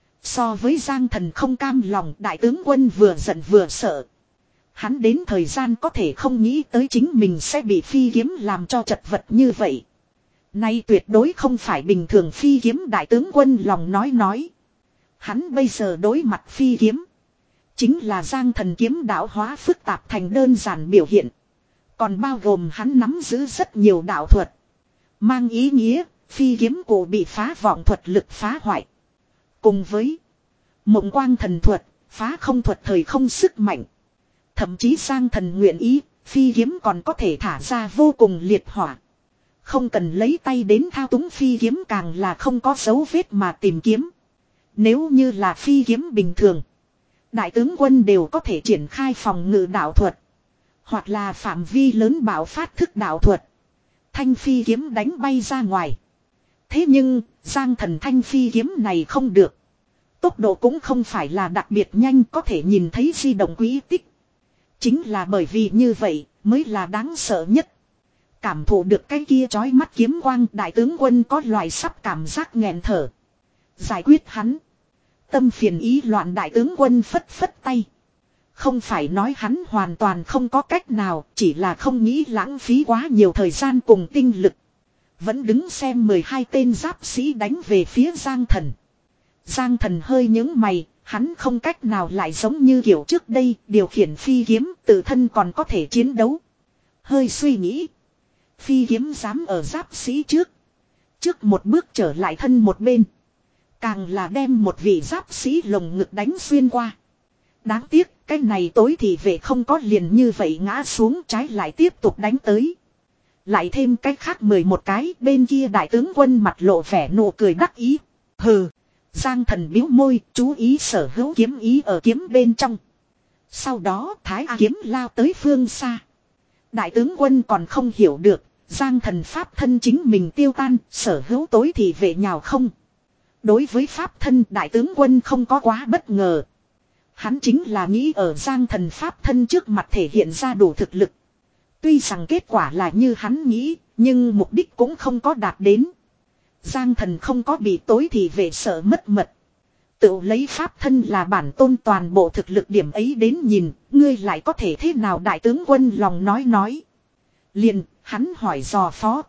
So với Giang Thần không cam lòng, đại tướng quân vừa giận vừa sợ. Hắn đến thời gian có thể không nghĩ tới chính mình sẽ bị phi kiếm làm cho chật vật như vậy. Nay tuyệt đối không phải bình thường phi kiếm, đại tướng quân lòng nói nói. Hắn bây giờ đối mặt phi kiếm. Chính là Giang Thần kiếm đạo hóa phức tạp thành đơn giản biểu hiện. Còn bao gồm hắn nắm giữ rất nhiều đạo thuật. Mang ý nghĩa, phi kiếm cổ bị phá vọng thuật lực phá hoại. Cùng với mộng quang thần thuật, phá không thuật thời không sức mạnh. Thậm chí Giang Thần nguyện ý, phi kiếm còn có thể thả ra vô cùng liệt hỏa. Không cần lấy tay đến thao túng phi kiếm càng là không có dấu vết mà tìm kiếm. Nếu như là phi kiếm bình thường, đại tướng quân đều có thể triển khai phòng ngự đạo thuật. Hoặc là phạm vi lớn bạo phát thức đạo thuật. Thanh phi kiếm đánh bay ra ngoài. Thế nhưng, Giang Thần thanh phi kiếm này không được. Tốc độ cũng không phải là đặc biệt nhanh, có thể nhìn thấy di động quỹ tích. Chính là bởi vì như vậy mới là đáng sợ nhất. Cảm thụ được cái kia chói mắt kiếm quang, đại tướng quân có loại sắp cảm giác nghẹn thở. Giải quyết hắn. Tâm phiền ý loạn, đại tướng quân phất phất tay. Không phải nói hắn hoàn toàn không có cách nào, chỉ là không nghĩ lãng phí quá nhiều thời gian cùng tinh lực. Vẫn đứng xem mười hai tên giáp sĩ đánh về phía Giang Thần. Giang Thần hơi nhướng mày, hắn không cách nào lại giống như kiểu trước đây, điều khiển phi kiếm, tự thân còn có thể chiến đấu. Hơi suy nghĩ. Phi kiếm dám ở giáp sĩ trước. Trước một bước trở lại thân một bên. Càng là đem một vị giáp sĩ lồng ngực đánh xuyên qua. Đáng tiếc, cái này tối thì vệ không có liền như vậy ngã xuống, trái lại tiếp tục đánh tới. Lại thêm cái khác mười một cái, bên kia đại tướng quân mặt lộ vẻ nụ cười đắc ý. Hừ, Giang Thần biếu môi, chú ý sở hữu kiếm ý ở kiếm bên trong. Sau đó Thái A kiếm lao tới phương xa. Đại tướng quân còn không hiểu được, Giang Thần pháp thân chính mình tiêu tan, sở hữu tối thì vệ nhào không. Đối với pháp thân, đại tướng quân không có quá bất ngờ. Hắn chính là nghĩ ở Giang Thần pháp thân trước mặt thể hiện ra đủ thực lực. Tuy rằng kết quả là như hắn nghĩ, nhưng mục đích cũng không có đạt đến. Giang Thần không có bị tối thì vệ sợ mất mật. Tự lấy pháp thân là bản tôn toàn bộ thực lực điểm ấy đến nhìn, ngươi lại có thể thế nào, đại tướng quân lòng nói nói. Liền, hắn hỏi dò phó tướng,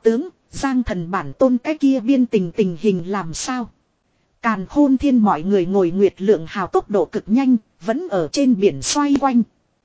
Giang thần bản tôn cái kia biên tình tình hình làm sao? Càn khôn thiên mọi người ngồi Nguyệt Lượng Hào tốc độ cực nhanh, vẫn ở trên biển xoay quanh.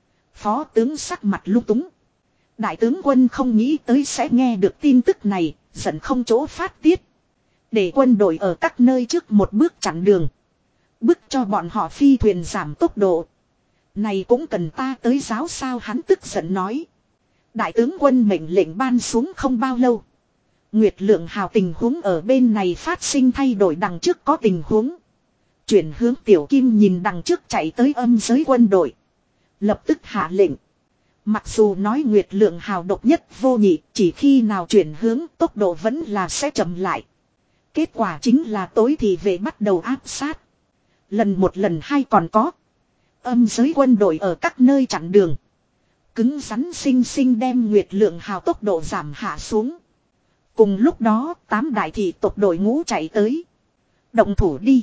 Phó tướng sắc mặt lung túng. Đại tướng quân không nghĩ tới sẽ nghe được tin tức này, giận không chỗ phát tiết. Để quân đội ở các nơi trước một bước chặn đường. Bức cho bọn họ phi thuyền giảm tốc độ. Này cũng cần ta tới giáo sao, hắn tức giận nói. Đại tướng quân mệnh lệnh ban xuống không bao lâu. Nguyệt Lượng Hào tình huống ở bên này phát sinh thay đổi, đằng trước có tình huống. Chuyển hướng Tiểu Kim nhìn đằng trước chạy tới âm giới quân đội. Lập tức hạ lệnh. Mặc dù nói Nguyệt Lượng Hào độc nhất vô nhị, chỉ khi nào chuyển hướng tốc độ vẫn là sẽ chậm lại. Kết quả chính là tối thì về bắt đầu áp sát. Lần một lần hai còn có. Âm giới quân đội ở các nơi chặn đường. Cứng rắn xinh xinh đem Nguyệt Lượng Hào tốc độ giảm hạ xuống. Cùng lúc đó tám đại thị tộc đội ngũ chạy tới. Động thủ đi.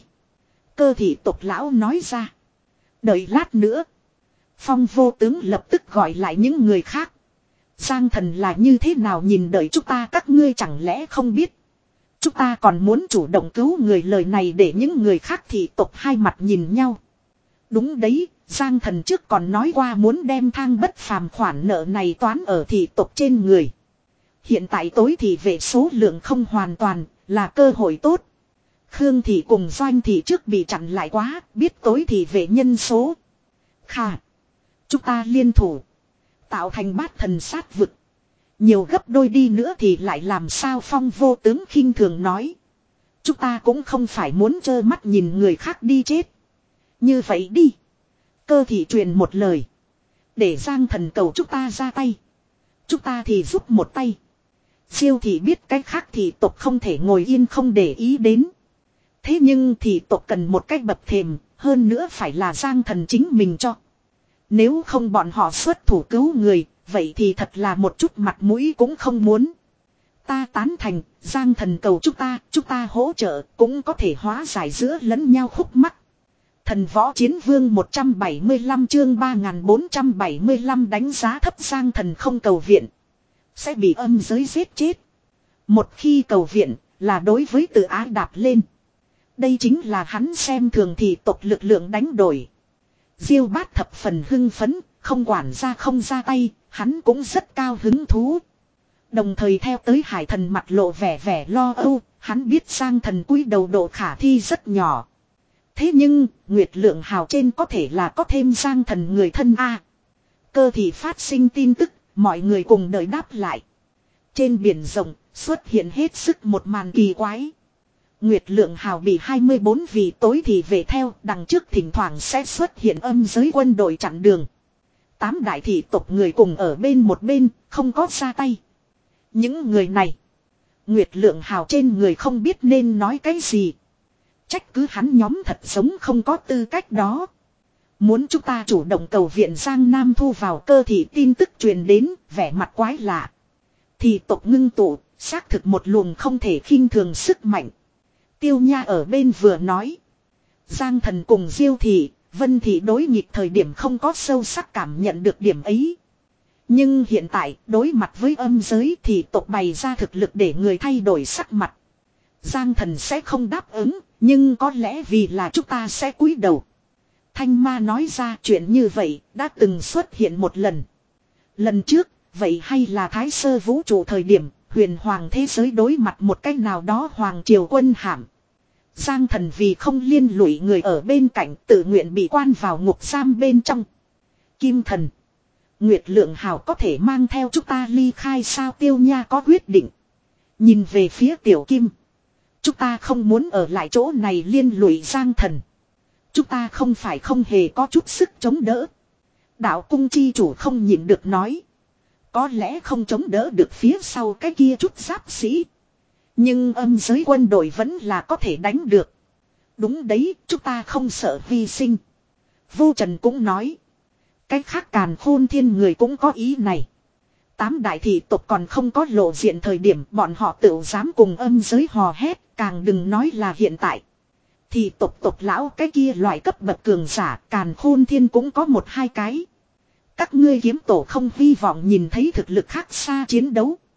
Cơ thị tộc lão nói ra. Đợi lát nữa. Phong vô tướng lập tức gọi lại những người khác. Giang thần là như thế nào nhìn đợi chúng ta, các ngươi chẳng lẽ không biết. Chúng ta còn muốn chủ động cứu người, lời này để những người khác thị tộc hai mặt nhìn nhau. Đúng đấy, Giang thần trước còn nói qua muốn đem thang bất phàm khoản nợ này toán ở thị tộc trên người. Hiện tại tối thị về số lượng không hoàn toàn, là cơ hội tốt. Khương thị cùng Doanh thị trước bị chặn lại quá, biết tối thị về nhân số. Khà, chúng ta liên thủ, tạo thành bát thần sát vực. Nhiều gấp đôi đi nữa thì lại làm sao, Phong vô tướng khinh thường nói. Chúng ta cũng không phải muốn trơ mắt nhìn người khác đi chết. Như vậy đi. Cơ thị truyền một lời. Để Giang thần cầu chúng ta ra tay. Chúng ta thì giúp một tay. Siêu thị biết cách khác thì tộc không thể ngồi yên không để ý đến. Thế nhưng thì tộc cần một cách bậc thềm, hơn nữa phải là Giang thần chính mình cho. Nếu không bọn họ xuất thủ cứu người, vậy thì thật là một chút mặt mũi cũng không muốn. Ta tán thành, Giang thần cầu chúng ta, chúng ta hỗ trợ, cũng có thể hóa giải giữa lẫn nhau khúc mắc. Thần võ chiến vương một trăm bảy mươi lăm chương ba nghìn bốn trăm bảy mươi lăm đánh giá thấp Giang thần không cầu viện. Sẽ bị âm giới giết chết. Một khi cầu viện, là đối với tự ái đạp lên. Đây chính là hắn xem thường thì tộc lực lượng đánh đổi. Diêu Bát thập phần hưng phấn, không quản ra không ra tay, hắn cũng rất cao hứng thú. Đồng thời theo tới Hải thần mặt lộ vẻ vẻ lo âu, hắn biết Giang thần cúi đầu độ khả thi rất nhỏ. Thế nhưng, Nguyệt Lượng Hào trên có thể là có thêm Giang thần người thân A. Cơ thị phát sinh tin tức, mọi người cùng đợi đáp lại. Trên biển rộng, xuất hiện hết sức một màn kỳ quái. Nguyệt Lượng Hào bị hai mươi bốn vị tối thì về theo, đằng trước thỉnh thoảng sẽ xuất hiện âm giới quân đội chặn đường. Tám đại thị tộc người cùng ở bên một bên, không có ra tay. Những người này, Nguyệt Lượng Hào trên người không biết nên nói cái gì. Trách cứ hắn nhóm thật giống không có tư cách đó. Muốn chúng ta chủ động cầu viện, Giang Nam thu vào cơ thị tin tức truyền đến, vẻ mặt quái lạ. Thì tộc ngưng tụ, xác thực một luồng không thể khinh thường sức mạnh. Tiêu Nha ở bên vừa nói. Giang thần cùng Diêu thị, Vân thị đối nghịch thời điểm không có sâu sắc cảm nhận được điểm ấy. Nhưng hiện tại, đối mặt với âm giới thì tộc bày ra thực lực để người thay đổi sắc mặt. Giang thần sẽ không đáp ứng, nhưng có lẽ vì là chúng ta sẽ cúi đầu. Thanh Ma nói ra chuyện như vậy, đã từng xuất hiện một lần. Lần trước, vậy hay là Thái Sơ vũ trụ thời điểm, huyền hoàng thế giới đối mặt một cách nào đó hoàng triều quân hàm. Giang thần vì không liên lụy người ở bên cạnh, tự nguyện bị quan vào ngục giam bên trong. Kim thần, Nguyệt Lượng Hào có thể mang theo chúng ta ly khai sao? Tiêu Nha có quyết định. Nhìn về phía Tiểu Kim. Chúng ta không muốn ở lại chỗ này liên lụy Giang thần. Chúng ta không phải không hề có chút sức chống đỡ. Đạo cung chi chủ không nhịn được nói. Có lẽ không chống đỡ được phía sau cái kia chút giáp sĩ. Nhưng âm giới quân đội vẫn là có thể đánh được. Đúng đấy, chúng ta không sợ hy sinh. Vô Trần cũng nói. Cách khác Càn Khôn Thiên người cũng có ý này. Tám đại thị tộc còn không có lộ diện thời điểm bọn họ tự dám cùng âm giới hò hét, càng đừng nói là hiện tại. Thì tộc tộc lão cái kia loại cấp bậc cường giả, Càn Khôn Thiên cũng có một hai cái. Các ngươi kiếm tổ không hy vọng nhìn thấy thực lực khác xa chiến đấu.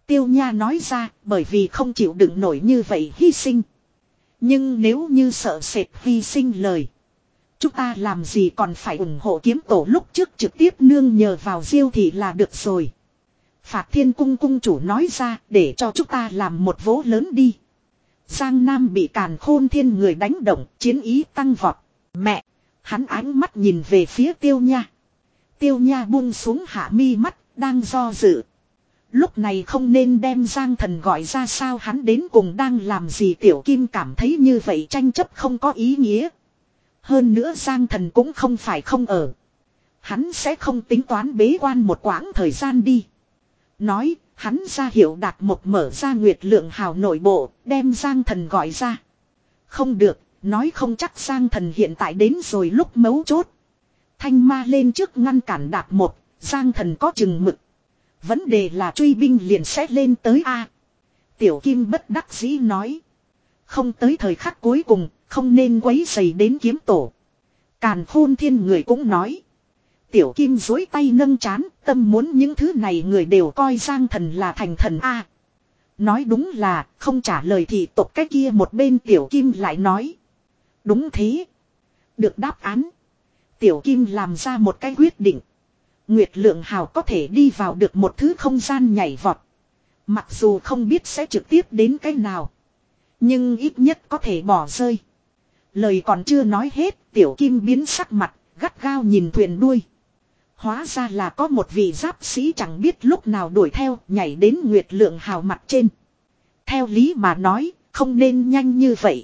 Tiêu Nha nói ra, bởi vì không chịu đựng nổi như vậy hy sinh. Nhưng nếu như sợ sệt hy sinh lời, chúng ta làm gì còn phải ủng hộ kiếm tổ, lúc trước trực tiếp nương nhờ vào Diêu thị là được rồi. Phạt Thiên Cung cung chủ nói ra, để cho chúng ta làm một vố lớn đi. Giang Nam bị Càn Khôn Thiên người đánh động, chiến ý tăng vọt. Mẹ! Hắn ánh mắt nhìn về phía Tiêu Nha. Tiêu Nha buông xuống hạ mi mắt, đang do dự. Lúc này không nên đem Giang Thần gọi ra, sao hắn đến cùng đang làm gì? Tiểu Kim cảm thấy như vậy tranh chấp không có ý nghĩa. Hơn nữa Giang Thần cũng không phải không ở. Hắn sẽ không tính toán bế quan một quãng thời gian đi. Nói, hắn ra hiệu Đạt Mộc mở ra Nguyệt Lượng Hào nội bộ, đem Giang Thần gọi ra. Không được, nói không chắc Giang Thần hiện tại đến rồi lúc mấu chốt. Thanh Ma lên trước ngăn cản Đạt Mộc, Giang Thần có chừng mực. Vấn đề là truy binh liền sẽ lên tới A. Tiểu Kim bất đắc dĩ nói. Không tới thời khắc cuối cùng, không nên quấy rầy đến kiếm tổ. Càn Khôn Thiên người cũng nói. Tiểu Kim dối tay nâng chán, tâm muốn những thứ này người đều coi Giang Thần là thành thần A. Nói đúng là, không trả lời thì tộc cái kia một bên Tiểu Kim lại nói. Đúng thế. Được đáp án. Tiểu Kim làm ra một cái quyết định. Nguyệt Lượng Hào có thể đi vào được một thứ không gian nhảy vọt. Mặc dù không biết sẽ trực tiếp đến cái nào, nhưng ít nhất có thể bỏ rơi. Lời còn chưa nói hết, Tiểu Kim biến sắc mặt, gắt gao nhìn thuyền đuôi. Hóa ra là có một vị giáp sĩ chẳng biết lúc nào đuổi theo, nhảy đến Nguyệt Lượng Hào mặt trên. Theo lý mà nói, không nên nhanh như vậy.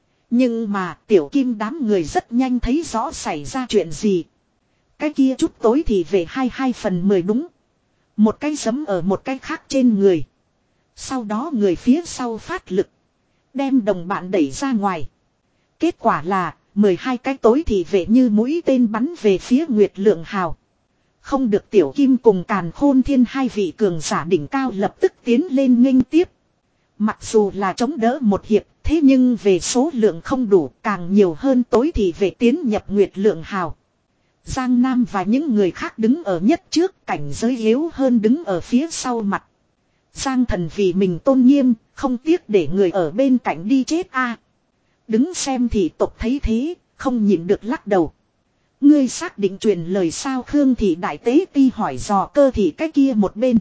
Nhưng mà Tiểu Kim đám người rất nhanh thấy rõ xảy ra chuyện gì. Cái kia chút tối thì về hai hai phần mười đúng. Một cái giấm ở một cái khác trên người. Sau đó người phía sau phát lực, đem đồng bạn đẩy ra ngoài. Kết quả là mười hai cái tối thì về như mũi tên bắn về phía Nguyệt Lượng Hào. Không được Tiểu Kim cùng Càn Khôn Thiên hai vị cường giả đỉnh cao lập tức tiến lên nghênh tiếp. Mặc dù là chống đỡ một hiệp, thế nhưng về số lượng không đủ, càng nhiều hơn tối thì về tiến nhập Nguyệt Lượng Hào. Giang Nam và những người khác đứng ở nhất trước, cảnh giới yếu hơn đứng ở phía sau mặt. Giang Thần vì mình tôn nghiêm, không tiếc để người ở bên cạnh đi chết a. Đứng xem thì tộc thấy thế, không nhịn được lắc đầu. Ngươi xác định truyền lời sao? Khương Thị Đại Tế Ti hỏi dò Cơ Thị cái kia một bên.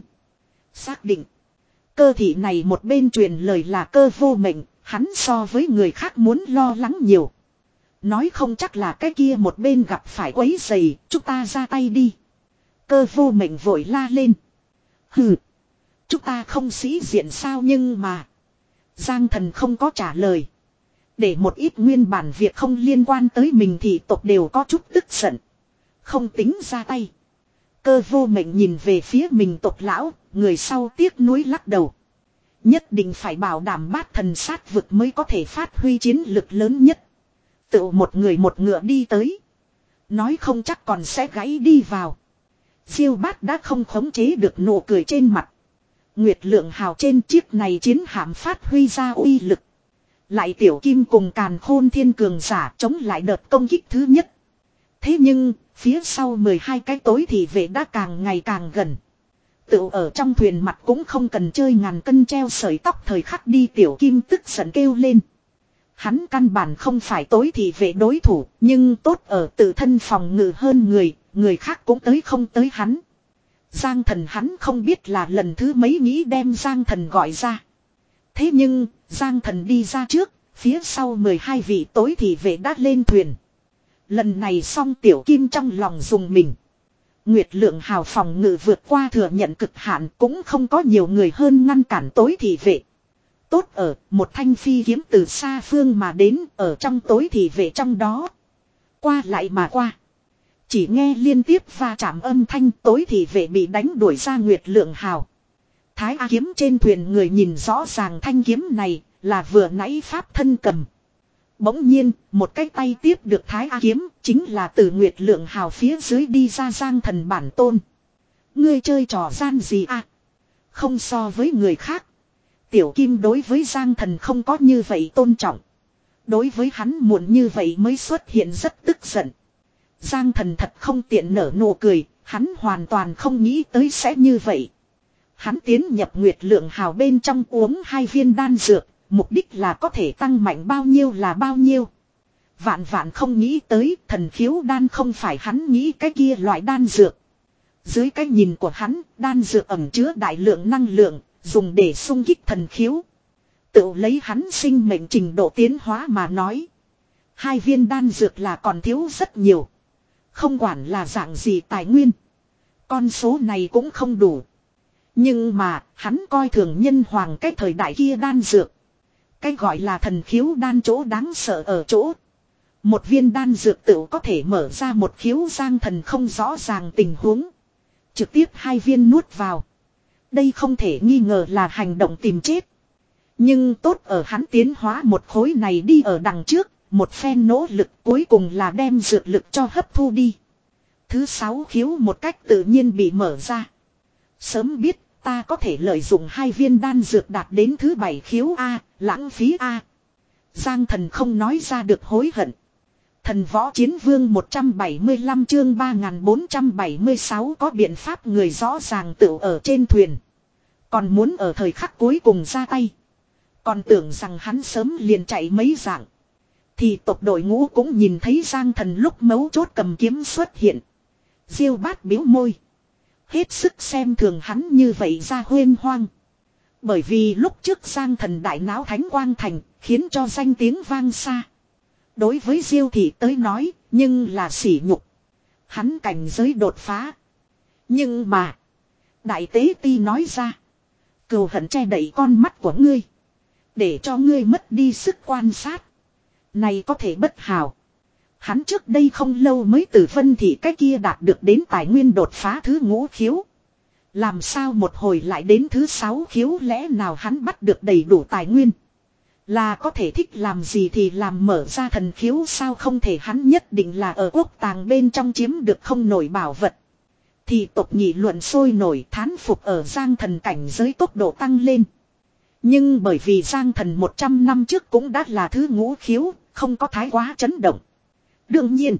Xác định. Cơ Thị này một bên truyền lời là Cơ Vô Mệnh, hắn so với người khác muốn lo lắng nhiều. Nói không chắc là cái kia một bên gặp phải quấy rầy, chúng ta ra tay đi. Cơ Vô Mệnh vội la lên. Hừ. Chúng ta không sĩ diện sao? Nhưng mà Giang Thần không có trả lời. Để một ít nguyên bản việc không liên quan tới mình thì tộc đều có chút tức giận. Không tính ra tay. Cơ Vô Mệnh nhìn về phía mình tộc lão, người sau tiếc nuối lắc đầu. Nhất định phải bảo đảm bát thần sát vực mới có thể phát huy chiến lực lớn nhất. Tự một người một ngựa đi tới. Nói không chắc còn sẽ gãy đi vào. Diêu Bát đã không khống chế được nụ cười trên mặt. Nguyệt Lượng Hào trên chiếc này chiến hạm phát huy ra uy lực. Lại Tiểu Kim cùng Càn Khôn Thiên cường giả chống lại đợt công kích thứ nhất. Thế nhưng, phía sau mười hai cái tối thì vệ đã càng ngày càng gần. Tự ở trong thuyền mặt cũng không cần chơi ngàn cân treo sợi tóc thời khắc đi. Tiểu Kim tức giận kêu lên. Hắn căn bản không phải tối thì vệ đối thủ, nhưng tốt ở tự thân phòng ngự hơn người, người khác cũng tới không tới hắn. Giang Thần hắn không biết là lần thứ mấy nghĩ đem Giang Thần gọi ra. Thế nhưng, Giang Thần đi ra trước, phía sau mười hai vị tối thì vệ đã lên thuyền. Lần này xong Tiểu Kim trong lòng dùng mình. Nguyệt Lượng Hào phòng ngự vượt qua thừa nhận cực hạn, cũng không có nhiều người hơn ngăn cản tối thì vệ. Tốt ở, một thanh phi kiếm từ xa phương mà đến, ở trong tối thì vệ trong đó. Qua lại mà qua. Chỉ nghe liên tiếp va chạm âm thanh, tối thì vệ bị đánh đuổi ra Nguyệt Lượng Hào. Thái A kiếm trên thuyền người nhìn rõ ràng thanh kiếm này là vừa nãy pháp thân cầm. Bỗng nhiên, một cái tay tiếp được Thái A kiếm, chính là từ Nguyệt Lượng Hào phía dưới đi ra Giang Thần bản tôn. Ngươi chơi trò gian gì à? Không so với người khác. Tiểu Kim đối với Giang Thần không có như vậy tôn trọng. Đối với hắn muộn như vậy mới xuất hiện rất tức giận. Giang Thần thật không tiện nở nụ cười, hắn hoàn toàn không nghĩ tới sẽ như vậy. Hắn tiến nhập Nguyệt Lượng Hào bên trong uống hai viên đan dược, mục đích là có thể tăng mạnh bao nhiêu là bao nhiêu. Vạn vạn không nghĩ tới thần khiếu đan không phải hắn nghĩ cái kia loại đan dược. Dưới cái nhìn của hắn, đan dược ẩn chứa đại lượng năng lượng, dùng để xung kích thần khiếu. Tự lấy hắn sinh mệnh trình độ tiến hóa mà nói. Hai viên đan dược là còn thiếu rất nhiều. Không quản là dạng gì tài nguyên. Con số này cũng không đủ. Nhưng mà, hắn coi thường nhân hoàng cái thời đại kia đan dược. Cái gọi là thần khiếu đan chỗ đáng sợ ở chỗ. Một viên đan dược tự có thể mở ra một khiếu giang thần không rõ ràng tình huống. Trực tiếp hai viên nuốt vào. Đây không thể nghi ngờ là hành động tìm chết. Nhưng tốt ở hắn tiến hóa một khối này đi ở đằng trước. Một phen nỗ lực cuối cùng là đem dược lực cho hấp thu đi. Thứ sáu khiếu một cách tự nhiên bị mở ra. Sớm biết ta có thể lợi dụng hai viên đan dược đạt đến thứ bảy khiếu A, lãng phí A. Giang thần không nói ra được hối hận. Thần võ chiến vương một trăm bảy mươi lăm chương ba nghìn bốn trăm bảy mươi sáu có biện pháp người rõ ràng tự ở trên thuyền. Còn muốn ở thời khắc cuối cùng ra tay. Còn tưởng rằng hắn sớm liền chạy mấy dạng. Thì tộc đội ngũ cũng nhìn thấy Giang thần lúc mấu chốt cầm kiếm xuất hiện. Diêu bát biếu môi. Hết sức xem thường hắn như vậy ra huyên hoang. Bởi vì lúc trước Giang thần đại náo thánh quang thành khiến cho danh tiếng vang xa. Đối với Diêu thị tới nói nhưng là sỉ nhục. Hắn cảnh giới đột phá. Nhưng mà. Đại tế ti nói ra. Cừu hận che đậy con mắt của ngươi. Để cho ngươi mất đi sức quan sát. Này có thể bất hảo. Hắn trước đây không lâu mới từ Vân Thị cái kia đạt được đến tài nguyên đột phá thứ ngũ khiếu. Làm sao một hồi lại đến thứ sáu khiếu, lẽ nào hắn bắt được đầy đủ tài nguyên. Là có thể thích làm gì thì làm, mở ra thần khiếu sao không thể, hắn nhất định là ở quốc tàng bên trong chiếm được không nổi bảo vật. Thì tộc nghị luận sôi nổi, thán phục ở Giang thần cảnh giới tốc độ tăng lên. Nhưng bởi vì Giang thần một trăm năm trước cũng đã là thứ ngũ khiếu, không có thái quá chấn động. Đương nhiên,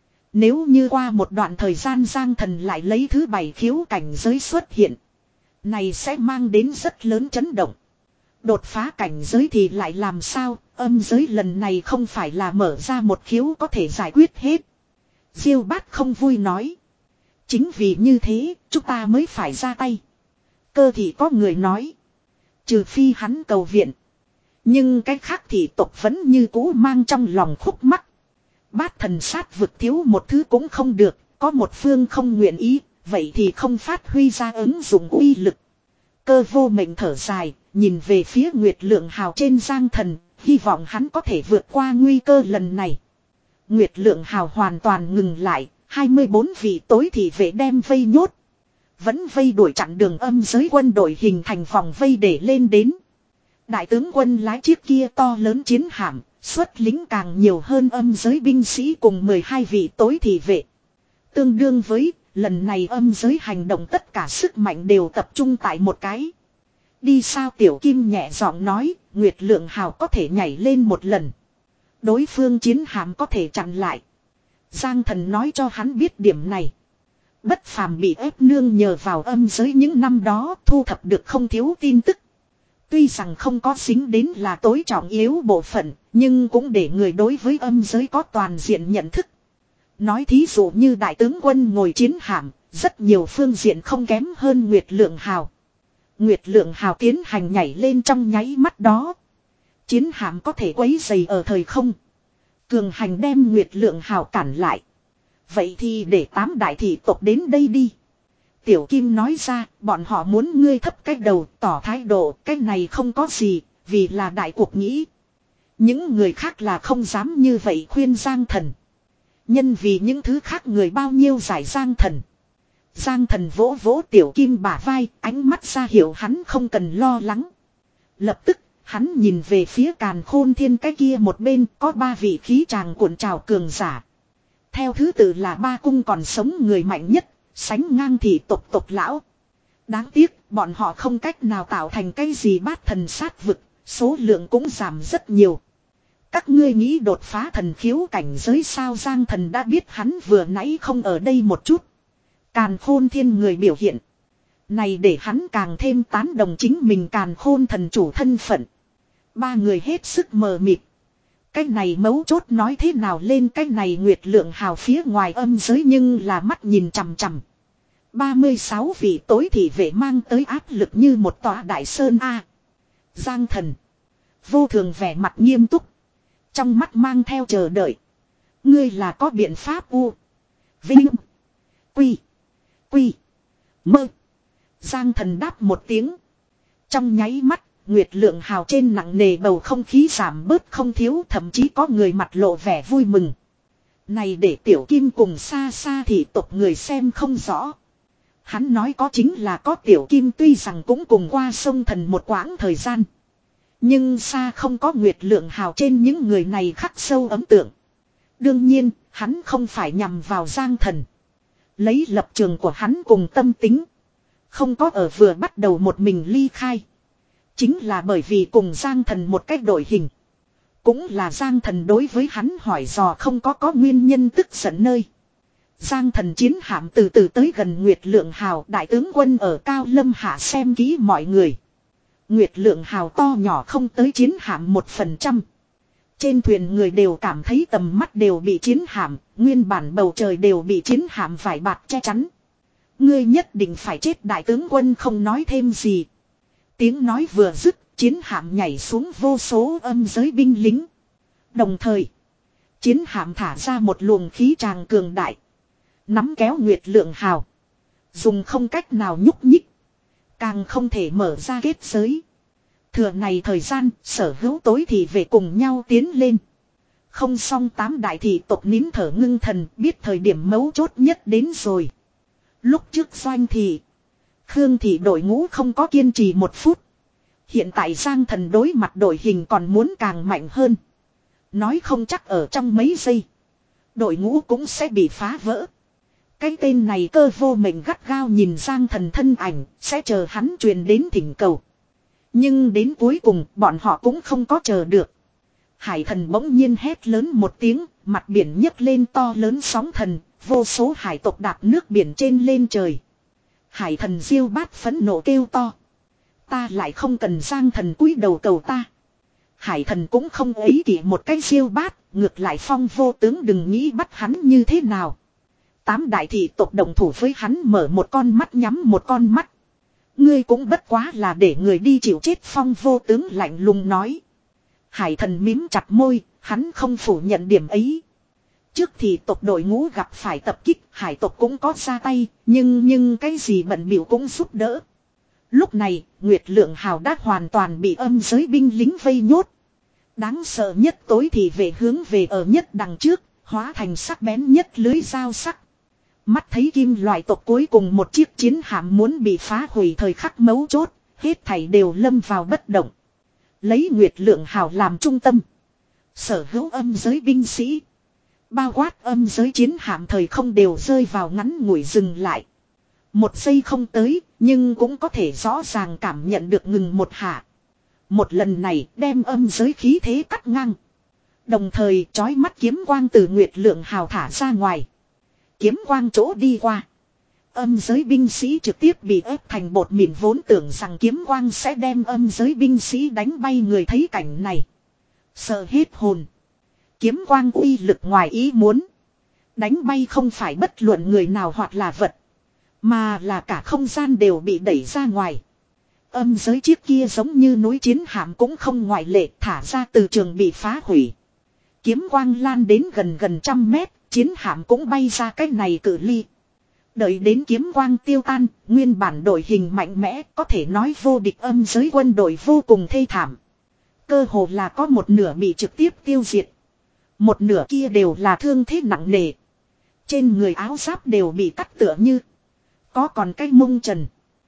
nếu như qua một đoạn thời gian Giang thần lại lấy thứ bảy khiếu cảnh giới xuất hiện, này sẽ mang đến rất lớn chấn động. Đột phá cảnh giới thì lại làm sao, âm giới lần này không phải là mở ra một khiếu có thể giải quyết hết. Diêu bát không vui nói. Chính vì như thế, chúng ta mới phải ra tay. Cơ thì có người nói. Trừ phi hắn cầu viện. Nhưng cái khác thì tộc vẫn như cũ mang trong lòng khúc mắc. Bát thần sát vực thiếu một thứ cũng không được, có một phương không nguyện ý, vậy thì không phát huy ra ứng dụng uy lực. Cơ vô mệnh thở dài, nhìn về phía Nguyệt Lượng Hào trên Giang thần, hy vọng hắn có thể vượt qua nguy cơ lần này. Nguyệt Lượng Hào hoàn toàn ngừng lại, hai mươi bốn vị tối thị vệ đem vây nhốt. Vẫn vây đuổi chặn đường âm giới quân đội hình thành vòng vây để lên đến. Đại tướng quân lái chiếc kia to lớn chiến hạm, xuất lính càng nhiều hơn âm giới binh sĩ cùng mười hai vị tối thị vệ. Tương đương với, lần này âm giới hành động tất cả sức mạnh đều tập trung tại một cái. Đi sao Tiểu Kim nhẹ giọng nói, Nguyệt Lượng Hào có thể nhảy lên một lần. Đối phương chiến hạm có thể chặn lại. Giang thần nói cho hắn biết điểm này. Bất phàm bị ép nương nhờ vào âm giới những năm đó thu thập được không thiếu tin tức. Tuy rằng không có dính đến là tối trọng yếu bộ phận, nhưng cũng để người đối với âm giới có toàn diện nhận thức. Nói thí dụ như đại tướng quân ngồi chiến hạm, rất nhiều phương diện không kém hơn Nguyệt Lượng Hào. Nguyệt Lượng Hào tiến hành nhảy lên trong nháy mắt đó. Chiến hạm có thể quấy dày ở thời không. Cường hành đem Nguyệt Lượng Hào cản lại. Vậy thì để tám đại thị tộc đến đây đi. Tiểu Kim nói ra, bọn họ muốn ngươi thấp cái đầu, tỏ thái độ, cái này không có gì, vì là đại cuộc nghĩ. Những người khác là không dám như vậy khuyên Giang thần. Nhân vì những thứ khác người bao nhiêu giải Giang thần. Giang thần vỗ vỗ Tiểu Kim bả vai, ánh mắt ra hiệu hắn không cần lo lắng. Lập tức, hắn nhìn về phía Càn Khôn Thiên cái kia một bên có ba vị khí tràng cuộn trào cường giả. Theo thứ tự là ba cung còn sống người mạnh nhất, sánh ngang thị tộc tộc lão. Đáng tiếc, bọn họ không cách nào tạo thành cái gì bát thần sát vực, số lượng cũng giảm rất nhiều. Các ngươi nghĩ đột phá thần khiếu cảnh giới sao? Giang thần đã biết hắn vừa nãy không ở đây một chút. Càn Khôn Thiên người biểu hiện. Này để hắn càng thêm tán đồng chính mình càn khôn thần chủ thân phận. Ba người hết sức mờ mịt. Cái này mấu chốt nói thế nào lên cái này Nguyệt Lượng Hào phía ngoài âm giới nhưng là mắt nhìn chằm chằm. ba mươi sáu vị tối thị vệ mang tới áp lực như một tòa đại sơn A. Giang Thần. Vô thường vẻ mặt nghiêm túc. Trong mắt mang theo chờ đợi. Ngươi là có biện pháp U. Vinh. Quy. Quy. Mơ. Giang Thần đáp một tiếng. Trong nháy mắt. Nguyệt Lượng Hào trên nặng nề bầu không khí giảm bớt không thiếu, thậm chí có người mặt lộ vẻ vui mừng. Này để Tiểu Kim cùng xa xa thì tộc người xem không rõ. Hắn nói có chính là có Tiểu Kim tuy rằng cũng cùng qua sông thần một quãng thời gian. Nhưng xa không có Nguyệt Lượng Hào trên những người này khắc sâu ấn tượng. Đương nhiên, hắn không phải nhằm vào Giang Thần. Lấy lập trường của hắn cùng tâm tính. Không có ở vừa bắt đầu một mình ly khai. Chính là bởi vì cùng Giang Thần một cách đổi hình. Cũng là Giang Thần đối với hắn hỏi dò không có có nguyên nhân tức giận nơi. Giang Thần chiến hạm từ từ tới gần Nguyệt Lượng Hào, đại tướng quân ở Cao Lâm hạ xem kỹ mọi người. Nguyệt Lượng Hào to nhỏ không tới chiến hạm một phần trăm. Trên thuyền người đều cảm thấy tầm mắt đều bị chiến hạm, nguyên bản bầu trời đều bị chiến hạm vải bạt che chắn. Ngươi nhất định phải chết, đại tướng quân không nói thêm gì. Tiếng nói vừa dứt, chiến hạm nhảy xuống vô số âm giới binh lính. Đồng thời, chiến hạm thả ra một luồng khí tràng cường đại. Nắm kéo Nguyệt Lượng Hào. Dùng không cách nào nhúc nhích. Càng không thể mở ra kết giới. Thừa này thời gian, sở hữu tối thì về cùng nhau tiến lên. Không xong tám đại thị tộc nín thở ngưng thần, biết thời điểm mấu chốt nhất đến rồi. Lúc trước doanh thị, Khương thị đội ngũ không có kiên trì một phút. Hiện tại Giang Thần đối mặt đội hình còn muốn càng mạnh hơn. Nói không chắc ở trong mấy giây, đội ngũ cũng sẽ bị phá vỡ. Cái tên này cơ vô mệnh gắt gao nhìn Giang Thần thân ảnh, sẽ chờ hắn truyền đến thỉnh cầu. Nhưng đến cuối cùng bọn họ cũng không có chờ được. Hải Thần bỗng nhiên hét lớn một tiếng, mặt biển nhấc lên to lớn sóng thần, vô số hải tộc đạp nước biển trên lên trời. Hải Thần Diêu Bát phẫn nộ kêu to. Ta lại không cần Giang Thần cúi đầu cầu ta. Hải Thần cũng không ấy kỷ một cái Diêu Bát, ngược lại Phong Vô Tướng đừng nghĩ bắt hắn như thế nào. Tám đại thị tộc đồng thủ với hắn mở một con mắt nhắm một con mắt. Ngươi cũng bất quá là để người đi chịu chết, Phong Vô Tướng lạnh lùng nói. Hải Thần mím chặt môi, hắn không phủ nhận điểm ấy. Trước thì tộc đội ngũ gặp phải tập kích, hải tộc cũng có ra tay, nhưng nhưng cái gì bận bịu cũng giúp đỡ. Lúc này, Nguyệt Lượng Hào đã hoàn toàn bị âm giới binh lính vây nhốt. Đáng sợ nhất tối thì về hướng về ở nhất đằng trước, hóa thành sắc bén nhất lưới dao sắc. Mắt thấy kim loại tộc cuối cùng một chiếc chiến hạm muốn bị phá hủy thời khắc mấu chốt, hết thảy đều lâm vào bất động. Lấy Nguyệt Lượng Hào làm trung tâm. Sở hữu âm giới binh sĩ. Bao quát âm giới chiến hạm thời không đều rơi vào ngắn ngủi dừng lại. Một giây không tới, nhưng cũng có thể rõ ràng cảm nhận được ngừng một hạ. Một lần này đem âm giới khí thế cắt ngang. Đồng thời chói mắt kiếm quang từ Nguyệt Lượng Hào thả ra ngoài. Kiếm quang chỗ đi qua. Âm giới binh sĩ trực tiếp bị ép thành bột mịn, vốn tưởng rằng kiếm quang sẽ đem âm giới binh sĩ đánh bay, người thấy cảnh này sợ hết hồn. Kiếm quang uy lực ngoài ý muốn. Đánh bay không phải bất luận người nào hoặc là vật, mà là cả không gian đều bị đẩy ra ngoài. Âm giới chiếc kia giống như núi chiến hạm cũng không ngoại lệ, thả ra từ trường bị phá hủy. Kiếm quang lan đến gần gần trăm mét, chiến hạm cũng bay ra cái này cự ly. Đợi đến kiếm quang tiêu tan, nguyên bản đội hình mạnh mẽ, có thể nói vô địch âm giới quân đội vô cùng thê thảm. Cơ hồ là có một nửa bị trực tiếp tiêu diệt. Một nửa kia đều là thương thế nặng nề. Trên người áo giáp đều bị cắt tựa như. Có còn cái mông trần.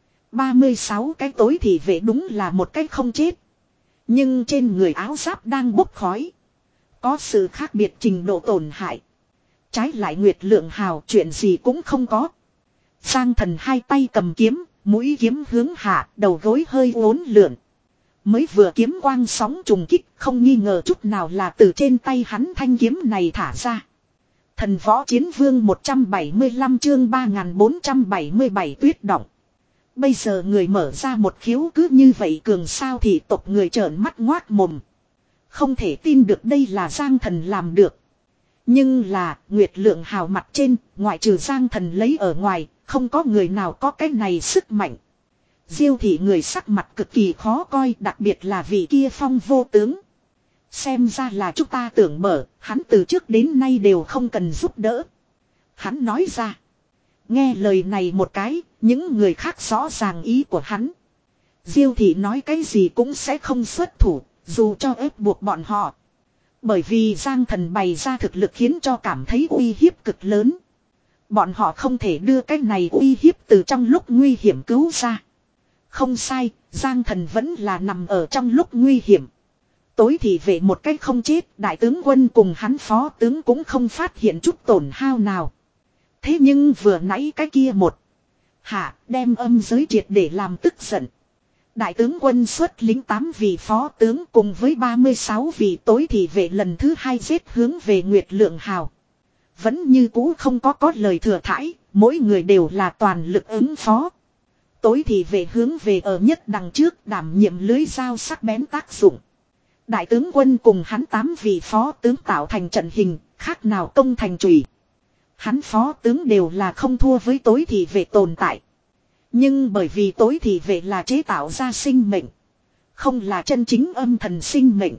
ba mươi sáu cái tối thì vệ đúng là một cái không chết. Nhưng trên người áo giáp đang bốc khói. Có sự khác biệt trình độ tổn hại. Trái lại Nguyệt Lượng Hào chuyện gì cũng không có. Giang Thần hai tay cầm kiếm, mũi kiếm hướng hạ, đầu gối hơi uốn lượn. Mới vừa kiếm quang sóng trùng kích, không nghi ngờ chút nào là từ trên tay hắn thanh kiếm này thả ra. Thần Võ Chiến Vương một trăm bảy mươi lăm chương ba nghìn bốn trăm bảy mươi bảy tuyết động. Bây giờ người mở ra một khiếu cứ như vậy cường sao thì tộc người trợn mắt ngoác mồm. Không thể tin được đây là Giang Thần làm được. Nhưng là Nguyệt Lượng Hào mặt trên, ngoại trừ Giang Thần lấy ở ngoài, không có người nào có cái này sức mạnh. Diêu thị người sắc mặt cực kỳ khó coi, đặc biệt là vị kia Phong vô tướng. Xem ra là chúng ta tưởng mở, hắn từ trước đến nay đều không cần giúp đỡ. Hắn nói ra. Nghe lời này một cái, những người khác rõ ràng ý của hắn. Diêu thị nói cái gì cũng sẽ không xuất thủ, dù cho ép buộc bọn họ. Bởi vì Giang Thần bày ra thực lực khiến cho cảm thấy uy hiếp cực lớn. Bọn họ không thể đưa cái này uy hiếp từ trong lúc nguy hiểm cứu ra. Không sai, Giang Thần vẫn là nằm ở trong lúc nguy hiểm. Tối thì về một cách không chết, đại tướng quân cùng hắn phó tướng cũng không phát hiện chút tổn hao nào. Thế nhưng vừa nãy cái kia một hạ đem âm giới triệt để làm tức giận. Đại tướng quân xuất lính tám vị phó tướng cùng với ba mươi sáu vị tối thị vệ lần thứ hai giết hướng về Nguyệt Lượng Hào. Vẫn như cũ không có có lời thừa thãi, mỗi người đều là toàn lực ứng phó. Tối thị vệ hướng về ở nhất đằng trước đảm nhiệm lưới dao sắc bén tác dụng. Đại tướng quân cùng hắn tám vị phó tướng tạo thành trận hình, khác nào công thành chùy. Hắn phó tướng đều là không thua với tối thị vệ tồn tại. Nhưng bởi vì tối thị vệ là chế tạo ra sinh mệnh, không là chân chính âm thần sinh mệnh.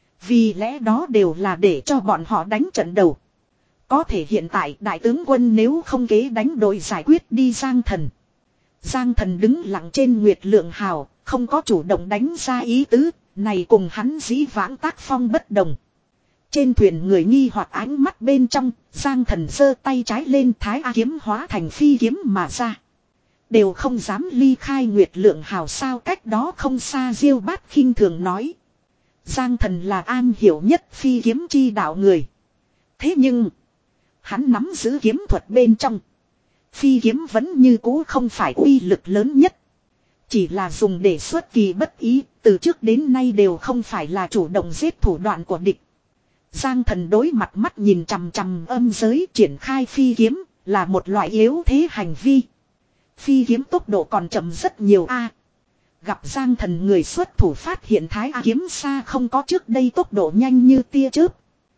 Vì lẽ đó đều là để cho bọn họ đánh trận đầu. Có thể hiện tại đại tướng quân nếu không kế đánh đội giải quyết đi Giang Thần. Giang Thần đứng lặng trên Nguyệt Lượng Hào, không có chủ động đánh ra ý tứ, này cùng hắn dĩ vãng tác phong bất đồng. Trên thuyền người nghi hoặc ánh mắt bên trong, Giang Thần giơ tay trái lên thái A kiếm hóa thành phi kiếm mà ra. Đều không dám ly khai Nguyệt Lượng Hào sao cách đó không xa Diêu Bát khinh thường nói. Giang Thần là an hiểu nhất phi kiếm chi đạo người. Thế nhưng, hắn nắm giữ kiếm thuật bên trong. Phi kiếm vẫn như cũ không phải uy lực lớn nhất. Chỉ là dùng để xuất kỳ bất ý, từ trước đến nay đều không phải là chủ động giết thủ đoạn của địch. Giang Thần đối mặt mắt nhìn chằm chằm âm giới triển khai phi kiếm, là một loại yếu thế hành vi. Phi kiếm tốc độ còn chậm rất nhiều a. Gặp Giang Thần người xuất thủ phát hiện thái A kiếm xa không có trước đây tốc độ nhanh như tia chớp.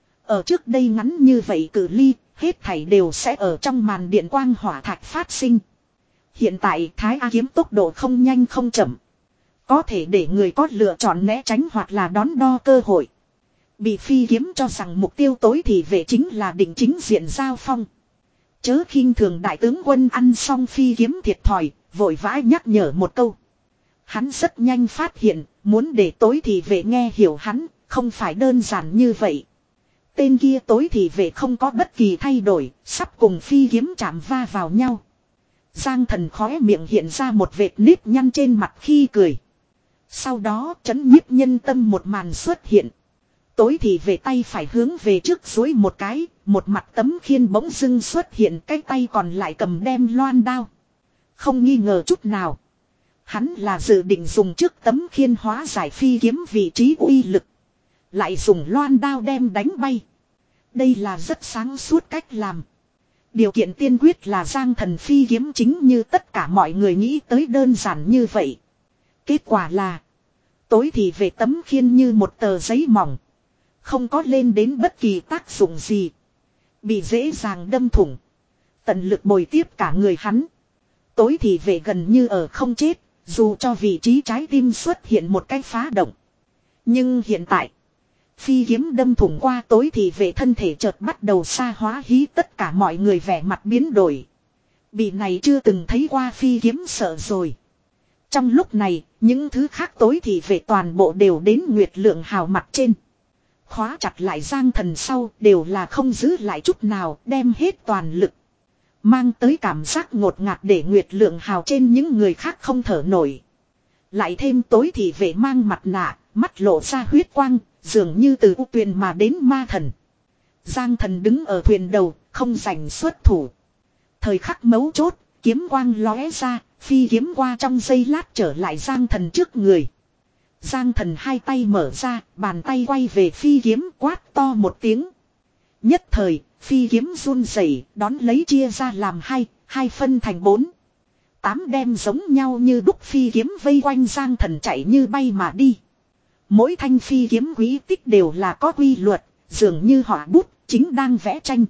Ở trước đây ngắn như vậy cự ly, hết thảy đều sẽ ở trong màn điện quang hỏa thạch phát sinh. Hiện tại thái A kiếm tốc độ không nhanh không chậm. Có thể để người có lựa chọn né tránh hoặc là đón đo cơ hội. Bị phi kiếm cho rằng mục tiêu tối thì vệ chính là định chính diện giao phong. Chớ khinh thường đại tướng quân ăn xong phi kiếm thiệt thòi, vội vã nhắc nhở một câu. Hắn rất nhanh phát hiện, muốn để tối thì vệ nghe hiểu hắn, không phải đơn giản như vậy. Tên kia tối thì vệ không có bất kỳ thay đổi, sắp cùng phi kiếm chạm va vào nhau. Giang Thần khóe miệng hiện ra một vệt nếp nhăn trên mặt khi cười. Sau đó chấn nhiếp nhân tâm một màn xuất hiện. Tối thì về tay phải hướng về trước dối một cái, một mặt tấm khiên bỗng dưng xuất hiện, cái tay còn lại cầm đem loan đao. Không nghi ngờ chút nào. Hắn là dự định dùng trước tấm khiên hóa giải phi kiếm vị trí uy lực. Lại dùng loan đao đem đánh bay. Đây là rất sáng suốt cách làm. Điều kiện tiên quyết là Giang Thần phi kiếm chính như tất cả mọi người nghĩ tới đơn giản như vậy. Kết quả là tối thì về tấm khiên như một tờ giấy mỏng. Không có lên đến bất kỳ tác dụng gì. Bị dễ dàng đâm thủng. Tận lực bồi tiếp cả người hắn. Tối thì về gần như ở không chết. Dù cho vị trí trái tim xuất hiện một cái phá động. Nhưng hiện tại phi kiếm đâm thủng qua tối thì về thân thể chợt bắt đầu xa hóa hí, tất cả mọi người vẻ mặt biến đổi. Bị này chưa từng thấy qua phi kiếm sợ rồi. Trong lúc này, những thứ khác tối thì về toàn bộ đều đến Nguyệt Lượng Hào mặt trên. Khóa chặt lại Giang Thần sau đều là không giữ lại chút nào, đem hết toàn lực. Mang tới cảm giác ngột ngạt để Nguyệt Lượng Hào trên những người khác không thở nổi. Lại thêm tối thì về mang mặt nạ, mắt lộ ra huyết quang, dường như từ u tuyền mà đến ma thần. Giang Thần đứng ở thuyền đầu, không giành xuất thủ. Thời khắc mấu chốt, kiếm quang lóe ra, phi kiếm qua trong giây lát trở lại Giang Thần trước người. Giang Thần hai tay mở ra, bàn tay quay về phi kiếm quát to một tiếng. Nhất thời, phi kiếm run rẩy, đón lấy chia ra làm hai, hai phân thành bốn. Tám đem giống nhau như đúc phi kiếm vây quanh Giang Thần chạy như bay mà đi. Mỗi thanh phi kiếm quý tích đều là có quy luật, dường như họa bút chính đang vẽ tranh.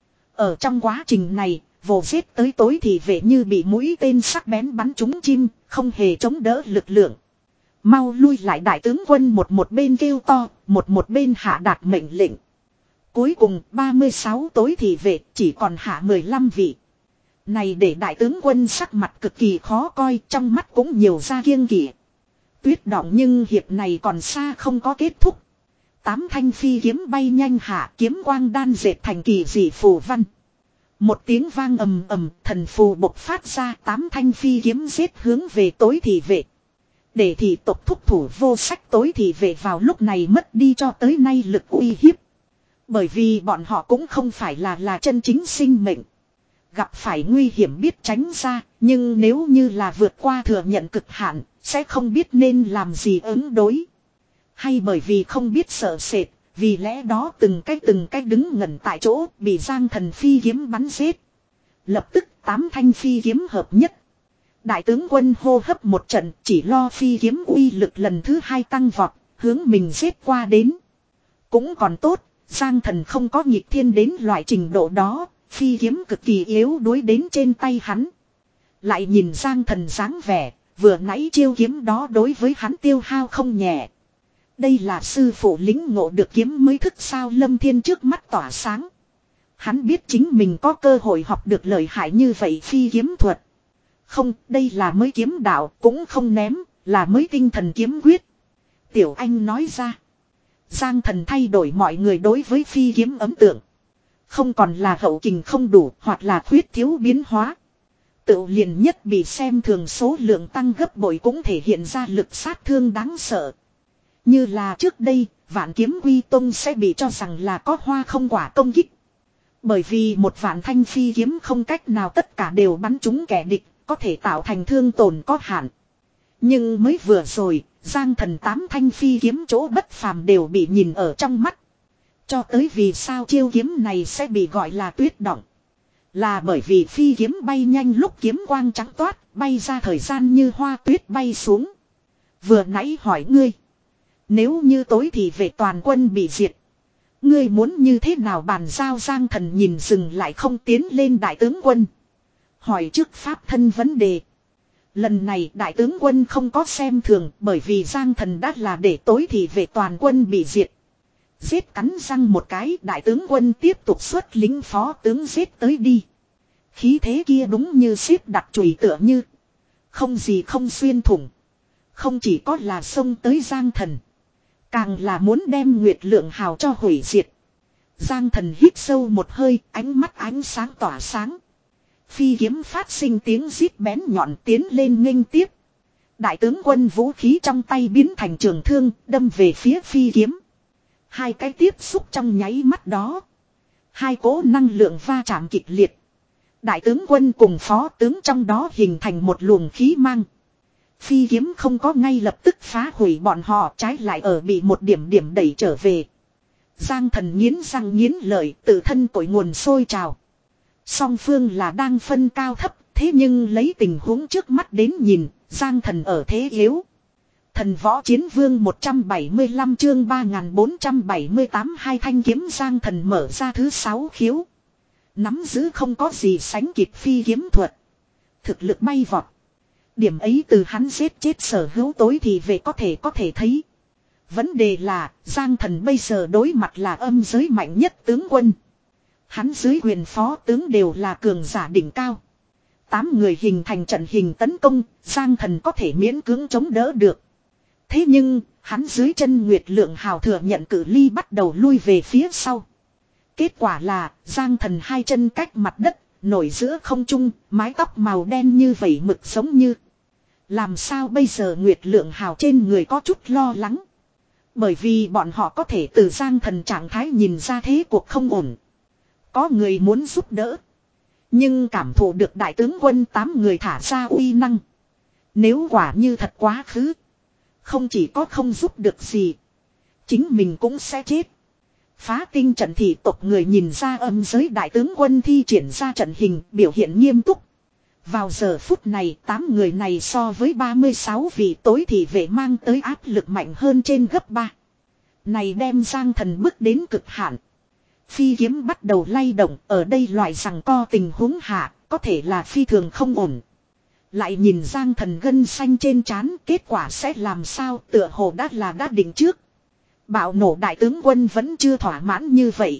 Ở trong quá trình này, vồ giết tới tối thì vệ như bị mũi tên sắc bén bắn trúng chim, không hề chống đỡ lực lượng. Mau lui lại, đại tướng quân một một bên kêu to, một một bên hạ đạt mệnh lệnh. Cuối cùng ba mươi sáu tối thì vệ chỉ còn hạ mười lăm vị. Này để đại tướng quân sắc mặt cực kỳ khó coi, trong mắt cũng nhiều ra kiêng kỵ. Tuyết động nhưng hiệp này còn xa không có kết thúc. Tám thanh phi kiếm bay nhanh hạ, kiếm quang đan dệt thành kỳ dị phù văn. Một tiếng vang ầm ầm, thần phù bộc phát ra, tám thanh phi kiếm giết hướng về tối thị vệ. Để thị tộc thúc thủ vô sách, tối thị vệ vào lúc này mất đi cho tới nay lực uy hiếp. Bởi vì bọn họ cũng không phải là là chân chính sinh mệnh. Gặp phải nguy hiểm biết tránh ra, nhưng nếu như là vượt qua thừa nhận cực hạn, sẽ không biết nên làm gì ứng đối. Hay bởi vì không biết sợ sệt, vì lẽ đó từng cái từng cái đứng ngẩn tại chỗ, bị Giang Thần phi kiếm bắn giết. Lập tức tám thanh phi kiếm hợp nhất. Đại tướng quân hô hấp một trận, chỉ lo phi kiếm uy lực lần thứ hai tăng vọt, hướng mình giết qua đến. Cũng còn tốt, Giang Thần không có nhịp thiên đến loại trình độ đó, phi kiếm cực kỳ yếu đuối đến trên tay hắn. Lại nhìn Giang Thần dáng vẻ, vừa nãy chiêu kiếm đó đối với hắn tiêu hao không nhẹ. Đây là sư phụ lĩnh ngộ được kiếm mới thức sao? Lâm Thiên trước mắt tỏa sáng. Hắn biết chính mình có cơ hội học được lợi hại như vậy phi kiếm thuật. Không, đây là mới kiếm đạo, cũng không ném, là mới tinh thần kiếm quyết. Tiểu Anh nói ra. Giang Thần thay đổi mọi người đối với phi kiếm ấn tượng. Không còn là hậu kình không đủ, hoặc là khuyết thiếu biến hóa. Tự liền nhất bị xem thường số lượng tăng gấp bội cũng thể hiện ra lực sát thương đáng sợ. Như là trước đây, Vạn Kiếm Quy Tông sẽ bị cho rằng là có hoa không quả công kích. Bởi vì một vạn thanh phi kiếm không cách nào tất cả đều bắn trúng kẻ địch, có thể tạo thành thương tổn có hạn. Nhưng mới vừa rồi, Giang Thần tám thanh phi kiếm chỗ bất phàm đều bị nhìn ở trong mắt. Cho tới vì sao chiêu kiếm này sẽ bị gọi là tuyết động. Là bởi vì phi kiếm bay nhanh lúc kiếm quang trắng toát, bay ra thời gian như hoa tuyết bay xuống. Vừa nãy hỏi ngươi. Nếu như tối thì về toàn quân bị diệt. Ngươi muốn như thế nào bàn giao? Giang Thần nhìn dừng lại không tiến lên đại tướng quân. Hỏi trước pháp thân vấn đề. Lần này đại tướng quân không có xem thường, bởi vì Giang Thần đã là để tối thì về toàn quân bị diệt. Giết cắn răng một cái, đại tướng quân tiếp tục xuất lính phó tướng giết tới đi. Khí thế kia đúng như xếp đặt chùy tựa như. Không gì không xuyên thủng. Không chỉ có là xông tới Giang Thần. Càng là muốn đem Nguyệt Lượng Hào cho hủy diệt. Giang Thần hít sâu một hơi, ánh mắt ánh sáng tỏa sáng. Phi kiếm phát sinh tiếng rít bén nhọn tiến lên nghênh tiếp. Đại tướng quân vũ khí trong tay biến thành trường thương, đâm về phía phi kiếm. Hai cái tiếp xúc trong nháy mắt đó. Hai cỗ năng lượng va chạm kịch liệt. Đại tướng quân cùng phó tướng trong đó hình thành một luồng khí mang. Phi kiếm không có ngay lập tức phá hủy bọn họ, trái lại ở bị một điểm điểm đẩy trở về. Giang Thần nghiến răng nghiến lợi, tự thân cội nguồn sôi trào. Song phương là đang phân cao thấp, thế nhưng lấy tình huống trước mắt đến nhìn, Giang Thần ở thế yếu. Thần Võ Chiến Vương một trăm bảy mươi lăm chương ba nghìn bốn trăm bảy mươi tám, hai thanh kiếm Giang Thần mở ra thứ sáu khiếu. Nắm giữ không có gì sánh kịp phi kiếm thuật. Thực lực bay vọt. Điểm ấy từ hắn giết chết sở hữu tối thì về có thể có thể thấy. Vấn đề là Giang Thần bây giờ đối mặt là âm giới mạnh nhất tướng quân. Hắn dưới quyền phó tướng đều là cường giả đỉnh cao. Tám người hình thành trận hình tấn công, Giang Thần có thể miễn cưỡng chống đỡ được. Thế nhưng, hắn dưới chân Nguyệt Lượng Hào thừa nhận cự ly bắt đầu lui về phía sau. Kết quả là, Giang Thần hai chân cách mặt đất, nổi giữa không trung, mái tóc màu đen như vẩy mực giống như. Làm sao bây giờ? Nguyệt Lượng Hào trên người có chút lo lắng. Bởi vì bọn họ có thể từ Giang Thần trạng thái nhìn ra thế cuộc không ổn. Có người muốn giúp đỡ. Nhưng cảm thụ được đại tướng quân tám người thả ra uy năng. Nếu quả như thật quá khứ. Không chỉ có không giúp được gì. Chính mình cũng sẽ chết. Phá tinh trận thị tộc người nhìn ra âm giới đại tướng quân thi triển ra trận hình biểu hiện nghiêm túc. Vào giờ phút này tám người này so với ba mươi sáu vị tối thị vệ mang tới áp lực mạnh hơn trên gấp ba. Này đem Giang Thần bước đến cực hạn. Phi kiếm bắt đầu lay động, ở đây loại rằng co tình huống hạ, có thể là phi thường không ổn. Lại nhìn Giang Thần gân xanh trên trán, kết quả sẽ làm sao, tựa hồ đã là đã định trước. Bạo nổ đại tướng quân vẫn chưa thỏa mãn như vậy.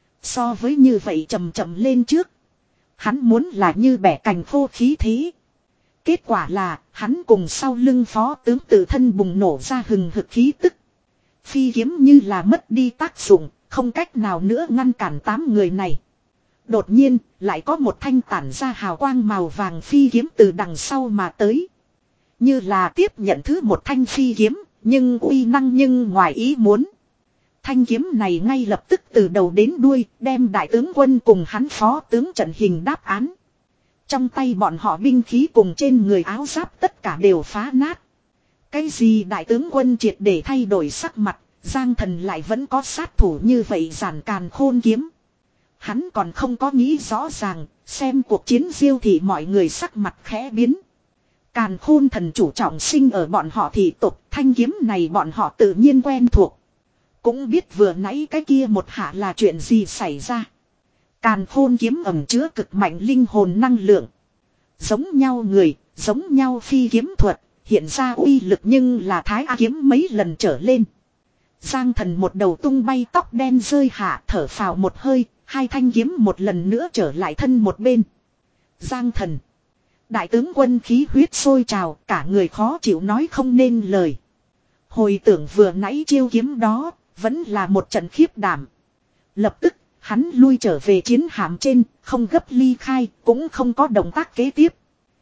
So với như vậy chậm chậm lên trước. Hắn muốn là như bẻ cành khô khí thế. Kết quả là, hắn cùng sau lưng phó tướng tự thân bùng nổ ra hừng hực khí tức. Phi kiếm như là mất đi tác dụng, không cách nào nữa ngăn cản tám người này. Đột nhiên, lại có một thanh tản ra hào quang màu vàng phi kiếm từ đằng sau mà tới. Như là tiếp nhận thứ một thanh phi kiếm, nhưng uy năng nhưng ngoài ý muốn. Thanh kiếm này ngay lập tức từ đầu đến đuôi, đem đại tướng quân cùng hắn phó tướng trận hình đáp án. Trong tay bọn họ binh khí cùng trên người áo giáp tất cả đều phá nát. Cái gì đại tướng quân triệt để thay đổi sắc mặt, Giang Thần lại vẫn có sát thủ như vậy giản càn khôn kiếm. Hắn còn không có nghĩ rõ ràng, xem cuộc chiến diêu thì mọi người sắc mặt khẽ biến. Càn khôn thần chủ trọng sinh ở bọn họ thị tục, thanh kiếm này bọn họ tự nhiên quen thuộc. Cũng biết vừa nãy cái kia một hạ là chuyện gì xảy ra. Càn khôn kiếm ẩn chứa cực mạnh linh hồn năng lượng. Giống nhau người, giống nhau phi kiếm thuật, hiện ra uy lực nhưng là thái A kiếm mấy lần trở lên. Giang Thần một đầu tung bay tóc đen rơi hạ, thở phào một hơi, hai thanh kiếm một lần nữa trở lại thân một bên. Giang Thần. Đại tướng quân khí huyết sôi trào, cả người khó chịu nói không nên lời. Hồi tưởng vừa nãy chiêu kiếm đó, vẫn là một trận khiếp đảm. Lập tức, hắn lui trở về chiến hạm trên, không gấp ly khai, cũng không có động tác kế tiếp.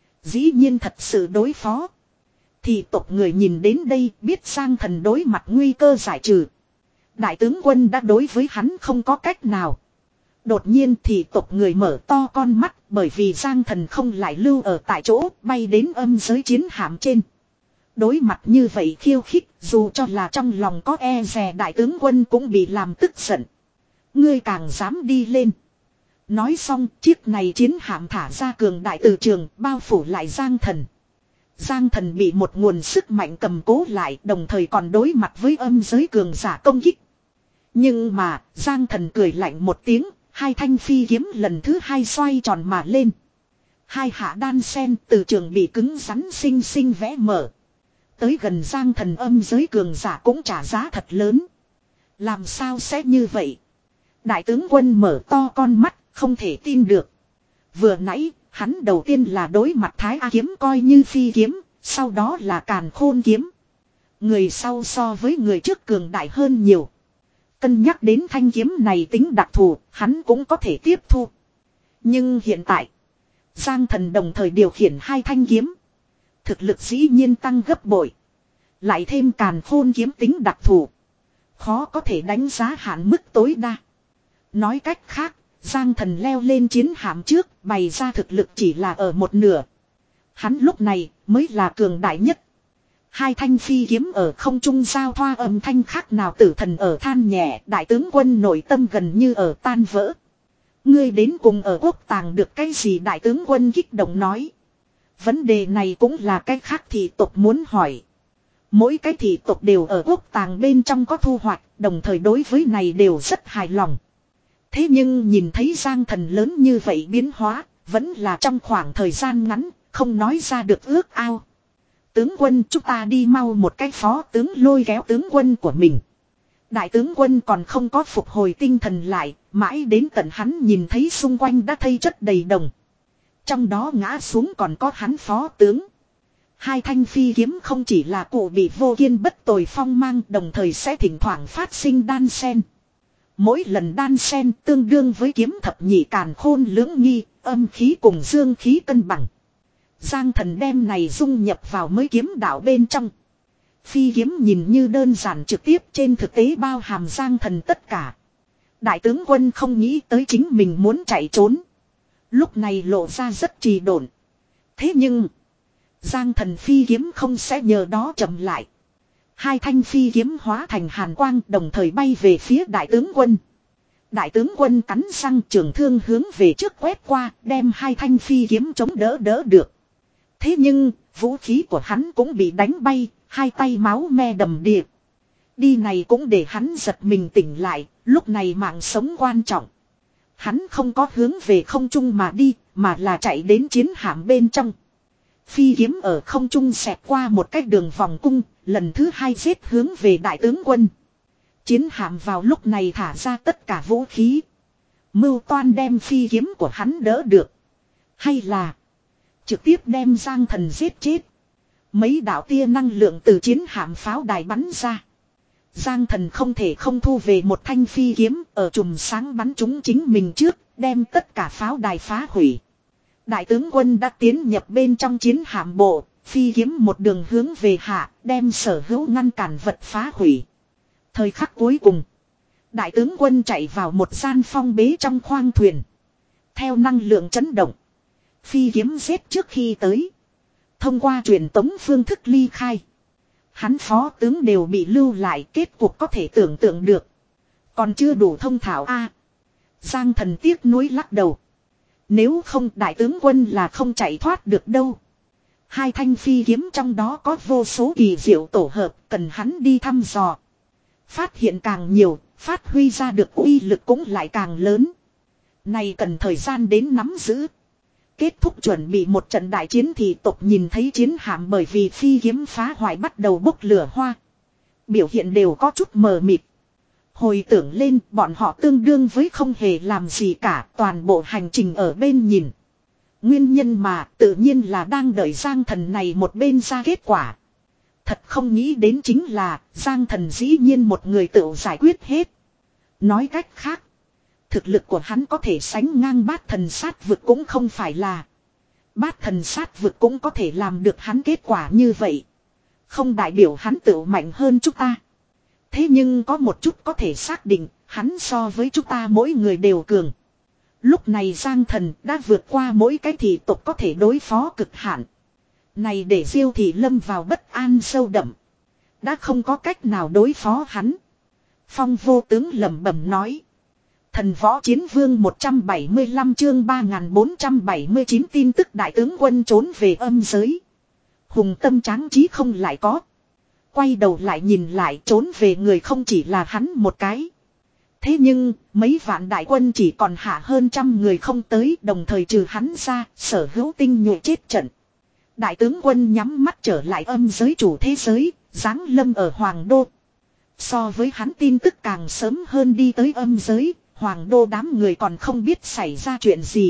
Dĩ nhiên thật sự đối phó. Thì tộc người nhìn đến đây biết Giang Thần đối mặt nguy cơ giải trừ. Đại tướng quân đã đối với hắn không có cách nào. Đột nhiên thì tộc người mở to con mắt bởi vì Giang Thần không lại lưu ở tại chỗ bay đến âm giới chiến hạm trên. Đối mặt như vậy khiêu khích dù cho là trong lòng có e dè đại tướng quân cũng bị làm tức giận. Ngươi càng dám đi lên. Nói xong chiếc này chiến hạm thả ra cường đại từ trường bao phủ lại Giang Thần. Giang Thần bị một nguồn sức mạnh cầm cố lại đồng thời còn đối mặt với âm giới cường giả công kích. Nhưng mà Giang Thần cười lạnh một tiếng, hai thanh phi kiếm lần thứ hai xoay tròn mà lên. Hai hạ đan sen từ trường bị cứng rắn xinh xinh vẽ mở. Tới gần Giang Thần âm giới cường giả cũng trả giá thật lớn. Làm sao sẽ như vậy? Đại tướng quân mở to con mắt, không thể tin được. Vừa nãy, hắn đầu tiên là đối mặt Thái A kiếm coi như phi kiếm, sau đó là càn khôn kiếm. Người sau so với người trước cường đại hơn nhiều. Cân nhắc đến thanh kiếm này tính đặc thù, hắn cũng có thể tiếp thu. Nhưng hiện tại, Giang Thần đồng thời điều khiển hai thanh kiếm. Thực lực dĩ nhiên tăng gấp bội. Lại thêm càn khôn kiếm tính đặc thù. Khó có thể đánh giá hạn mức tối đa. Nói cách khác, Giang Thần leo lên chiến hạm trước, bày ra thực lực chỉ là ở một nửa. Hắn lúc này mới là cường đại nhất. Hai thanh phi kiếm ở không trung giao thoa âm thanh khác nào tử thần ở than nhẹ, đại tướng quân nội tâm gần như ở tan vỡ. Ngươi đến cùng ở quốc tàng được cái gì đại tướng quân kích động nói. Vấn đề này cũng là cái khác thị tộc muốn hỏi. Mỗi cái thị tộc đều ở quốc tàng bên trong có thu hoạch, đồng thời đối với này đều rất hài lòng. Thế nhưng nhìn thấy Giang Thần lớn như vậy biến hóa, vẫn là trong khoảng thời gian ngắn, không nói ra được ước ao. Tướng quân chúng ta đi mau một cái phó tướng lôi kéo tướng quân của mình. Đại tướng quân còn không có phục hồi tinh thần lại, mãi đến tận hắn nhìn thấy xung quanh đã thây chất đầy đồng. Trong đó ngã xuống còn có hắn phó tướng. Hai thanh phi kiếm không chỉ là cụ bị vô kiên bất tồi phong mang, đồng thời sẽ thỉnh thoảng phát sinh đan sen. Mỗi lần đan sen tương đương với kiếm thập nhị càn khôn lưỡng nghi, âm khí cùng dương khí cân bằng. Giang Thần đem này dung nhập vào mới kiếm đạo bên trong. Phi kiếm nhìn như đơn giản trực tiếp, trên thực tế bao hàm Giang Thần tất cả. Đại tướng quân không nghĩ tới chính mình muốn chạy trốn. Lúc này lộ ra rất trì độn. Thế nhưng Giang Thần phi kiếm không sẽ nhờ đó chậm lại. Hai thanh phi kiếm hóa thành hàn quang đồng thời bay về phía đại tướng quân. Đại tướng quân cắn răng trường thương hướng về trước quét qua, đem hai thanh phi kiếm chống đỡ đỡ được. Thế nhưng, vũ khí của hắn cũng bị đánh bay, hai tay máu me đầm đìa. Đi này cũng để hắn giật mình tỉnh lại, lúc này mạng sống quan trọng. Hắn không có hướng về không trung mà đi, mà là chạy đến chiến hạm bên trong. Phi kiếm ở không trung xẹt qua một cái đường vòng cung, lần thứ hai giết hướng về đại tướng quân. Chiến hạm vào lúc này thả ra tất cả vũ khí. Mưu toan đem phi kiếm của hắn đỡ được. Hay là trực tiếp đem Giang Thần giết chết. Mấy đạo tia năng lượng từ chiến hạm pháo đài bắn ra. Giang Thần không thể không thu về một thanh phi kiếm ở chùm sáng bắn trúng chính mình trước, đem tất cả pháo đài phá hủy. Đại tướng quân đã tiến nhập bên trong chiến hạm bộ, phi kiếm một đường hướng về hạ, đem sở hữu ngăn cản vật phá hủy. Thời khắc cuối cùng, đại tướng quân chạy vào một gian phong bế trong khoang thuyền. Theo năng lượng chấn động, phi kiếm giết trước khi tới. Thông qua truyền tống phương thức ly khai. Hắn phó tướng đều bị lưu lại, kết cục có thể tưởng tượng được. Còn chưa đủ thông thạo a à, Giang Thần tiếc nuối lắc đầu. Nếu không đại tướng quân là không chạy thoát được đâu. Hai thanh phi kiếm trong đó có vô số kỳ diệu tổ hợp, cần hắn đi thăm dò. Phát hiện càng nhiều, phát huy ra được uy lực cũng lại càng lớn. Này cần thời gian đến nắm giữ. Kết thúc chuẩn bị một trận đại chiến thì tộc nhìn thấy chiến hạm bởi vì phi kiếm phá hoại bắt đầu bốc lửa hoa. Biểu hiện đều có chút mờ mịt. Hồi tưởng lên bọn họ tương đương với không hề làm gì cả, toàn bộ hành trình ở bên nhìn. Nguyên nhân mà tự nhiên là đang đợi Giang Thần này một bên ra kết quả. Thật không nghĩ đến chính là Giang Thần dĩ nhiên một người tự giải quyết hết. Nói cách khác, thực lực của hắn có thể sánh ngang bát thần sát vực cũng không phải là. Bát thần sát vực cũng có thể làm được hắn kết quả như vậy. Không đại biểu hắn tự mạnh hơn chúng ta. Thế nhưng có một chút có thể xác định, hắn so với chúng ta mỗi người đều cường. Lúc này Giang Thần đã vượt qua mỗi cái thị tộc có thể đối phó cực hạn. Này để Diêu Thị lâm vào bất an sâu đậm. Đã không có cách nào đối phó hắn. Phong Vô Tướng lẩm bẩm nói. Thần Võ Chiến Vương một trăm bảy mươi lăm chương ba nghìn bốn trăm bảy mươi chín tin tức đại tướng quân trốn về âm giới. Hùng tâm tráng trí không lại có. Quay đầu lại nhìn lại trốn về người không chỉ là hắn một cái. Thế nhưng mấy vạn đại quân chỉ còn hạ hơn trăm người không tới, đồng thời trừ hắn ra sở hữu tinh nhuệ chết trận. Đại tướng quân nhắm mắt trở lại âm giới chủ thế giới, giáng lâm ở Hoàng Đô. So với hắn tin tức càng sớm hơn đi tới âm giới, Hoàng Đô đám người còn không biết xảy ra chuyện gì.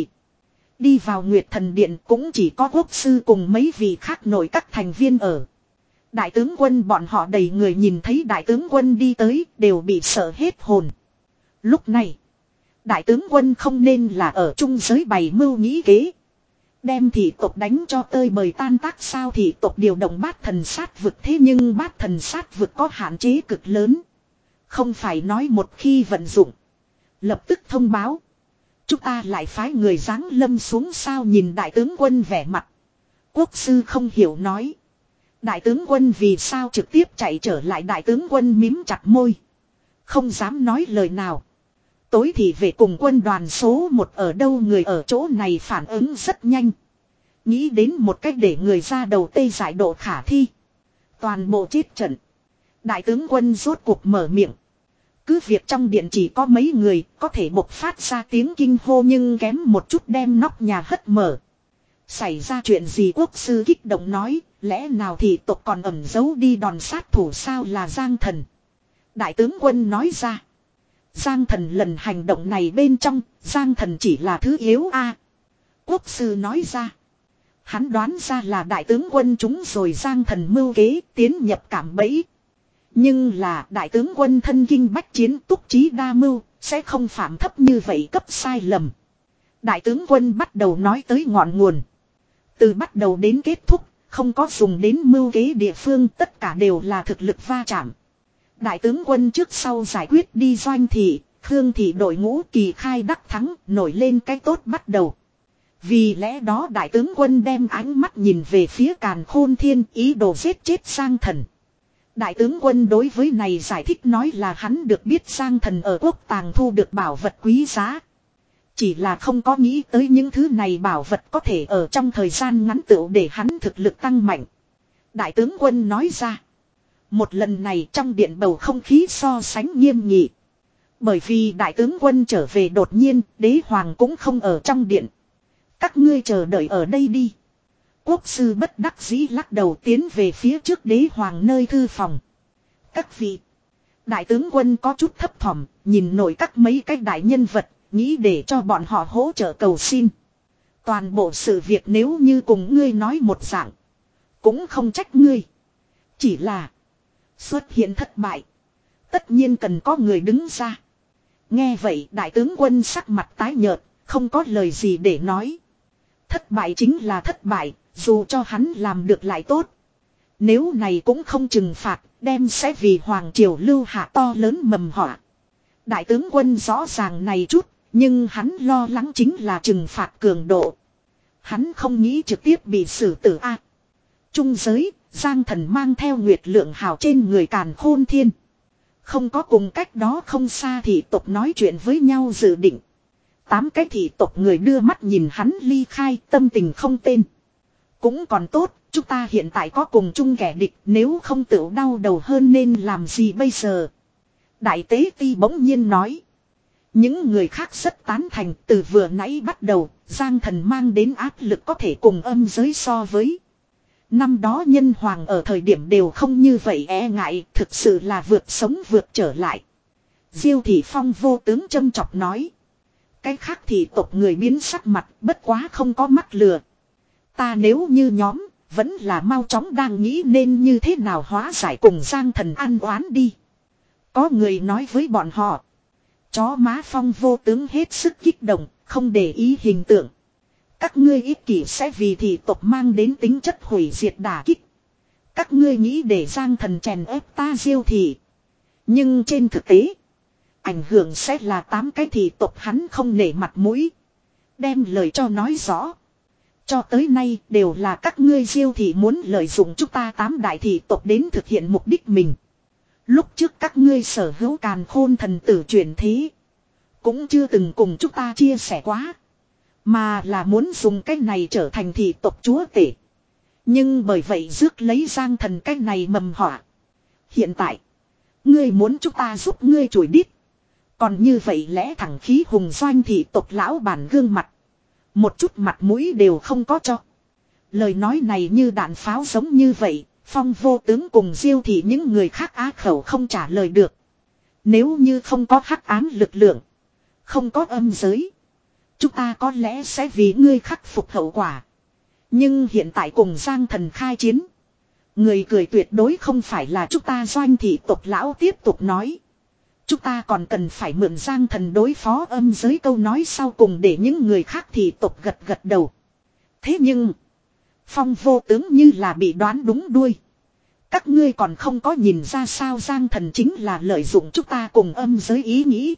Đi vào Nguyệt Thần Điện cũng chỉ có quốc sư cùng mấy vị khác nội các thành viên ở. Đại tướng quân bọn họ đầy người nhìn thấy đại tướng quân đi tới đều bị sợ hết hồn. Lúc này, đại tướng quân không nên là ở trung giới bày mưu nghĩ kế. Đem thị tộc đánh cho tơi bời tan tác sao, thị tộc điều động bát thần sát vực, thế nhưng bát thần sát vực có hạn chế cực lớn. Không phải nói một khi vận dụng, lập tức thông báo. Chúng ta lại phái người giáng lâm xuống sao, nhìn đại tướng quân vẻ mặt. Quốc sư không hiểu nói. Đại tướng quân vì sao trực tiếp chạy trở lại, đại tướng quân mím chặt môi. Không dám nói lời nào. Tối thì về cùng quân đoàn số một ở đâu, người ở chỗ này phản ứng rất nhanh. Nghĩ đến một cách để người ra đầu tê giải độ khả thi. Toàn bộ chết trận. Đại tướng quân rốt cuộc mở miệng. Cứ việc trong điện chỉ có mấy người có thể bộc phát ra tiếng kinh hô, nhưng kém một chút đem nóc nhà hất mở. Xảy ra chuyện gì? Quốc sư kích động nói. Lẽ nào thì tộc còn ẩn giấu đi đòn sát thủ sao, là Giang Thần? Đại tướng quân nói ra. Giang Thần lần hành động này bên trong, Giang Thần chỉ là thứ yếu a. Quốc sư nói ra. Hắn đoán ra là đại tướng quân chúng rồi Giang Thần mưu kế tiến nhập cạm bẫy. Nhưng là đại tướng quân thân kinh bách chiến, túc trí đa mưu, sẽ không phạm thấp như vậy cấp sai lầm. Đại tướng quân bắt đầu nói tới ngọn nguồn. Từ bắt đầu đến kết thúc, không có dùng đến mưu kế địa phương, tất cả đều là thực lực va chạm. Đại tướng quân trước sau giải quyết đi Doanh Thị, Khương Thị đội ngũ kỳ khai đắc thắng, nổi lên cái tốt bắt đầu. Vì lẽ đó đại tướng quân đem ánh mắt nhìn về phía Càn Khôn Thiên, ý đồ giết chết Giang Thần. Đại tướng quân đối với này giải thích nói là hắn được biết Giang Thần ở quốc tàng thu được bảo vật quý giá. Chỉ là không có nghĩ tới những thứ này bảo vật có thể ở trong thời gian ngắn tựu để hắn thực lực tăng mạnh. Đại tướng quân nói ra. Một lần này trong điện bầu không khí so sánh nghiêm nghị. Bởi vì đại tướng quân trở về đột nhiên, đế hoàng cũng không ở trong điện. Các ngươi chờ đợi ở đây đi. Quốc sư bất đắc dĩ lắc đầu tiến về phía trước đế hoàng nơi thư phòng. Các vị. Đại tướng quân có chút thấp thỏm, nhìn nổi các mấy cái đại nhân vật, nghĩ để cho bọn họ hỗ trợ cầu xin. Toàn bộ sự việc nếu như cùng ngươi nói một dạng. Cũng không trách ngươi. Chỉ là xuất hiện thất bại. Tất nhiên cần có người đứng ra. Nghe vậy đại tướng quân sắc mặt tái nhợt, không có lời gì để nói. Thất bại chính là thất bại, dù cho hắn làm được lại tốt. Nếu này cũng không trừng phạt, đem sẽ vì Hoàng Triều lưu hạ to lớn mầm họa. Đại tướng quân rõ ràng này chút, nhưng hắn lo lắng chính là trừng phạt cường độ. Hắn không nghĩ trực tiếp bị xử tử a. Trung giới, Giang Thần mang theo Nguyệt Lượng Hào trên người Càn Khôn Thiên. Không có cùng cách đó không xa thị tộc nói chuyện với nhau dự định. Tám cái thị tộc người đưa mắt nhìn hắn ly khai, tâm tình không tên. Cũng còn tốt, chúng ta hiện tại có cùng chung kẻ địch, nếu không tự đau đầu hơn nên làm gì bây giờ. Đại tế ti bỗng nhiên nói. Những người khác rất tán thành, từ vừa nãy bắt đầu, Giang Thần mang đến áp lực có thể cùng âm giới so với. Năm đó nhân hoàng ở thời điểm đều không như vậy e ngại, thực sự là vượt sống vượt trở lại. Diêu Thị Phong vô tướng châm chọc nói. Cái khác thì tộc người biến sắc mặt, bất quá không có mắt lừa. Ta nếu như nhóm, vẫn là mau chóng đang nghĩ nên như thế nào hóa giải cùng Giang Thần ăn oán đi. Có người nói với bọn họ. Chó má Phong vô tướng hết sức kích động, không để ý hình tượng. Các ngươi ích kỷ sẽ vì thị tộc mang đến tính chất hủy diệt đả kích. Các ngươi nghĩ để Giang Thần chèn ép ta Diêu Thị. Nhưng trên thực tế, ảnh hưởng sẽ là tám cái thị tộc hắn không nể mặt mũi. Đem lời cho nói rõ. Cho tới nay đều là các ngươi Diêu Thị muốn lợi dụng chúng ta tám đại thị tộc đến thực hiện mục đích mình. Lúc trước các ngươi sở hữu Càn Khôn thần tử chuyển thế. Cũng chưa từng cùng chúng ta chia sẻ quá. Mà là muốn dùng cái này trở thành thị tộc chúa tể. Nhưng bởi vậy rước lấy Giang Thần cái này mầm họa. Hiện tại, ngươi muốn chúng ta giúp ngươi chùi đít. Còn như vậy lẽ thẳng khí hùng doanh thị tộc lão bản gương mặt. Một chút mặt mũi đều không có cho. Lời nói này như đạn pháo giống như vậy. Phong vô tướng cùng Diêu Thị những người khác á khẩu không trả lời được. Nếu như không có hắc ám lực lượng. Không có âm giới. Chúng ta có lẽ sẽ vì ngươi khắc phục hậu quả. Nhưng hiện tại cùng Giang Thần khai chiến. Người cười tuyệt đối không phải là chúng ta doanh thị tộc lão tiếp tục nói. Chúng ta còn cần phải mượn Giang Thần đối phó âm giới câu nói sau cùng để những người khác thị tộc gật gật đầu. Thế nhưng, Phong vô tướng như là bị đoán đúng đuôi. Các ngươi còn không có nhìn ra sao Giang Thần chính là lợi dụng chúng ta cùng âm giới ý nghĩ.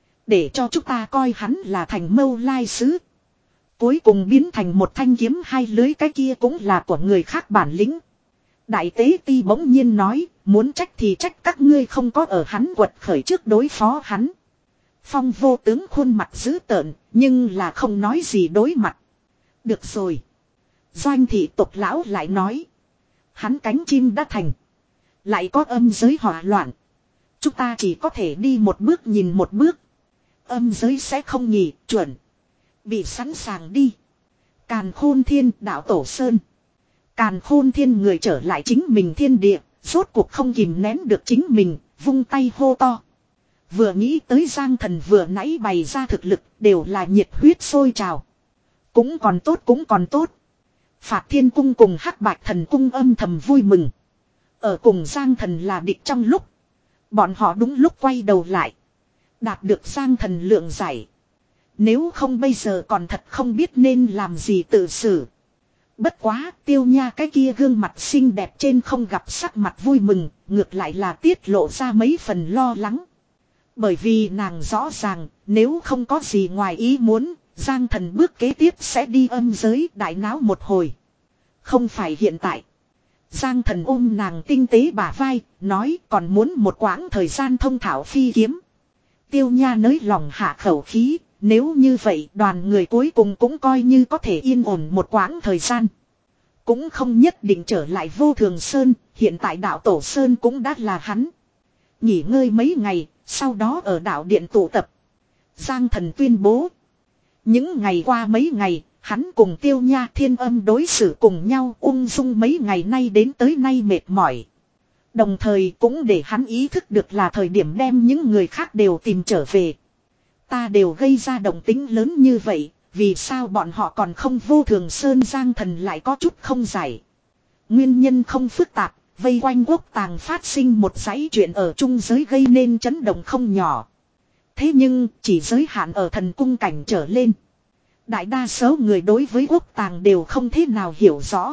Để cho chúng ta coi hắn là thành mâu lai sứ. Cuối cùng biến thành một thanh kiếm hai lưới, cái kia cũng là của người khác bản lĩnh. Đại tế ti bỗng nhiên nói, muốn trách thì trách các ngươi không có ở hắn quật khởi trước đối phó hắn. Phong vô tướng khuôn mặt dữ tợn, nhưng là không nói gì đối mặt. Được rồi. Doanh thị tộc lão lại nói. Hắn cánh chim đã thành. Lại có âm giới hỏa loạn. Chúng ta chỉ có thể đi một bước nhìn một bước. Âm giới sẽ không nghỉ, chuẩn. Bị sẵn sàng đi. Càn Khôn Thiên đạo tổ sơn. Càn Khôn Thiên người trở lại chính mình thiên địa. Rốt cuộc không kìm nén được chính mình, vung tay hô to. Vừa nghĩ tới Giang Thần vừa nãy bày ra thực lực, đều là nhiệt huyết sôi trào. Cũng còn tốt cũng còn tốt. Phạt Thiên Cung cùng Hắc Bạch Thần Cung âm thầm vui mừng. Ở cùng Giang Thần là địch trong lúc. Bọn họ đúng lúc quay đầu lại. Đạt được Giang Thần lượng giải. Nếu không bây giờ còn thật không biết nên làm gì tự xử. Bất quá Tiêu Nha cái kia gương mặt xinh đẹp trên không gặp sắc mặt vui mừng. Ngược lại là tiết lộ ra mấy phần lo lắng. Bởi vì nàng rõ ràng nếu không có gì ngoài ý muốn. Giang Thần bước kế tiếp sẽ đi âm giới đại náo một hồi. Không phải hiện tại. Giang Thần ôm nàng tinh tế bả vai, nói còn muốn một quãng thời gian thông thảo phi kiếm. Tiêu Nha nới lòng hạ khẩu khí, nếu như vậy đoàn người cuối cùng cũng coi như có thể yên ổn một quãng thời gian. Cũng không nhất định trở lại Vô Thường Sơn, hiện tại đạo Tổ Sơn cũng đã là hắn. Nghỉ ngơi mấy ngày, sau đó ở đạo điện tụ tập. Giang Thần tuyên bố. Những ngày qua mấy ngày, hắn cùng Tiêu Nha Thiên Âm đối xử cùng nhau ung dung mấy ngày nay đến tới nay mệt mỏi. Đồng thời cũng để hắn ý thức được là thời điểm đem những người khác đều tìm trở về. Ta đều gây ra động tính lớn như vậy, vì sao bọn họ còn không Vô Thường Sơn? Giang Thần lại có chút không giải. Nguyên nhân không phức tạp, vây quanh quốc tàng phát sinh một dãy chuyện ở trung giới gây nên chấn động không nhỏ. Thế nhưng chỉ giới hạn ở thần cung cảnh trở lên. Đại đa số người đối với quốc tàng đều không thế nào hiểu rõ.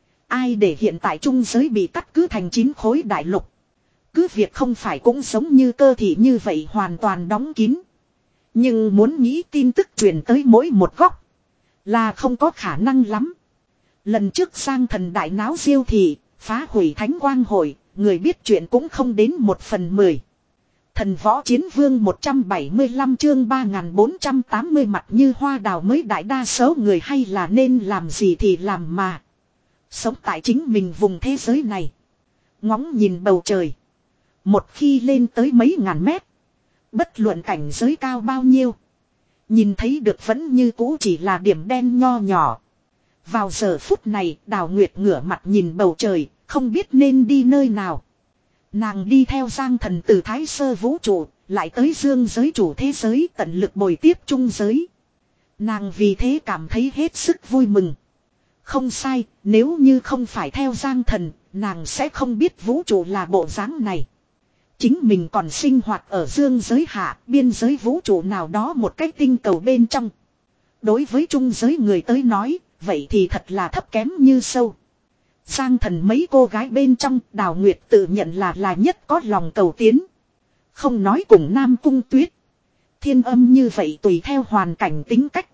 Ai để hiện tại trung giới bị cắt cứ thành chín khối đại lục. Cứ việc không phải cũng giống như cơ thị như vậy hoàn toàn đóng kín. Nhưng muốn nghĩ tin tức truyền tới mỗi một góc là không có khả năng lắm. Lần trước Giang Thần đại náo Diêu thị, phá hủy Thánh Quang hội, người biết chuyện cũng không đến một phần mười. Thần Võ Chiến Vương một trăm bảy mươi lăm chương ba nghìn bốn trăm tám mươi mặt như hoa đào mới đại đa số người hay là nên làm gì thì làm mà. Sống tại chính mình vùng thế giới này. Ngóng nhìn bầu trời. Một khi lên tới mấy ngàn mét. Bất luận cảnh giới cao bao nhiêu. Nhìn thấy được vẫn như cũ chỉ là điểm đen nho nhỏ. Vào giờ phút này Đào Nguyệt ngửa mặt nhìn bầu trời. Không biết nên đi nơi nào. Nàng đi theo Giang Thần từ Thái Sơ vũ trụ. Lại tới dương giới chủ thế giới tận lực bồi tiếp trung giới. Nàng vì thế cảm thấy hết sức vui mừng. Không sai, nếu như không phải theo Giang Thần, nàng sẽ không biết vũ trụ là bộ dáng này. Chính mình còn sinh hoạt ở dương giới hạ, biên giới vũ trụ nào đó một cách tinh cầu bên trong. Đối với trung giới người tới nói, vậy thì thật là thấp kém như sâu. Giang Thần mấy cô gái bên trong, Đào Nguyệt tự nhận là là nhất có lòng cầu tiến. Không nói cùng Nam Cung Tuyết. Thiên Âm như vậy tùy theo hoàn cảnh tính cách.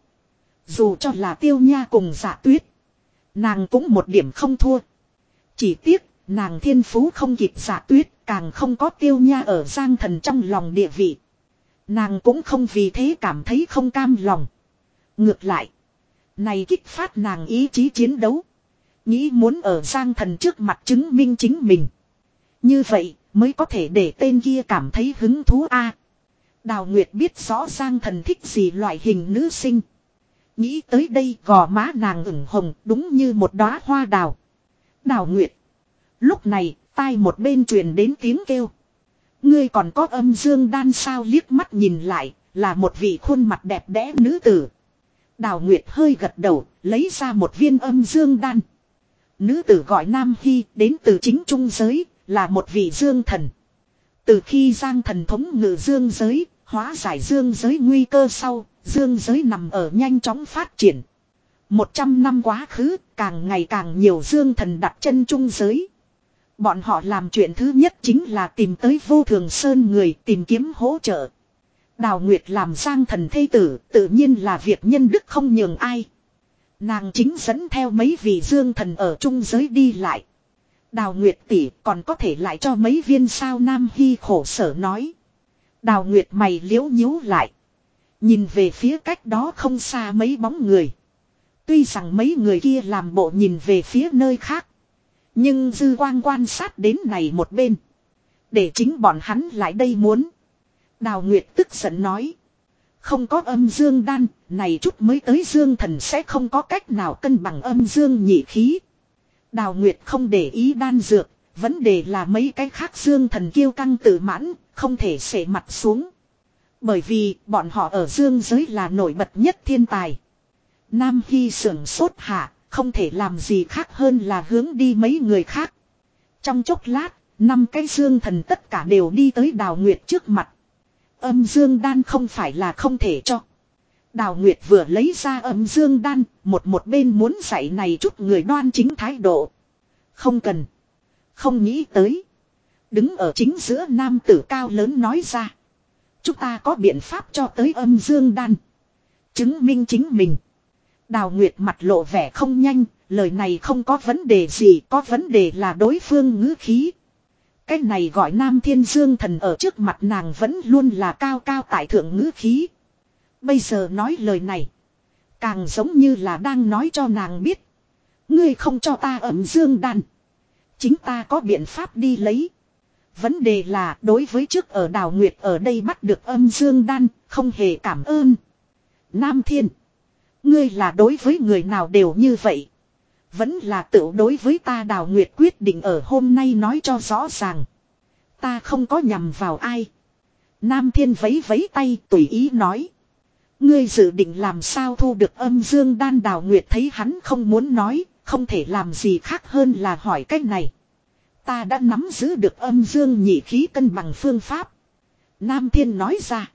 Dù cho là Tiêu Nha cùng Dạ Tuyết. Nàng cũng một điểm không thua. Chỉ tiếc, nàng thiên phú không kịp Dạ Tuyết, càng không có Tiêu Nha ở Giang Thần trong lòng địa vị. Nàng cũng không vì thế cảm thấy không cam lòng. Ngược lại, này kích phát nàng ý chí chiến đấu. Nghĩ muốn ở Giang Thần trước mặt chứng minh chính mình. Như vậy, mới có thể để tên kia cảm thấy hứng thú a. Đào Nguyệt biết rõ Giang Thần thích gì loại hình nữ sinh. Nghĩ tới đây gò má nàng ửng hồng đúng như một đóa hoa đào. Đào Nguyệt. Lúc này tai một bên truyền đến tiếng kêu. Ngươi còn có âm dương đan sao? Liếc mắt nhìn lại là một vị khuôn mặt đẹp đẽ nữ tử. Đào Nguyệt hơi gật đầu lấy ra một viên âm dương đan. Nữ tử gọi Nam Hy đến từ chính trung giới là một vị dương thần. Từ khi Giang Thần thống ngự dương giới hóa giải dương giới nguy cơ sau, dương giới nằm ở nhanh chóng phát triển. Một trăm năm quá khứ, càng ngày càng nhiều dương thần đặt chân trung giới. Bọn họ làm chuyện thứ nhất chính là tìm tới Vô Thường Sơn người tìm kiếm hỗ trợ. Đào Nguyệt làm Giang Thần thê tử, tự nhiên là việc nhân đức không nhường ai. Nàng chính dẫn theo mấy vị dương thần ở trung giới đi lại. Đào Nguyệt tỷ còn có thể lại cho mấy viên sao? Nam Hy khổ sở nói. Đào Nguyệt mày liễu nhíu lại. Nhìn về phía cách đó không xa mấy bóng người. Tuy rằng mấy người kia làm bộ nhìn về phía nơi khác. Nhưng dư quang quan sát đến này một bên. Để chính bọn hắn lại đây muốn. Đào Nguyệt tức giận nói. Không có âm dương đan, này chút mới tới dương thần sẽ không có cách nào cân bằng âm dương nhị khí. Đào Nguyệt không để ý đan dược, vấn đề là mấy cái khác dương thần kiêu căng tự mãn, không thể xể mặt xuống. Bởi vì bọn họ ở dương giới là nổi bật nhất thiên tài. Nam Hy sưởng sốt hạ, không thể làm gì khác hơn là hướng đi mấy người khác. Trong chốc lát, năm cái dương thần tất cả đều đi tới Đào Nguyệt trước mặt. Âm dương đan không phải là không thể cho. Đào Nguyệt vừa lấy ra âm dương đan, một một bên muốn dạy này chút người đoan chính thái độ. Không cần. Không nghĩ tới. Đứng ở chính giữa nam tử cao lớn nói ra. Chúng ta có biện pháp cho tới âm dương đan. Chứng minh chính mình. Đào Nguyệt mặt lộ vẻ không nhanh, lời này không có vấn đề gì, có vấn đề là đối phương ngữ khí. Cái này gọi Nam Thiên Dương Thần ở trước mặt nàng vẫn luôn là cao cao tại thượng ngữ khí. Bây giờ nói lời này, càng giống như là đang nói cho nàng biết. Ngươi không cho ta ẩm dương đan, chính ta có biện pháp đi lấy. Vấn đề là đối với trước ở Đào Nguyệt ở đây bắt được âm dương đan, không hề cảm ơn. Nam Thiên, ngươi là đối với người nào đều như vậy. Vẫn là tự đối với ta. Đào Nguyệt quyết định ở hôm nay nói cho rõ ràng. Ta không có nhằm vào ai. Nam Thiên vấy vấy tay tùy ý nói. Ngươi dự định làm sao thu được âm dương đan? Đào Nguyệt thấy hắn không muốn nói, không thể làm gì khác hơn là hỏi cách này. Ta đã nắm giữ được âm dương nhị khí cân bằng phương pháp. Nam Thiên nói ra.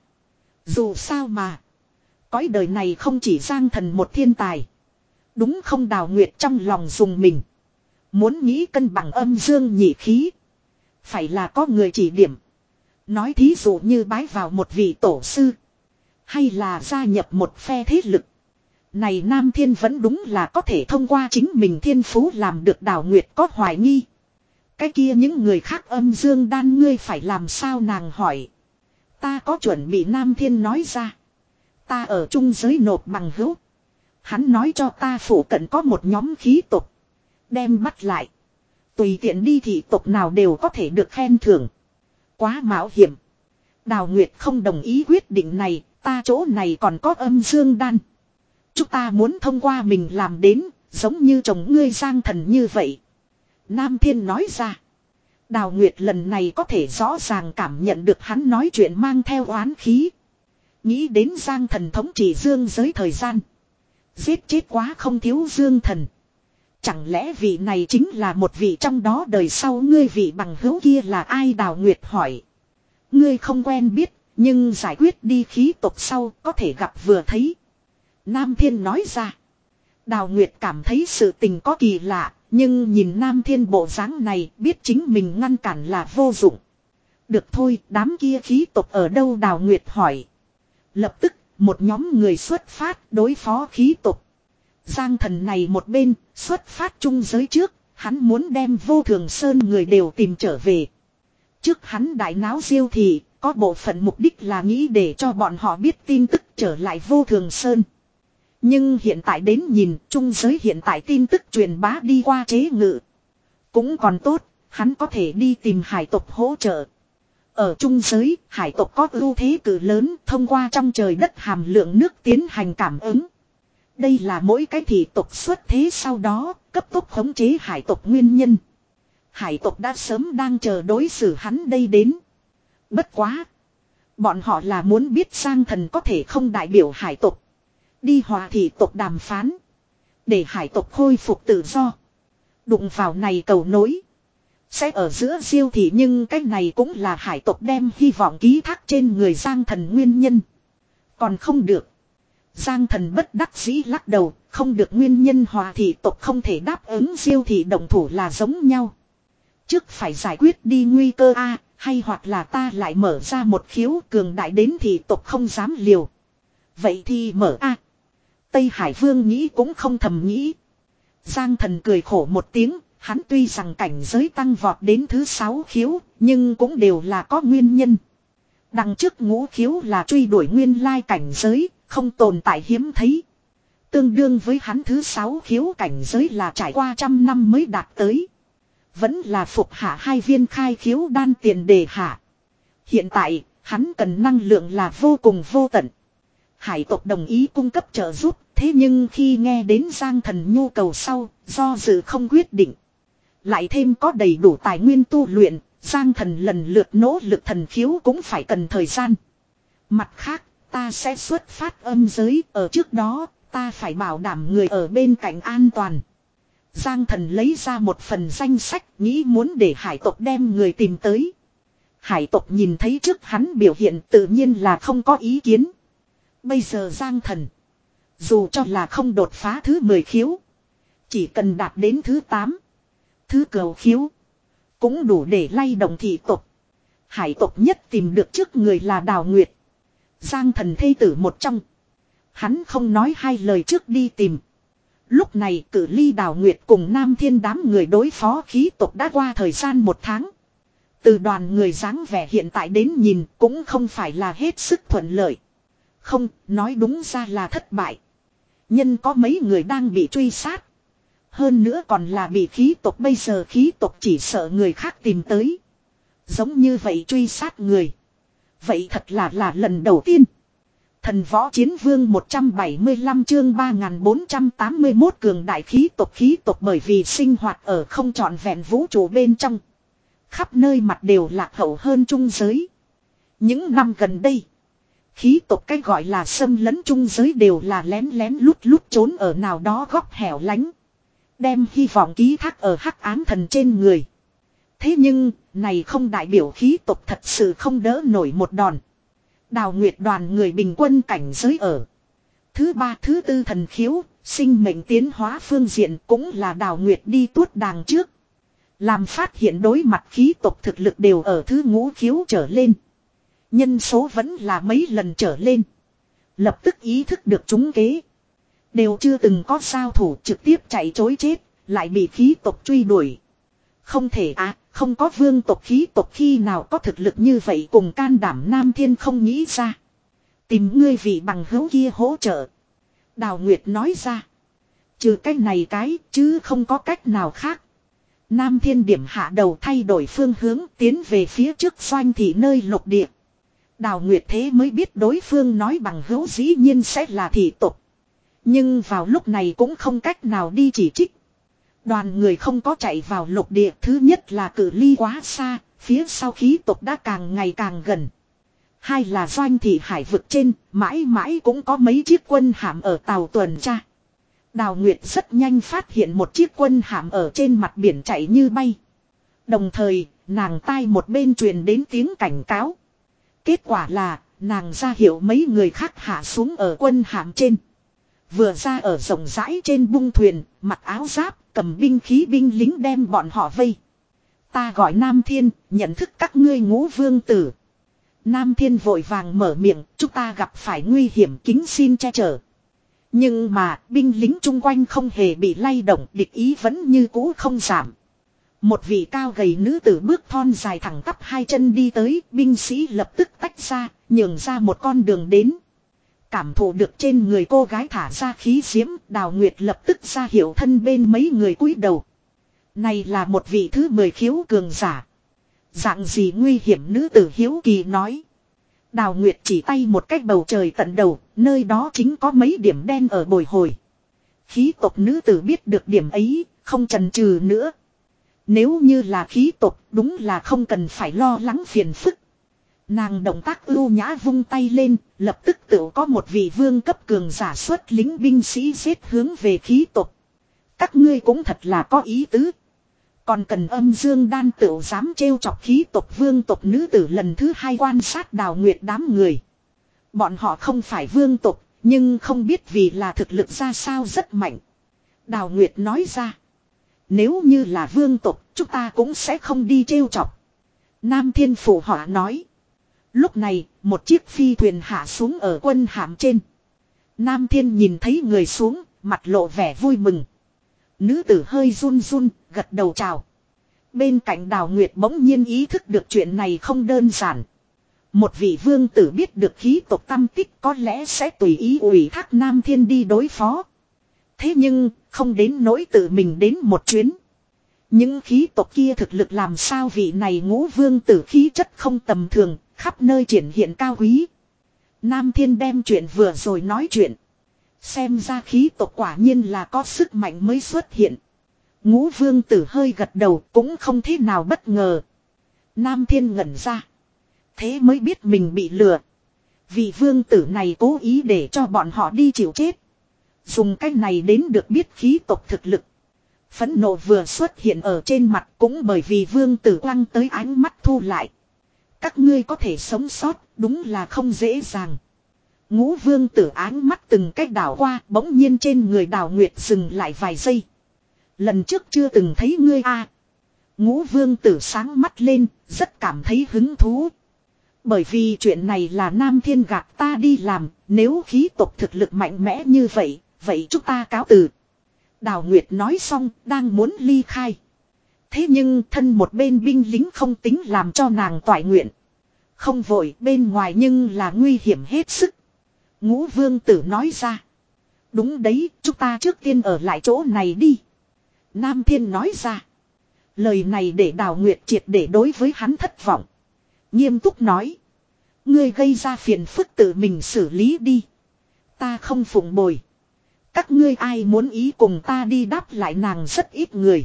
Dù sao mà, cõi đời này không chỉ Giang Thần một thiên tài. Đúng không? Đào Nguyệt trong lòng dùng mình. Muốn nghĩ cân bằng âm dương nhị khí, phải là có người chỉ điểm. Nói thí dụ như bái vào một vị tổ sư, hay là gia nhập một phe thế lực. Này Nam Thiên vẫn đúng là có thể thông qua chính mình thiên phú làm được. Đào Nguyệt có hoài nghi. Cái kia những người khác âm dương đan ngươi phải làm sao? Nàng hỏi. Ta có chuẩn bị. Nam Thiên nói ra. Ta ở trung giới nộp bằng hữu. Hắn nói cho ta phủ cận có một nhóm khí tộc. Đem bắt lại, tùy tiện đi thị tộc nào đều có thể được khen thưởng. Quá mạo hiểm. Đào Nguyệt không đồng ý quyết định này. Ta chỗ này còn có âm dương đan. Chúng ta muốn thông qua mình làm đến, giống như chồng ngươi Giang Thần như vậy. Nam Thiên nói ra. Đào Nguyệt lần này có thể rõ ràng cảm nhận được hắn nói chuyện mang theo oán khí. Nghĩ đến Giang Thần thống trị dương giới thời gian, giết chết quá không thiếu dương thần. Chẳng lẽ vị này chính là một vị trong đó đời sau? Ngươi vị bằng hữu kia là ai? Đào Nguyệt hỏi. Ngươi không quen biết, nhưng giải quyết đi khí tộc sau có thể gặp vừa thấy. Nam Thiên nói ra. Đào Nguyệt cảm thấy sự tình có kỳ lạ, nhưng nhìn Nam Thiên bộ dáng này biết chính mình ngăn cản là vô dụng. Được thôi, đám kia khí tộc ở đâu? Đào Nguyệt hỏi. Lập tức, một nhóm người xuất phát đối phó khí tộc. Giang Thần này một bên, xuất phát trung giới trước, hắn muốn đem Vô Thường Sơn người đều tìm trở về. Trước hắn đại náo Diêu Thị, có bộ phận mục đích là nghĩ để cho bọn họ biết tin tức trở lại Vô Thường Sơn. Nhưng hiện tại đến nhìn, trung giới hiện tại tin tức truyền bá đi qua chế ngự. Cũng còn tốt, hắn có thể đi tìm hải tộc hỗ trợ. Ở trung giới, hải tộc có ưu thế cử lớn, thông qua trong trời đất hàm lượng nước tiến hành cảm ứng. Đây là mỗi cái thị tộc xuất thế sau đó, cấp tốc khống chế hải tộc nguyên nhân. Hải tộc đã sớm đang chờ đối xử hắn đây đến. Bất quá, bọn họ là muốn biết Giang Thần có thể không đại biểu hải tộc đi hòa thị tộc đàm phán, để hải tộc khôi phục tự do. Đụng vào này cầu nối, sẽ ở giữa Diêu Thị, nhưng cái này cũng là hải tộc đem hy vọng ký thác trên người Giang Thần nguyên nhân. Còn không được. Giang Thần bất đắc dĩ lắc đầu, không được. Nguyên nhân hòa thị tộc không thể đáp ứng Diêu Thị động thủ là giống nhau. Trước phải giải quyết đi nguy cơ a, hay hoặc là ta lại mở ra một khiếu cường đại đến thị tộc không dám liều. Vậy thì mở a. Tây Hải Vương nghĩ cũng không thầm nghĩ. Giang Thần cười khổ một tiếng, hắn tuy rằng cảnh giới tăng vọt đến thứ sáu khiếu, nhưng cũng đều là có nguyên nhân. Đằng trước ngũ khiếu là truy đuổi nguyên lai cảnh giới, không tồn tại hiếm thấy. Tương đương với hắn thứ sáu khiếu cảnh giới là trải qua trăm năm mới đạt tới. Vẫn là phục hạ hai viên khai khiếu đan tiền đề hạ. Hiện tại, hắn cần năng lượng là vô cùng vô tận. Hải tộc đồng ý cung cấp trợ giúp, thế nhưng khi nghe đến Giang Thần nhu cầu sau, do dự không quyết định. Lại thêm có đầy đủ tài nguyên tu luyện, Giang Thần lần lượt nỗ lực thần khiếu cũng phải cần thời gian. Mặt khác, ta sẽ xuất phát âm giới, ở trước đó, ta phải bảo đảm người ở bên cạnh an toàn. Giang Thần lấy ra một phần danh sách, nghĩ muốn để hải tộc đem người tìm tới. Hải tộc nhìn thấy trước hắn biểu hiện tự nhiên là không có ý kiến. Bây giờ Giang Thần, dù cho là không đột phá thứ mười khiếu, chỉ cần đạt đến thứ tám, thứ cửu khiếu, cũng đủ để lay động thị tộc. Hải tộc nhất tìm được trước người là Đào Nguyệt, Giang Thần thê tử một trong. Hắn không nói hai lời trước đi tìm. Lúc này cử ly Đào Nguyệt cùng Nam Thiên đám người đối phó khí tộc đã qua thời gian một tháng. Từ đoàn người dáng vẻ hiện tại đến nhìn cũng không phải là hết sức thuận lợi. Không, nói đúng ra là thất bại. Nhân có mấy người đang bị truy sát. Hơn nữa còn là bị khí tộc, bây giờ khí tộc chỉ sợ người khác tìm tới. Giống như vậy truy sát người. Vậy thật là là lần đầu tiên. Thần võ chiến vương một trăm bảy mươi lăm chương ba nghìn bốn trăm tám mươi mốt cường đại khí tộc khí tộc bởi vì sinh hoạt ở không trọn vẹn vũ trụ bên trong. Khắp nơi mặt đều lạc hậu hơn trung giới. Những năm gần đây, khí tộc cái gọi là xâm lấn trung giới đều là lén lén lút lút trốn ở nào đó góc hẻo lánh. Đem hy vọng ký thác ở hắc ám thần trên người. Thế nhưng, này không đại biểu khí tộc thật sự không đỡ nổi một đòn. Đào Nguyệt đoàn người bình quân cảnh giới ở thứ ba thứ tư thần khiếu, sinh mệnh tiến hóa phương diện cũng là Đào Nguyệt đi tuốt đàng trước. Làm phát hiện đối mặt khí tộc thực lực đều ở thứ ngũ khiếu trở lên. Nhân số vẫn là mấy lần trở lên. Lập tức ý thức được trúng kế. Đều chưa từng có giao thủ trực tiếp chạy chối chết, lại bị khí tộc truy đuổi. Không thể à, không có vương tộc khí tộc khi nào có thực lực như vậy cùng can đảm Nam Thiên không nghĩ ra. Tìm ngươi vị bằng hữu kia hỗ trợ. Đào Nguyệt nói ra. Trừ cái này cái chứ không có cách nào khác. Nam Thiên điểm hạ đầu thay đổi phương hướng tiến về phía trước doanh thị nơi lục địa. Đào Nguyệt thế mới biết đối phương nói bằng hữu dĩ nhiên sẽ là thị tộc. Nhưng vào lúc này cũng không cách nào đi chỉ trích. Đoàn người không có chạy vào lục địa, thứ nhất là cự ly quá xa, phía sau khí tộc đã càng ngày càng gần. Hai là doanh thị hải vực trên, mãi mãi cũng có mấy chiếc quân hạm ở tàu tuần tra. Đào Nguyệt rất nhanh phát hiện một chiếc quân hạm ở trên mặt biển chạy như bay. Đồng thời, nàng tai một bên truyền đến tiếng cảnh cáo. Kết quả là, nàng ra hiệu mấy người khác hạ xuống ở quân hạm trên. Vừa ra ở rộng rãi trên bung thuyền, mặc áo giáp, cầm binh khí binh lính đem bọn họ vây. Ta gọi Nam Thiên, nhận thức các ngươi ngũ vương tử. Nam Thiên vội vàng mở miệng, chúng ta gặp phải nguy hiểm kính xin che chở. Nhưng mà, binh lính chung quanh không hề bị lay động, địch ý vẫn như cũ không giảm. Một vị cao gầy nữ tử bước thon dài thẳng tắp hai chân đi tới, binh sĩ lập tức tách ra, nhường ra một con đường đến. Cảm thụ được trên người cô gái thả ra khí diễm, Đào Nguyệt lập tức ra hiệu thân bên mấy người cúi đầu. Này là một vị thứ mười khiếu cường giả. Dạng gì nguy hiểm nữ tử hiếu kỳ nói. Đào Nguyệt chỉ tay một cách bầu trời tận đầu, nơi đó chính có mấy điểm đen ở bồi hồi. Khí tộc nữ tử biết được điểm ấy, không chần chừ nữa. Nếu như là khí tộc, đúng là không cần phải lo lắng phiền phức. Nàng động tác ưu nhã vung tay lên, lập tức tự có một vị vương cấp cường giả xuất lính binh sĩ giết hướng về khí tộc. Các ngươi cũng thật là có ý tứ. Còn cần âm dương đan tựu dám trêu chọc khí tộc vương tộc nữ tử lần thứ hai quan sát Đào Nguyệt đám người. Bọn họ không phải vương tộc, nhưng không biết vì là thực lực ra sao rất mạnh. Đào Nguyệt nói ra. Nếu như là vương tộc, chúng ta cũng sẽ không đi trêu chọc. Nam Thiên Phủ họ nói. Lúc này, một chiếc phi thuyền hạ xuống ở quân hạm trên. Nam Thiên nhìn thấy người xuống, mặt lộ vẻ vui mừng. Nữ tử hơi run run, gật đầu chào. Bên cạnh Đào Nguyệt bỗng nhiên ý thức được chuyện này không đơn giản. Một vị vương tử biết được khí tộc tâm tích có lẽ sẽ tùy ý ủy thác Nam Thiên đi đối phó. Thế nhưng, không đến nỗi tự mình đến một chuyến. Những khí tộc kia thực lực làm sao vị này ngũ vương tử khí chất không tầm thường, khắp nơi triển hiện cao quý. Nam Thiên đem chuyện vừa rồi nói chuyện. Xem ra khí tộc quả nhiên là có sức mạnh mới xuất hiện. Ngũ vương tử hơi gật đầu cũng không thế nào bất ngờ. Nam Thiên ngẩn ra. Thế mới biết mình bị lừa. Vị vương tử này cố ý để cho bọn họ đi chịu chết. Dùng cách này đến được biết khí tộc thực lực. Phẫn nộ vừa xuất hiện ở trên mặt cũng bởi vì vương tử quăng tới ánh mắt thu lại. Các ngươi có thể sống sót đúng là không dễ dàng. Ngũ vương tử ánh mắt từng cách đảo qua bỗng nhiên trên người Đào Nguyệt dừng lại vài giây. Lần trước chưa từng thấy ngươi a. À. Ngũ vương tử sáng mắt lên rất cảm thấy hứng thú. Bởi vì chuyện này là Nam Thiên gạt ta đi làm. Nếu khí tộc thực lực mạnh mẽ như vậy, vậy chúng ta cáo từ. Đào Nguyệt nói xong đang muốn ly khai. Thế nhưng thân một bên binh lính không tính làm cho nàng toại nguyện. Không vội, bên ngoài nhưng là nguy hiểm hết sức. Ngũ vương tử nói ra. Đúng đấy, chúng ta trước tiên ở lại chỗ này đi. Nam Thiên nói ra. Lời này để Đào Nguyệt triệt để đối với hắn thất vọng. Nghiêm túc nói. Ngươi gây ra phiền phức tự mình xử lý đi. Ta không phụng bồi. Các ngươi ai muốn ý cùng ta đi đáp lại nàng rất ít người.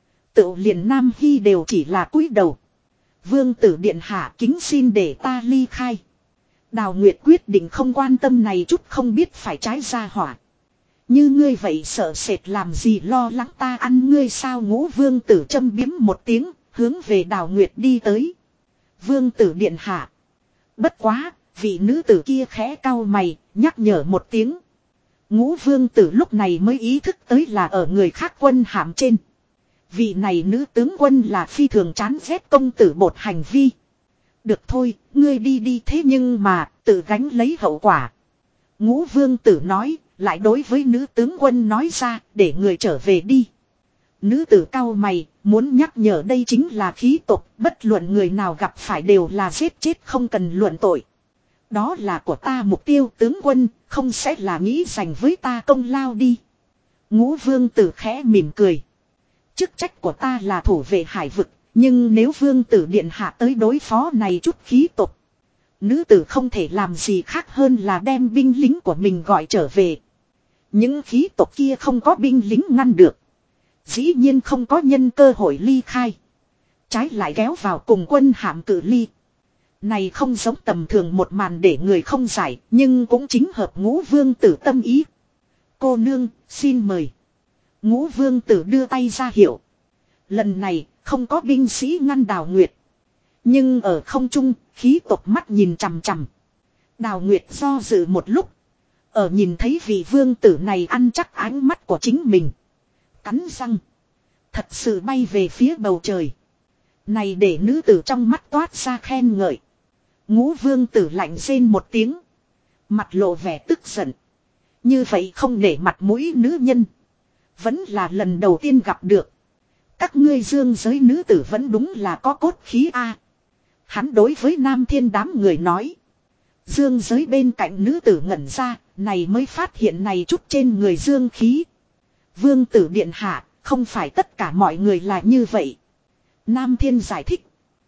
Tự liền Nam Hy đều chỉ là cúi đầu. Vương tử điện hạ kính xin để ta ly khai. Đào Nguyệt quyết định không quan tâm này chút không biết phải trái ra hỏa. Như ngươi vậy sợ sệt làm gì lo lắng ta ăn ngươi sao ngũ vương tử châm biếm một tiếng, hướng về Đào Nguyệt đi tới. Vương tử điện hạ. Bất quá, vị nữ tử kia khẽ cau mày, nhắc nhở một tiếng. Ngũ vương tử lúc này mới ý thức tới là ở người khác quân hàm trên. Vị này nữ tướng quân là phi thường chán ghét công tử bột hành vi. Được thôi, ngươi đi đi thế nhưng mà, tự gánh lấy hậu quả. Ngũ vương tử nói, lại đối với nữ tướng quân nói ra, để người trở về đi. Nữ tử cau mày, muốn nhắc nhở đây chính là khí tục, bất luận người nào gặp phải đều là giết chết không cần luận tội. Đó là của ta mục tiêu tướng quân, không sẽ là nghĩ dành với ta công lao đi. Ngũ vương tử khẽ mỉm cười. Chức trách của ta là thủ vệ hải vực, nhưng nếu vương tử điện hạ tới đối phó này chút khí tục. Nữ tử không thể làm gì khác hơn là đem binh lính của mình gọi trở về. Những khí tục kia không có binh lính ngăn được. Dĩ nhiên không có nhân cơ hội ly khai. Trái lại kéo vào cùng quân hạm cự ly. Này không giống tầm thường một màn để người không giải, nhưng cũng chính hợp ngũ vương tử tâm ý. Cô nương, xin mời. Ngũ vương tử đưa tay ra hiệu. Lần này, không có binh sĩ ngăn Đào Nguyệt. Nhưng ở không trung, khí tộc mắt nhìn chằm chằm. Đào Nguyệt do dự một lúc. Ở nhìn thấy vị vương tử này ăn chắc ánh mắt của chính mình. Cắn răng. Thật sự bay về phía bầu trời. Này để nữ tử trong mắt toát ra khen ngợi. Ngũ vương tử lạnh rên một tiếng. Mặt lộ vẻ tức giận. Như vậy không để mặt mũi nữ nhân. Vẫn là lần đầu tiên gặp được. Các ngươi dương giới nữ tử vẫn đúng là có cốt khí a. Hắn đối với Nam Thiên đám người nói. Dương giới bên cạnh nữ tử ngẩn ra, này mới phát hiện này chút trên người dương khí. Vương tử điện hạ, không phải tất cả mọi người là như vậy. Nam Thiên giải thích.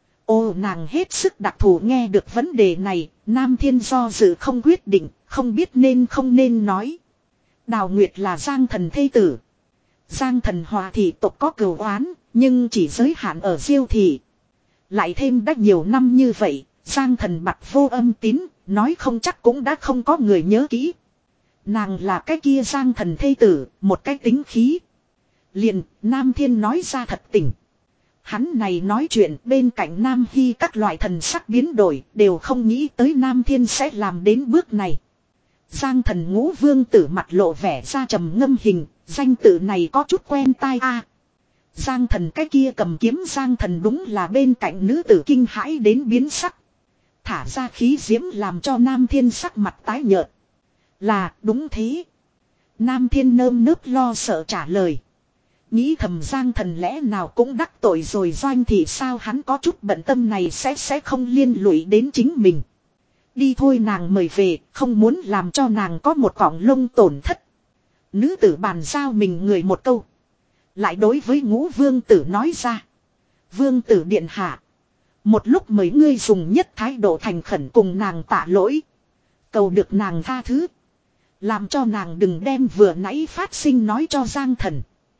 Ô nàng hết sức đặc thù nghe được vấn đề này, Nam Thiên do dự không quyết định, không biết nên không nên nói. Đào Nguyệt là Giang thần thê tử. Giang thần hòa thị tộc có cừu oán, nhưng chỉ giới hạn ở Diêu thị. Lại thêm đã nhiều năm như vậy, Giang thần bặt vô âm tín, nói không chắc cũng đã không có người nhớ kỹ. Nàng là cái kia Giang thần thê tử, một cái tính khí. Liền, Nam Thiên nói ra thật tình. Hắn này nói chuyện bên cạnh Nam Hy các loại thần sắc biến đổi, đều không nghĩ tới Nam Thiên sẽ làm đến bước này. Giang thần ngũ vương tử mặt lộ vẻ ra trầm ngâm hình, danh tự này có chút quen tai a. Giang thần cái kia cầm kiếm Giang thần đúng là bên cạnh nữ tử kinh hãi đến biến sắc. Thả ra khí diễm làm cho Nam Thiên sắc mặt tái nhợt. Là đúng thế. Nam Thiên nơm nớp lo sợ trả lời. Nghĩ thầm Giang thần lẽ nào cũng đắc tội rồi Doanh thì sao hắn có chút bận tâm này sẽ sẽ không liên lụy đến chính mình. Đi thôi nàng mời về, không muốn làm cho nàng có một cọng lông tổn thất. Nữ tử bàn giao mình người một câu. Lại đối với ngũ vương tử nói ra. Vương tử điện hạ. Một lúc mấy ngươi dùng nhất thái độ thành khẩn cùng nàng tạ lỗi. Cầu được nàng tha thứ. Làm cho nàng đừng đem vừa nãy phát sinh nói cho Giang thần.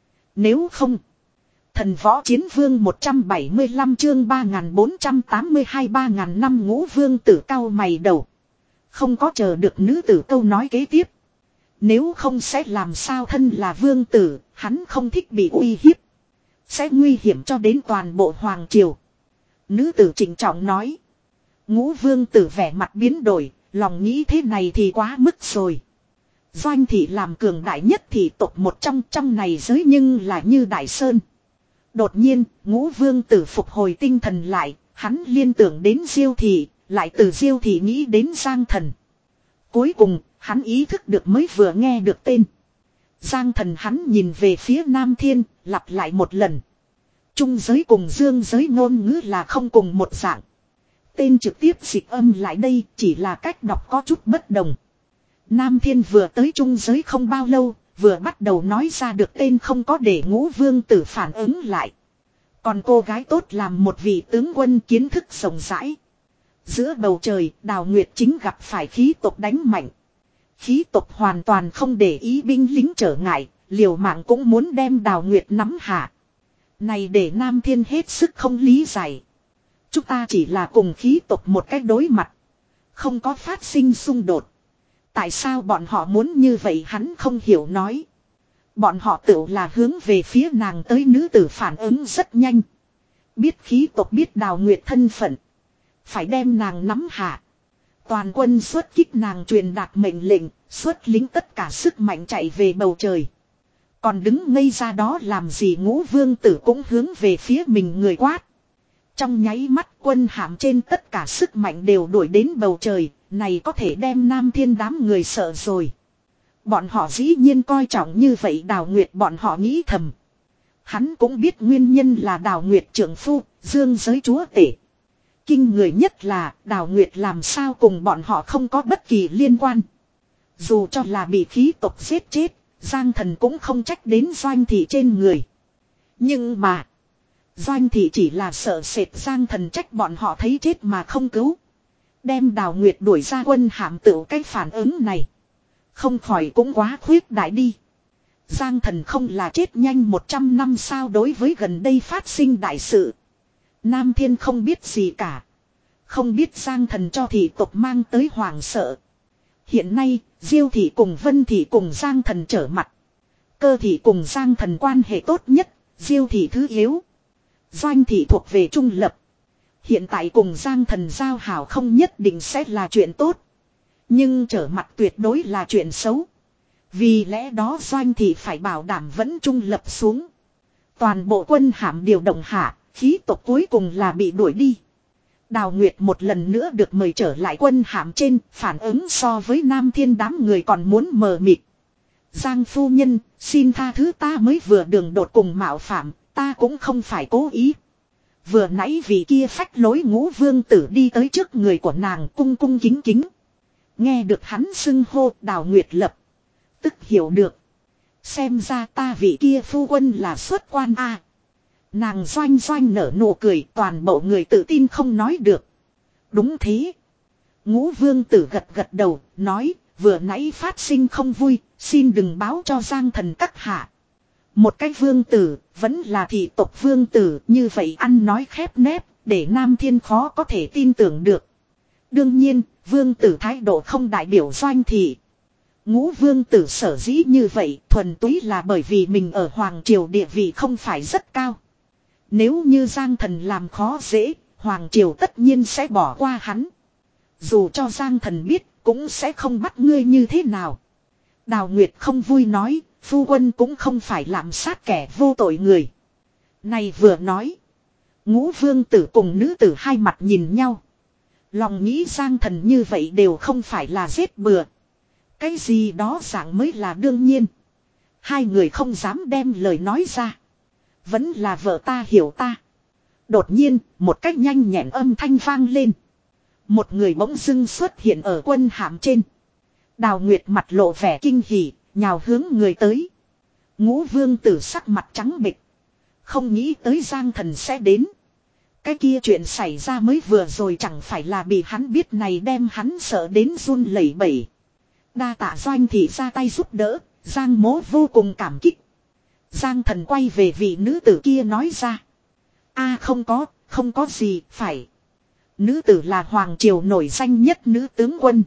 Nếu không. Thần võ chiến vương một trăm bảy mươi lăm chương ba nghìn bốn trăm tám mươi hai ba nghìn năm ngũ vương tử cao mày đầu. Không có chờ được nữ tử câu nói kế tiếp. Nếu không sẽ làm sao thân là vương tử, hắn không thích bị uy hiếp. Sẽ nguy hiểm cho đến toàn bộ hoàng triều. Nữ tử trịnh trọng nói. Ngũ vương tử vẻ mặt biến đổi, lòng nghĩ thế này thì quá mức rồi. Doanh thị làm cường đại nhất thị tộc một trong trong này giới nhưng là như đại sơn. Đột nhiên, ngũ vương tử phục hồi tinh thần lại, hắn liên tưởng đến Diêu thị, lại từ Diêu thị nghĩ đến Giang thần. Cuối cùng, hắn ý thức được mới vừa nghe được tên. Giang Thần hắn nhìn về phía Nam Thiên, lặp lại một lần. Trung giới cùng dương giới ngôn ngữ là không cùng một dạng. Tên trực tiếp dịch âm lại đây chỉ là cách đọc có chút bất đồng. Nam Thiên vừa tới trung giới không bao lâu, vừa bắt đầu nói ra được tên không có để Ngũ Vương Tử phản ứng lại. Còn cô gái tốt làm một vị tướng quân kiến thức rộng rãi. Giữa bầu trời, Đào Nguyệt chính gặp phải khí tộc đánh mạnh. Khí tộc hoàn toàn không để ý binh lính trở ngại, liều mạng cũng muốn đem Đào Nguyệt nắm hạ. Này để Nam Thiên hết sức không lý giải. Chúng ta chỉ là cùng khí tộc một cách đối mặt. Không có phát sinh xung đột. Tại sao bọn họ muốn như vậy hắn không hiểu nói. Bọn họ tự là hướng về phía nàng tới nữ tử phản ứng rất nhanh. Biết khí tộc biết Đào Nguyệt thân phận. Phải đem nàng nắm hạ. Toàn quân xuất kích nàng truyền đạt mệnh lệnh, xuất lính tất cả sức mạnh chạy về bầu trời. Còn đứng ngây ra đó làm gì Ngũ Vương Tử cũng hướng về phía mình người quát. Trong nháy mắt quân hạm trên tất cả sức mạnh đều đuổi đến bầu trời, này có thể đem Nam Thiên đám người sợ rồi. Bọn họ dĩ nhiên coi trọng như vậy Đào Nguyệt bọn họ nghĩ thầm. Hắn cũng biết nguyên nhân là Đào Nguyệt trưởng phu, dương giới chúa tể. Kinh người nhất là Đào Nguyệt làm sao cùng bọn họ không có bất kỳ liên quan. Dù cho là bị khí tộc giết chết, Giang Thần cũng không trách đến Doanh Thị trên người. Nhưng mà, Doanh Thị chỉ là sợ sệt Giang Thần trách bọn họ thấy chết mà không cứu. Đem Đào Nguyệt đuổi ra quân hàm tựu cái phản ứng này. Không khỏi cũng quá khuyết đại đi. Giang Thần không là chết nhanh một trăm năm sao đối với gần đây phát sinh đại sự. Nam Thiên không biết gì cả. Không biết Giang Thần cho thị tộc mang tới hoàng sợ. Hiện nay, Diêu Thị cùng Vân Thị cùng Giang Thần trở mặt. Cơ Thị cùng Giang Thần quan hệ tốt nhất, Diêu Thị thứ yếu. Doanh Thị thuộc về trung lập. Hiện tại cùng Giang Thần giao hảo không nhất định sẽ là chuyện tốt. Nhưng trở mặt tuyệt đối là chuyện xấu. Vì lẽ đó Doanh Thị phải bảo đảm vẫn trung lập xuống. Toàn bộ quân hạm điều động hạ, khí tộc cuối cùng là bị đuổi đi. Đào Nguyệt một lần nữa được mời trở lại quân hạm trên, phản ứng so với Nam Thiên đám người còn muốn mờ mịt. Giang phu nhân, xin tha thứ ta mới vừa đường đột cùng mạo phạm, ta cũng không phải cố ý. Vừa nãy vị kia phách lối Ngũ Vương Tử đi tới trước người của nàng cung cung kính kính. Nghe được hắn xưng hô Đào Nguyệt lập. Tức hiểu được. Xem ra ta vị kia phu quân là xuất quan a. Nàng doanh doanh nở nụ cười toàn bộ người tự tin không nói được. Đúng thế. Ngũ Vương Tử gật gật đầu nói vừa nãy phát sinh không vui xin đừng báo cho Giang Thần các hạ. Một cái vương tử vẫn là thị tộc vương tử như vậy ăn nói khép nép để Nam Thiên khó có thể tin tưởng được. Đương nhiên vương tử thái độ không đại biểu Doanh Thị. Ngũ Vương Tử sở dĩ như vậy thuần túy là bởi vì mình ở Hoàng Triều địa vị không phải rất cao. Nếu như Giang Thần làm khó dễ, Hoàng Triều tất nhiên sẽ bỏ qua hắn. Dù cho Giang Thần biết, cũng sẽ không bắt ngươi như thế nào. Đào Nguyệt không vui nói, phu quân cũng không phải lạm sát kẻ vô tội người. Này vừa nói, Ngũ Vương Tử cùng nữ tử hai mặt nhìn nhau. Lòng nghĩ Giang Thần như vậy đều không phải là giết bừa. Cái gì đó dạng mới là đương nhiên. Hai người không dám đem lời nói ra. Vẫn là vợ ta hiểu ta. Đột nhiên, một cách nhanh nhẹn âm thanh vang lên. Một người bỗng dưng xuất hiện ở quân hạm trên. Đào Nguyệt mặt lộ vẻ kinh hỉ, nhào hướng người tới. Ngũ Vương Tử sắc mặt trắng bệch. Không nghĩ tới Giang Thần sẽ đến. Cái kia chuyện xảy ra mới vừa rồi chẳng phải là bị hắn biết này đem hắn sợ đến run lẩy bẩy. Đa tạ Doanh Thị ra tay giúp đỡ, Giang mố vô cùng cảm kích. Giang Thần quay về vị nữ tử kia nói ra. A không có, không có gì, phải. Nữ tử là Hoàng Triều nổi danh nhất nữ tướng quân.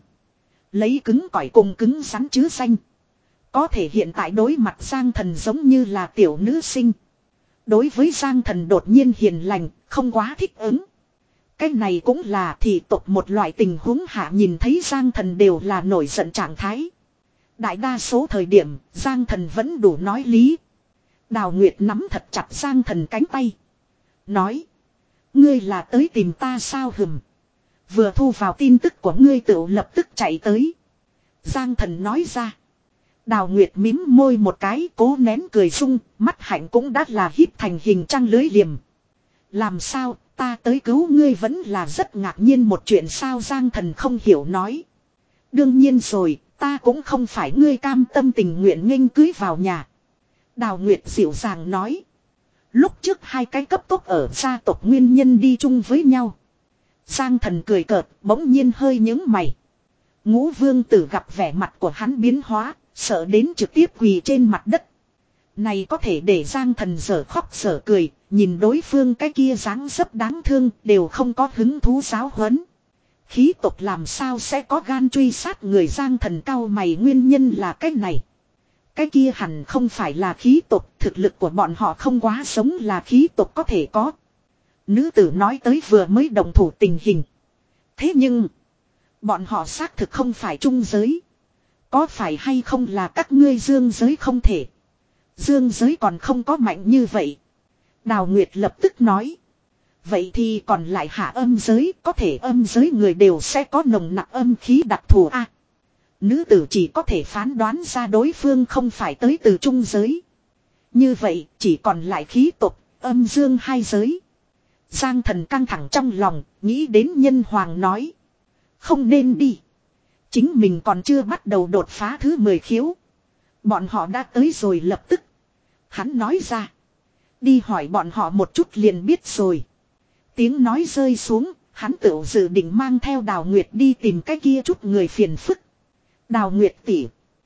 Lấy cứng cỏi cùng cứng rắn chứ danh. Có thể hiện tại đối mặt Giang Thần giống như là tiểu nữ sinh. Đối với Giang Thần đột nhiên hiền lành, không quá thích ứng. Cái này cũng là thị tộc một loại tình huống hạ nhìn thấy Giang Thần đều là nổi giận trạng thái. Đại đa số thời điểm, Giang Thần vẫn đủ nói lý. Đào Nguyệt nắm thật chặt Giang Thần cánh tay. Nói. Ngươi là tới tìm ta sao hừm. Vừa thu vào tin tức của ngươi tự lập tức chạy tới. Giang Thần nói ra. Đào Nguyệt mím môi một cái cố nén cười sung, mắt hạnh cũng đã là híp thành hình trăng lưới liềm. Làm sao, ta tới cứu ngươi vẫn là rất ngạc nhiên một chuyện sao Giang Thần không hiểu nói. Đương nhiên rồi, ta cũng không phải ngươi cam tâm tình nguyện nghênh cưới vào nhà. Đào Nguyệt dịu dàng nói. Lúc trước hai cái cấp tốc ở gia tộc nguyên nhân đi chung với nhau. Giang Thần cười cợt, bỗng nhiên hơi nhướng mày. Ngũ Vương Tử gặp vẻ mặt của hắn biến hóa, sợ đến trực tiếp quỳ trên mặt đất. Này có thể để Giang Thần dở khóc dở cười, nhìn đối phương cái kia dáng dấp đáng thương, đều không có hứng thú giáo huấn. Khí tộc làm sao sẽ có gan truy sát người Giang Thần cau mày nguyên nhân là cái này. Cái kia hẳn không phải là khí tộc, thực lực của bọn họ không quá giống là khí tộc có thể có. Nữ tử nói tới vừa mới đồng thủ tình hình. Thế nhưng, bọn họ xác thực không phải trung giới. Có phải hay không là các ngươi dương giới không thể. Dương giới còn không có mạnh như vậy. Đào Nguyệt lập tức nói. Vậy thì còn lại hạ âm giới, có thể âm giới người đều sẽ có nồng nặc âm khí đặc thù a. Nữ tử chỉ có thể phán đoán ra đối phương không phải tới từ trung giới. Như vậy chỉ còn lại khí tộc, âm dương hai giới. Giang Thần căng thẳng trong lòng, nghĩ đến Nhân Hoàng nói. Không nên đi. Chính mình còn chưa bắt đầu đột phá thứ mười khiếu. Bọn họ đã tới rồi lập tức. Hắn nói ra. Đi hỏi bọn họ một chút liền biết rồi. Tiếng nói rơi xuống, hắn tự dự định mang theo Đào Nguyệt đi tìm cái kia chút người phiền phức. Đào Nguyệt tỷ,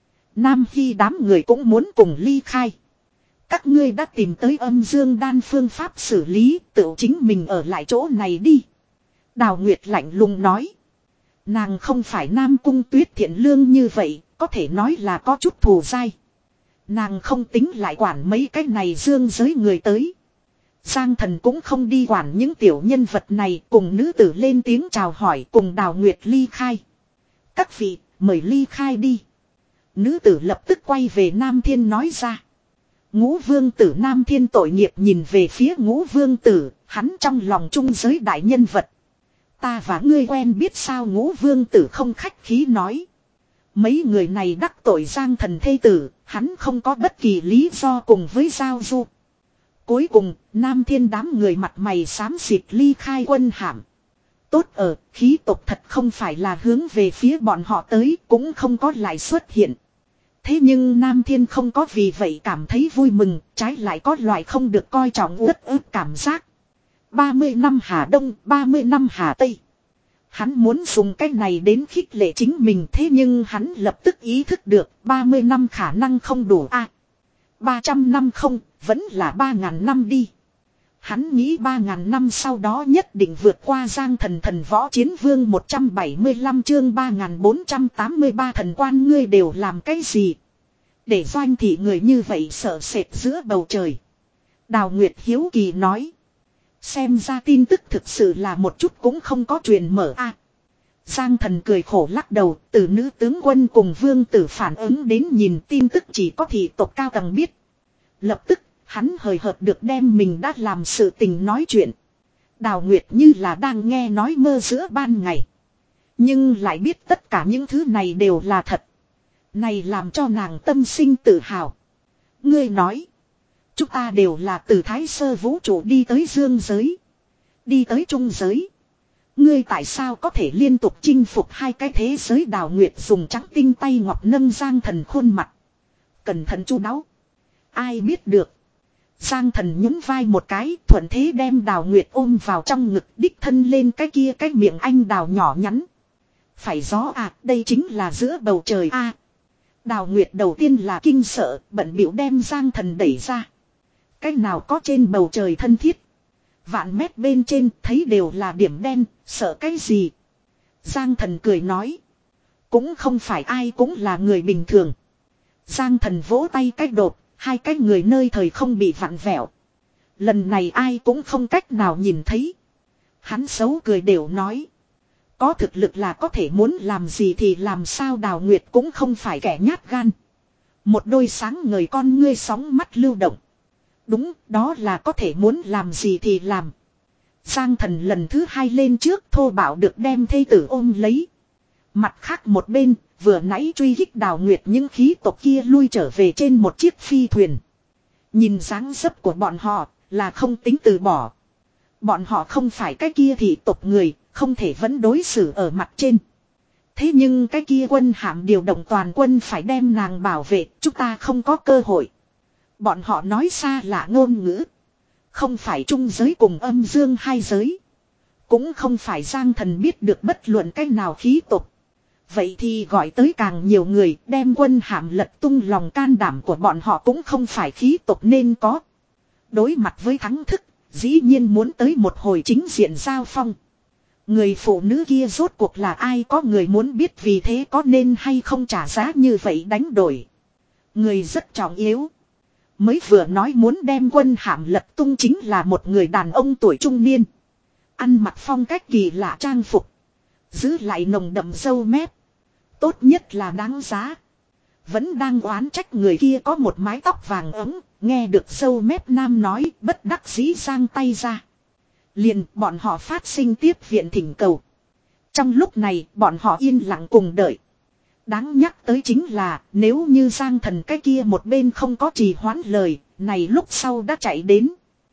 Nam Hy đám người cũng muốn cùng ly khai. Các ngươi đã tìm tới âm dương đan phương pháp xử lý, tự chính mình ở lại chỗ này đi. Đào Nguyệt lạnh lùng nói. Nàng không phải Nam Cung Tuyết thiện lương như vậy, có thể nói là có chút thù dai. Nàng không tính lại quản mấy cái này dương giới người tới. Giang Thần cũng không đi quản những tiểu nhân vật này, cùng nữ tử lên tiếng chào hỏi, cùng Đào Nguyệt ly khai. Các vị, mời ly khai đi. Nữ tử lập tức quay về Nam Thiên nói ra. Ngũ Vương Tử Nam Thiên tội nghiệp nhìn về phía Ngũ Vương Tử, hắn trong lòng trung giới đại nhân vật. Ta và ngươi quen biết sao Ngũ Vương Tử không khách khí nói. Mấy người này đắc tội Giang Thần thê tử, hắn không có bất kỳ lý do cùng với giao du. Cuối cùng, Nam Thiên đám người mặt mày xám xịt ly khai quân hàm. Tốt ở, khí tộc thật không phải là hướng về phía bọn họ tới, cũng không có lại xuất hiện. Thế nhưng Nam Thiên không có vì vậy cảm thấy vui mừng, trái lại có loại không được coi trọng uất ức cảm giác. ba mươi năm Hà Đông, ba mươi năm Hà Tây. Hắn muốn dùng cái này đến khích lệ chính mình, thế nhưng hắn lập tức ý thức được ba mươi năm khả năng không đủ a. À, ba trăm năm không, vẫn là ba ngàn năm đi. Hắn nghĩ ba ngàn năm sau đó nhất định vượt qua Giang Thần thần võ chiến vương một trăm bảy mươi lăm chương ba nghìn bốn trăm tám mươi ba thần quan ngươi đều làm cái gì. Để Doanh thị người như vậy sợ sệt giữa bầu trời. Đào Nguyệt hiếu kỳ nói. Xem ra tin tức thực sự là một chút cũng không có truyền mở a. À, Giang Thần cười khổ lắc đầu, từ nữ tướng quân cùng vương tử phản ứng đến nhìn tin tức chỉ có thị tộc cao tầng biết. Lập tức, hắn hời hợt được đem mình đã làm sự tình nói chuyện. Đào Nguyệt như là đang nghe nói mơ giữa ban ngày. Nhưng lại biết tất cả những thứ này đều là thật. Này làm cho nàng tâm sinh tự hào. Ngươi nói. Chúng ta đều là từ Thái Sơ vũ trụ đi tới dương giới. Đi tới trung giới. Ngươi tại sao có thể liên tục chinh phục hai cái thế giới. Đào Nguyệt dùng trắng tinh tay ngọc nâng Giang Thần khuôn mặt. Cẩn thận chu đáo. Ai biết được. Giang Thần nhún vai một cái, thuận thế đem Đào Nguyệt ôm vào trong ngực, đích thân lên cái kia cái miệng anh đào nhỏ nhắn. Phải gió à, đây chính là giữa bầu trời a. À, Đào Nguyệt đầu tiên là kinh sợ, bận bịu đem Giang Thần đẩy ra. Cách nào có trên bầu trời thân thiết. Vạn mét bên trên thấy đều là điểm đen, sợ cái gì. Giang Thần cười nói. Cũng không phải ai cũng là người bình thường. Giang Thần vỗ tay cách đột, hai cái người nơi thời không bị vặn vẹo. Lần này ai cũng không cách nào nhìn thấy. Hắn xấu cười đều nói. Có thực lực là có thể muốn làm gì thì làm sao. Đào Nguyệt cũng không phải kẻ nhát gan. Một đôi sáng ngời con ngươi sóng mắt lưu động. Đúng, đó là có thể muốn làm gì thì làm. Giang Thần lần thứ hai lên trước thô bạo được đem thê tử ôm lấy. Mặt khác một bên, vừa nãy truy kích Đào Nguyệt những khí tộc kia lui trở về trên một chiếc phi thuyền. Nhìn dáng dấp của bọn họ là không tính từ bỏ. Bọn họ không phải cái kia thị tộc người, không thể vẫn đối xử ở mặt trên. Thế nhưng cái kia quân hạm điều động toàn quân phải đem nàng bảo vệ, chúng ta không có cơ hội. Bọn họ nói xa lạ ngôn ngữ. Không phải trung giới cùng âm dương hai giới. Cũng không phải Giang Thần biết được bất luận cách nào khí tục. Vậy thì gọi tới càng nhiều người đem quân hạm lật tung, lòng can đảm của bọn họ cũng không phải khí tục nên có. Đối mặt với thắng thức, dĩ nhiên muốn tới một hồi chính diện giao phong. Người phụ nữ kia rốt cuộc là ai, có người muốn biết, vì thế có nên hay không trả giá như vậy đánh đổi. Người rất trọng yếu. Mới vừa nói muốn đem quân hạm lật tung chính là một người đàn ông tuổi trung niên. Ăn mặc phong cách kỳ lạ trang phục. Giữ lại nồng đậm râu mép. Tốt nhất là đáng giá. Vẫn đang oán trách người kia có một mái tóc vàng ấm. Nghe được râu mép nam nói, bất đắc dĩ giang tay ra. Liền bọn họ phát sinh tiếp viện thỉnh cầu. Trong lúc này bọn họ yên lặng cùng đợi. Đáng nhắc tới chính là nếu như Giang Thần cái kia một bên không có trì hoãn lời, này lúc sau đã chạy đến.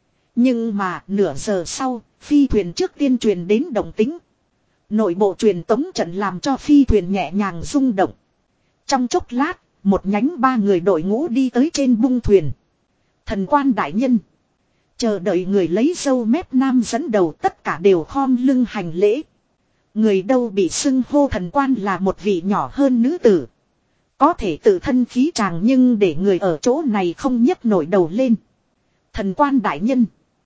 Nhưng mà nửa giờ sau, phi thuyền trước tiên truyền đến động tĩnh. Nội bộ truyền tống trận làm cho phi thuyền nhẹ nhàng rung động. Trong chốc lát, một nhánh ba người đội ngũ đi tới trên bung thuyền. Thần quan đại nhân. Chờ đợi người lấy râu mép nam dẫn đầu, tất cả đều khom lưng hành lễ. Người đâu bị xưng hô thần quan là một vị nhỏ hơn nữ tử. Có thể tự thân khí chàng nhưng để người ở chỗ này không nhấc nổi đầu lên. Thần quan đại nhân.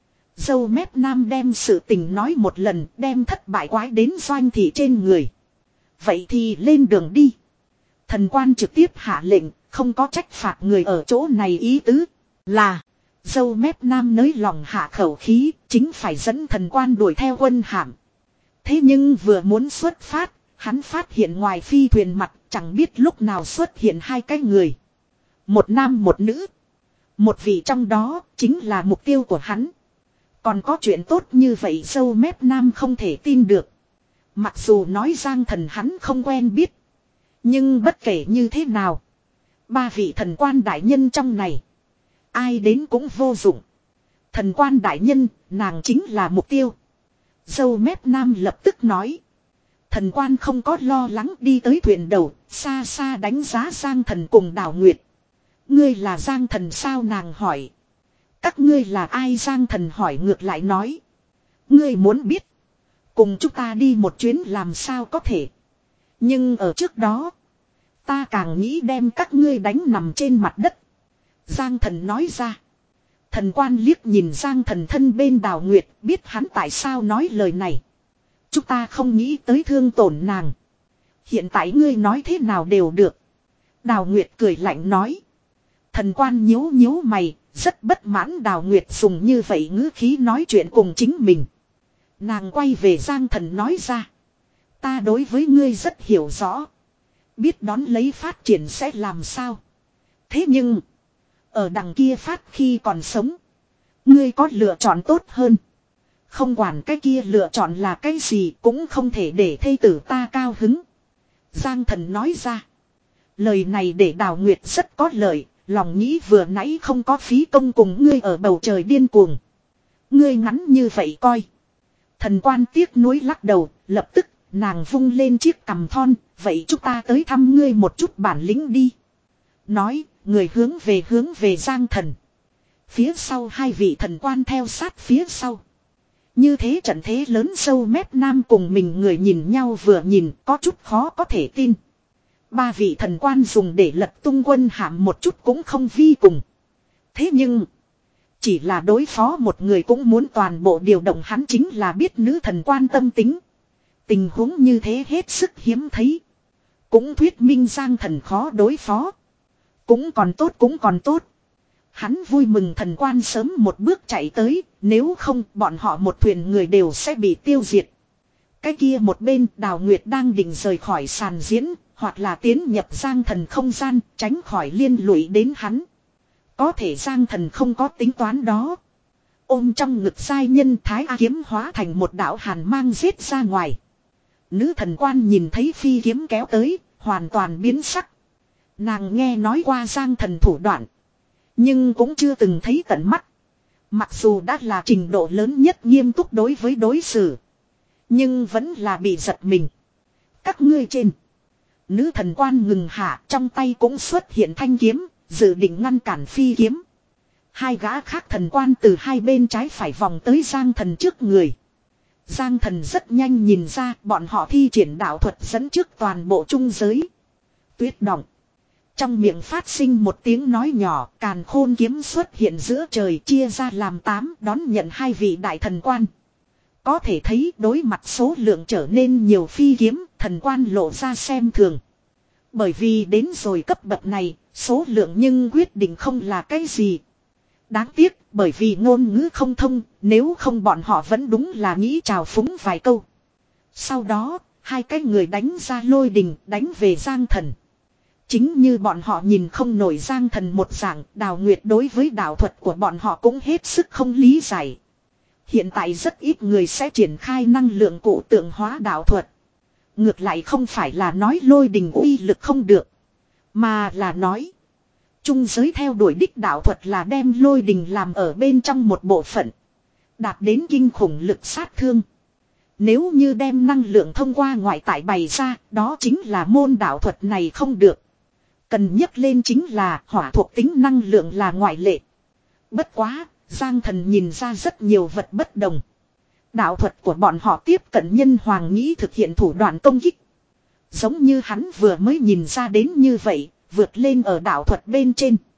Râu mép nam đem sự tình nói một lần, đem thất bại quái đến doanh thị trên người. Vậy thì lên đường đi. Thần quan trực tiếp hạ lệnh, không có trách phạt người ở chỗ này ý tứ. Là, râu mép nam nới lòng hạ khẩu khí, chính phải dẫn thần quan đuổi theo quân hạm. Thế nhưng vừa muốn xuất phát, hắn phát hiện ngoài phi thuyền mặt chẳng biết lúc nào xuất hiện hai cái người. Một nam một nữ. Một vị trong đó chính là mục tiêu của hắn. Còn có chuyện tốt như vậy râu mép nam không thể tin được. Mặc dù nói Giang Thần hắn không quen biết. Nhưng bất kể như thế nào. Ba vị thần quan đại nhân trong này. Ai đến cũng vô dụng. Thần quan đại nhân, nàng chính là mục tiêu. Râu mép nam lập tức nói. Thần quan không có lo lắng đi tới thuyền đầu, xa xa đánh giá Giang Thần cùng Đào Nguyệt. Ngươi là Giang Thần sao, nàng hỏi. Các ngươi là ai, Giang Thần hỏi ngược lại nói. Ngươi muốn biết. Cùng chúng ta đi một chuyến làm sao có thể. Nhưng ở trước đó. Ta càng nghĩ đem các ngươi đánh nằm trên mặt đất. Giang Thần nói ra. Thần quan liếc nhìn Giang Thần thân bên Đào Nguyệt, biết hắn tại sao nói lời này. Chúng ta không nghĩ tới thương tổn nàng. Hiện tại ngươi nói thế nào đều được. Đào Nguyệt cười lạnh nói. Thần quan nhíu nhíu mày, rất bất mãn Đào Nguyệt dùng như vậy ngữ khí nói chuyện cùng chính mình. Nàng quay về Giang Thần nói ra. Ta đối với ngươi rất hiểu rõ. Biết đón lấy phát triển sẽ làm sao. Thế nhưng. Ở đằng kia phát khi còn sống. Ngươi có lựa chọn tốt hơn. Không quản cái kia lựa chọn là cái gì cũng không thể để thê tử ta cao hứng. Giang Thần nói ra. Lời này để Đào Nguyệt rất có lợi. Lòng nghĩ vừa nãy không có phí công cùng ngươi ở bầu trời điên cuồng. Ngươi ngắn như vậy coi. Thần quan tiếc nuối lắc đầu. Lập tức nàng vung lên chiếc cằm thon. Vậy chúng ta tới thăm ngươi một chút bản lĩnh đi. Nói. Người hướng về hướng về Giang Thần. Phía sau hai vị thần quan theo sát phía sau. Như thế trận thế lớn sâu mép nam cùng mình người nhìn nhau vừa nhìn có chút khó có thể tin. Ba vị thần quan dùng để lật tung quân hạm một chút cũng không vi cùng. Thế nhưng. Chỉ là đối phó một người cũng muốn toàn bộ điều động, hắn chính là biết nữ thần quan tâm tính. Tình huống như thế hết sức hiếm thấy. Cũng thuyết minh Giang Thần khó đối phó. Cũng còn tốt cũng còn tốt. Hắn vui mừng thần quan sớm một bước chạy tới, nếu không bọn họ một thuyền người đều sẽ bị tiêu diệt. Cái kia một bên Đào Nguyệt đang định rời khỏi sàn diễn, hoặc là tiến nhập Giang Thần không gian, tránh khỏi liên lụy đến hắn. Có thể Giang Thần không có tính toán đó. Ôm trong ngực giai nhân thái A kiếm hóa thành một đạo hàn mang giết ra ngoài. Nữ thần quan nhìn thấy phi kiếm kéo tới, hoàn toàn biến sắc. Nàng nghe nói qua Giang Thần thủ đoạn. Nhưng cũng chưa từng thấy tận mắt. Mặc dù đã là trình độ lớn nhất nghiêm túc đối với đối xử. Nhưng vẫn là bị giật mình. Các ngươi trên. Nữ thần quan ngừng hạ, trong tay cũng xuất hiện thanh kiếm, dự định ngăn cản phi kiếm. Hai gã khác thần quan từ hai bên trái phải vòng tới Giang Thần trước người. Giang Thần rất nhanh nhìn ra bọn họ thi triển đạo thuật dẫn trước toàn bộ trung giới. Tuyết động. Trong miệng phát sinh một tiếng nói nhỏ, càn khôn kiếm xuất hiện giữa trời, chia ra làm tám, đón nhận hai vị đại thần quan. Có thể thấy đối mặt số lượng trở nên nhiều phi kiếm, thần quan lộ ra xem thường. Bởi vì đến rồi cấp bậc này, số lượng nhưng quyết định không là cái gì. Đáng tiếc, bởi vì ngôn ngữ không thông, nếu không bọn họ vẫn đúng là nghĩ trào phúng vài câu. Sau đó, hai cái người đánh ra lôi đình, đánh về Giang Thần. Chính như bọn họ nhìn không nổi Giang Thần một dạng, Đào Nguyệt đối với đạo thuật của bọn họ cũng hết sức không lý giải. Hiện tại rất ít người sẽ triển khai năng lượng cụ tượng hóa đạo thuật. Ngược lại không phải là nói lôi đình uy lực không được, mà là nói trung giới theo đuổi đích đạo thuật là đem lôi đình làm ở bên trong một bộ phận, đạt đến kinh khủng lực sát thương. Nếu như đem năng lượng thông qua ngoại tại bày ra, đó chính là môn đạo thuật này không được. Cần nhắc lên chính là hỏa thuộc tính năng lượng là ngoại lệ. Bất quá, Giang Thần nhìn ra rất nhiều vật bất đồng. Đạo thuật của bọn họ tiếp cận nhân hoàng nghĩ thực hiện thủ đoạn công kích. Giống như hắn vừa mới nhìn ra đến như vậy, vượt lên ở đạo thuật bên trên.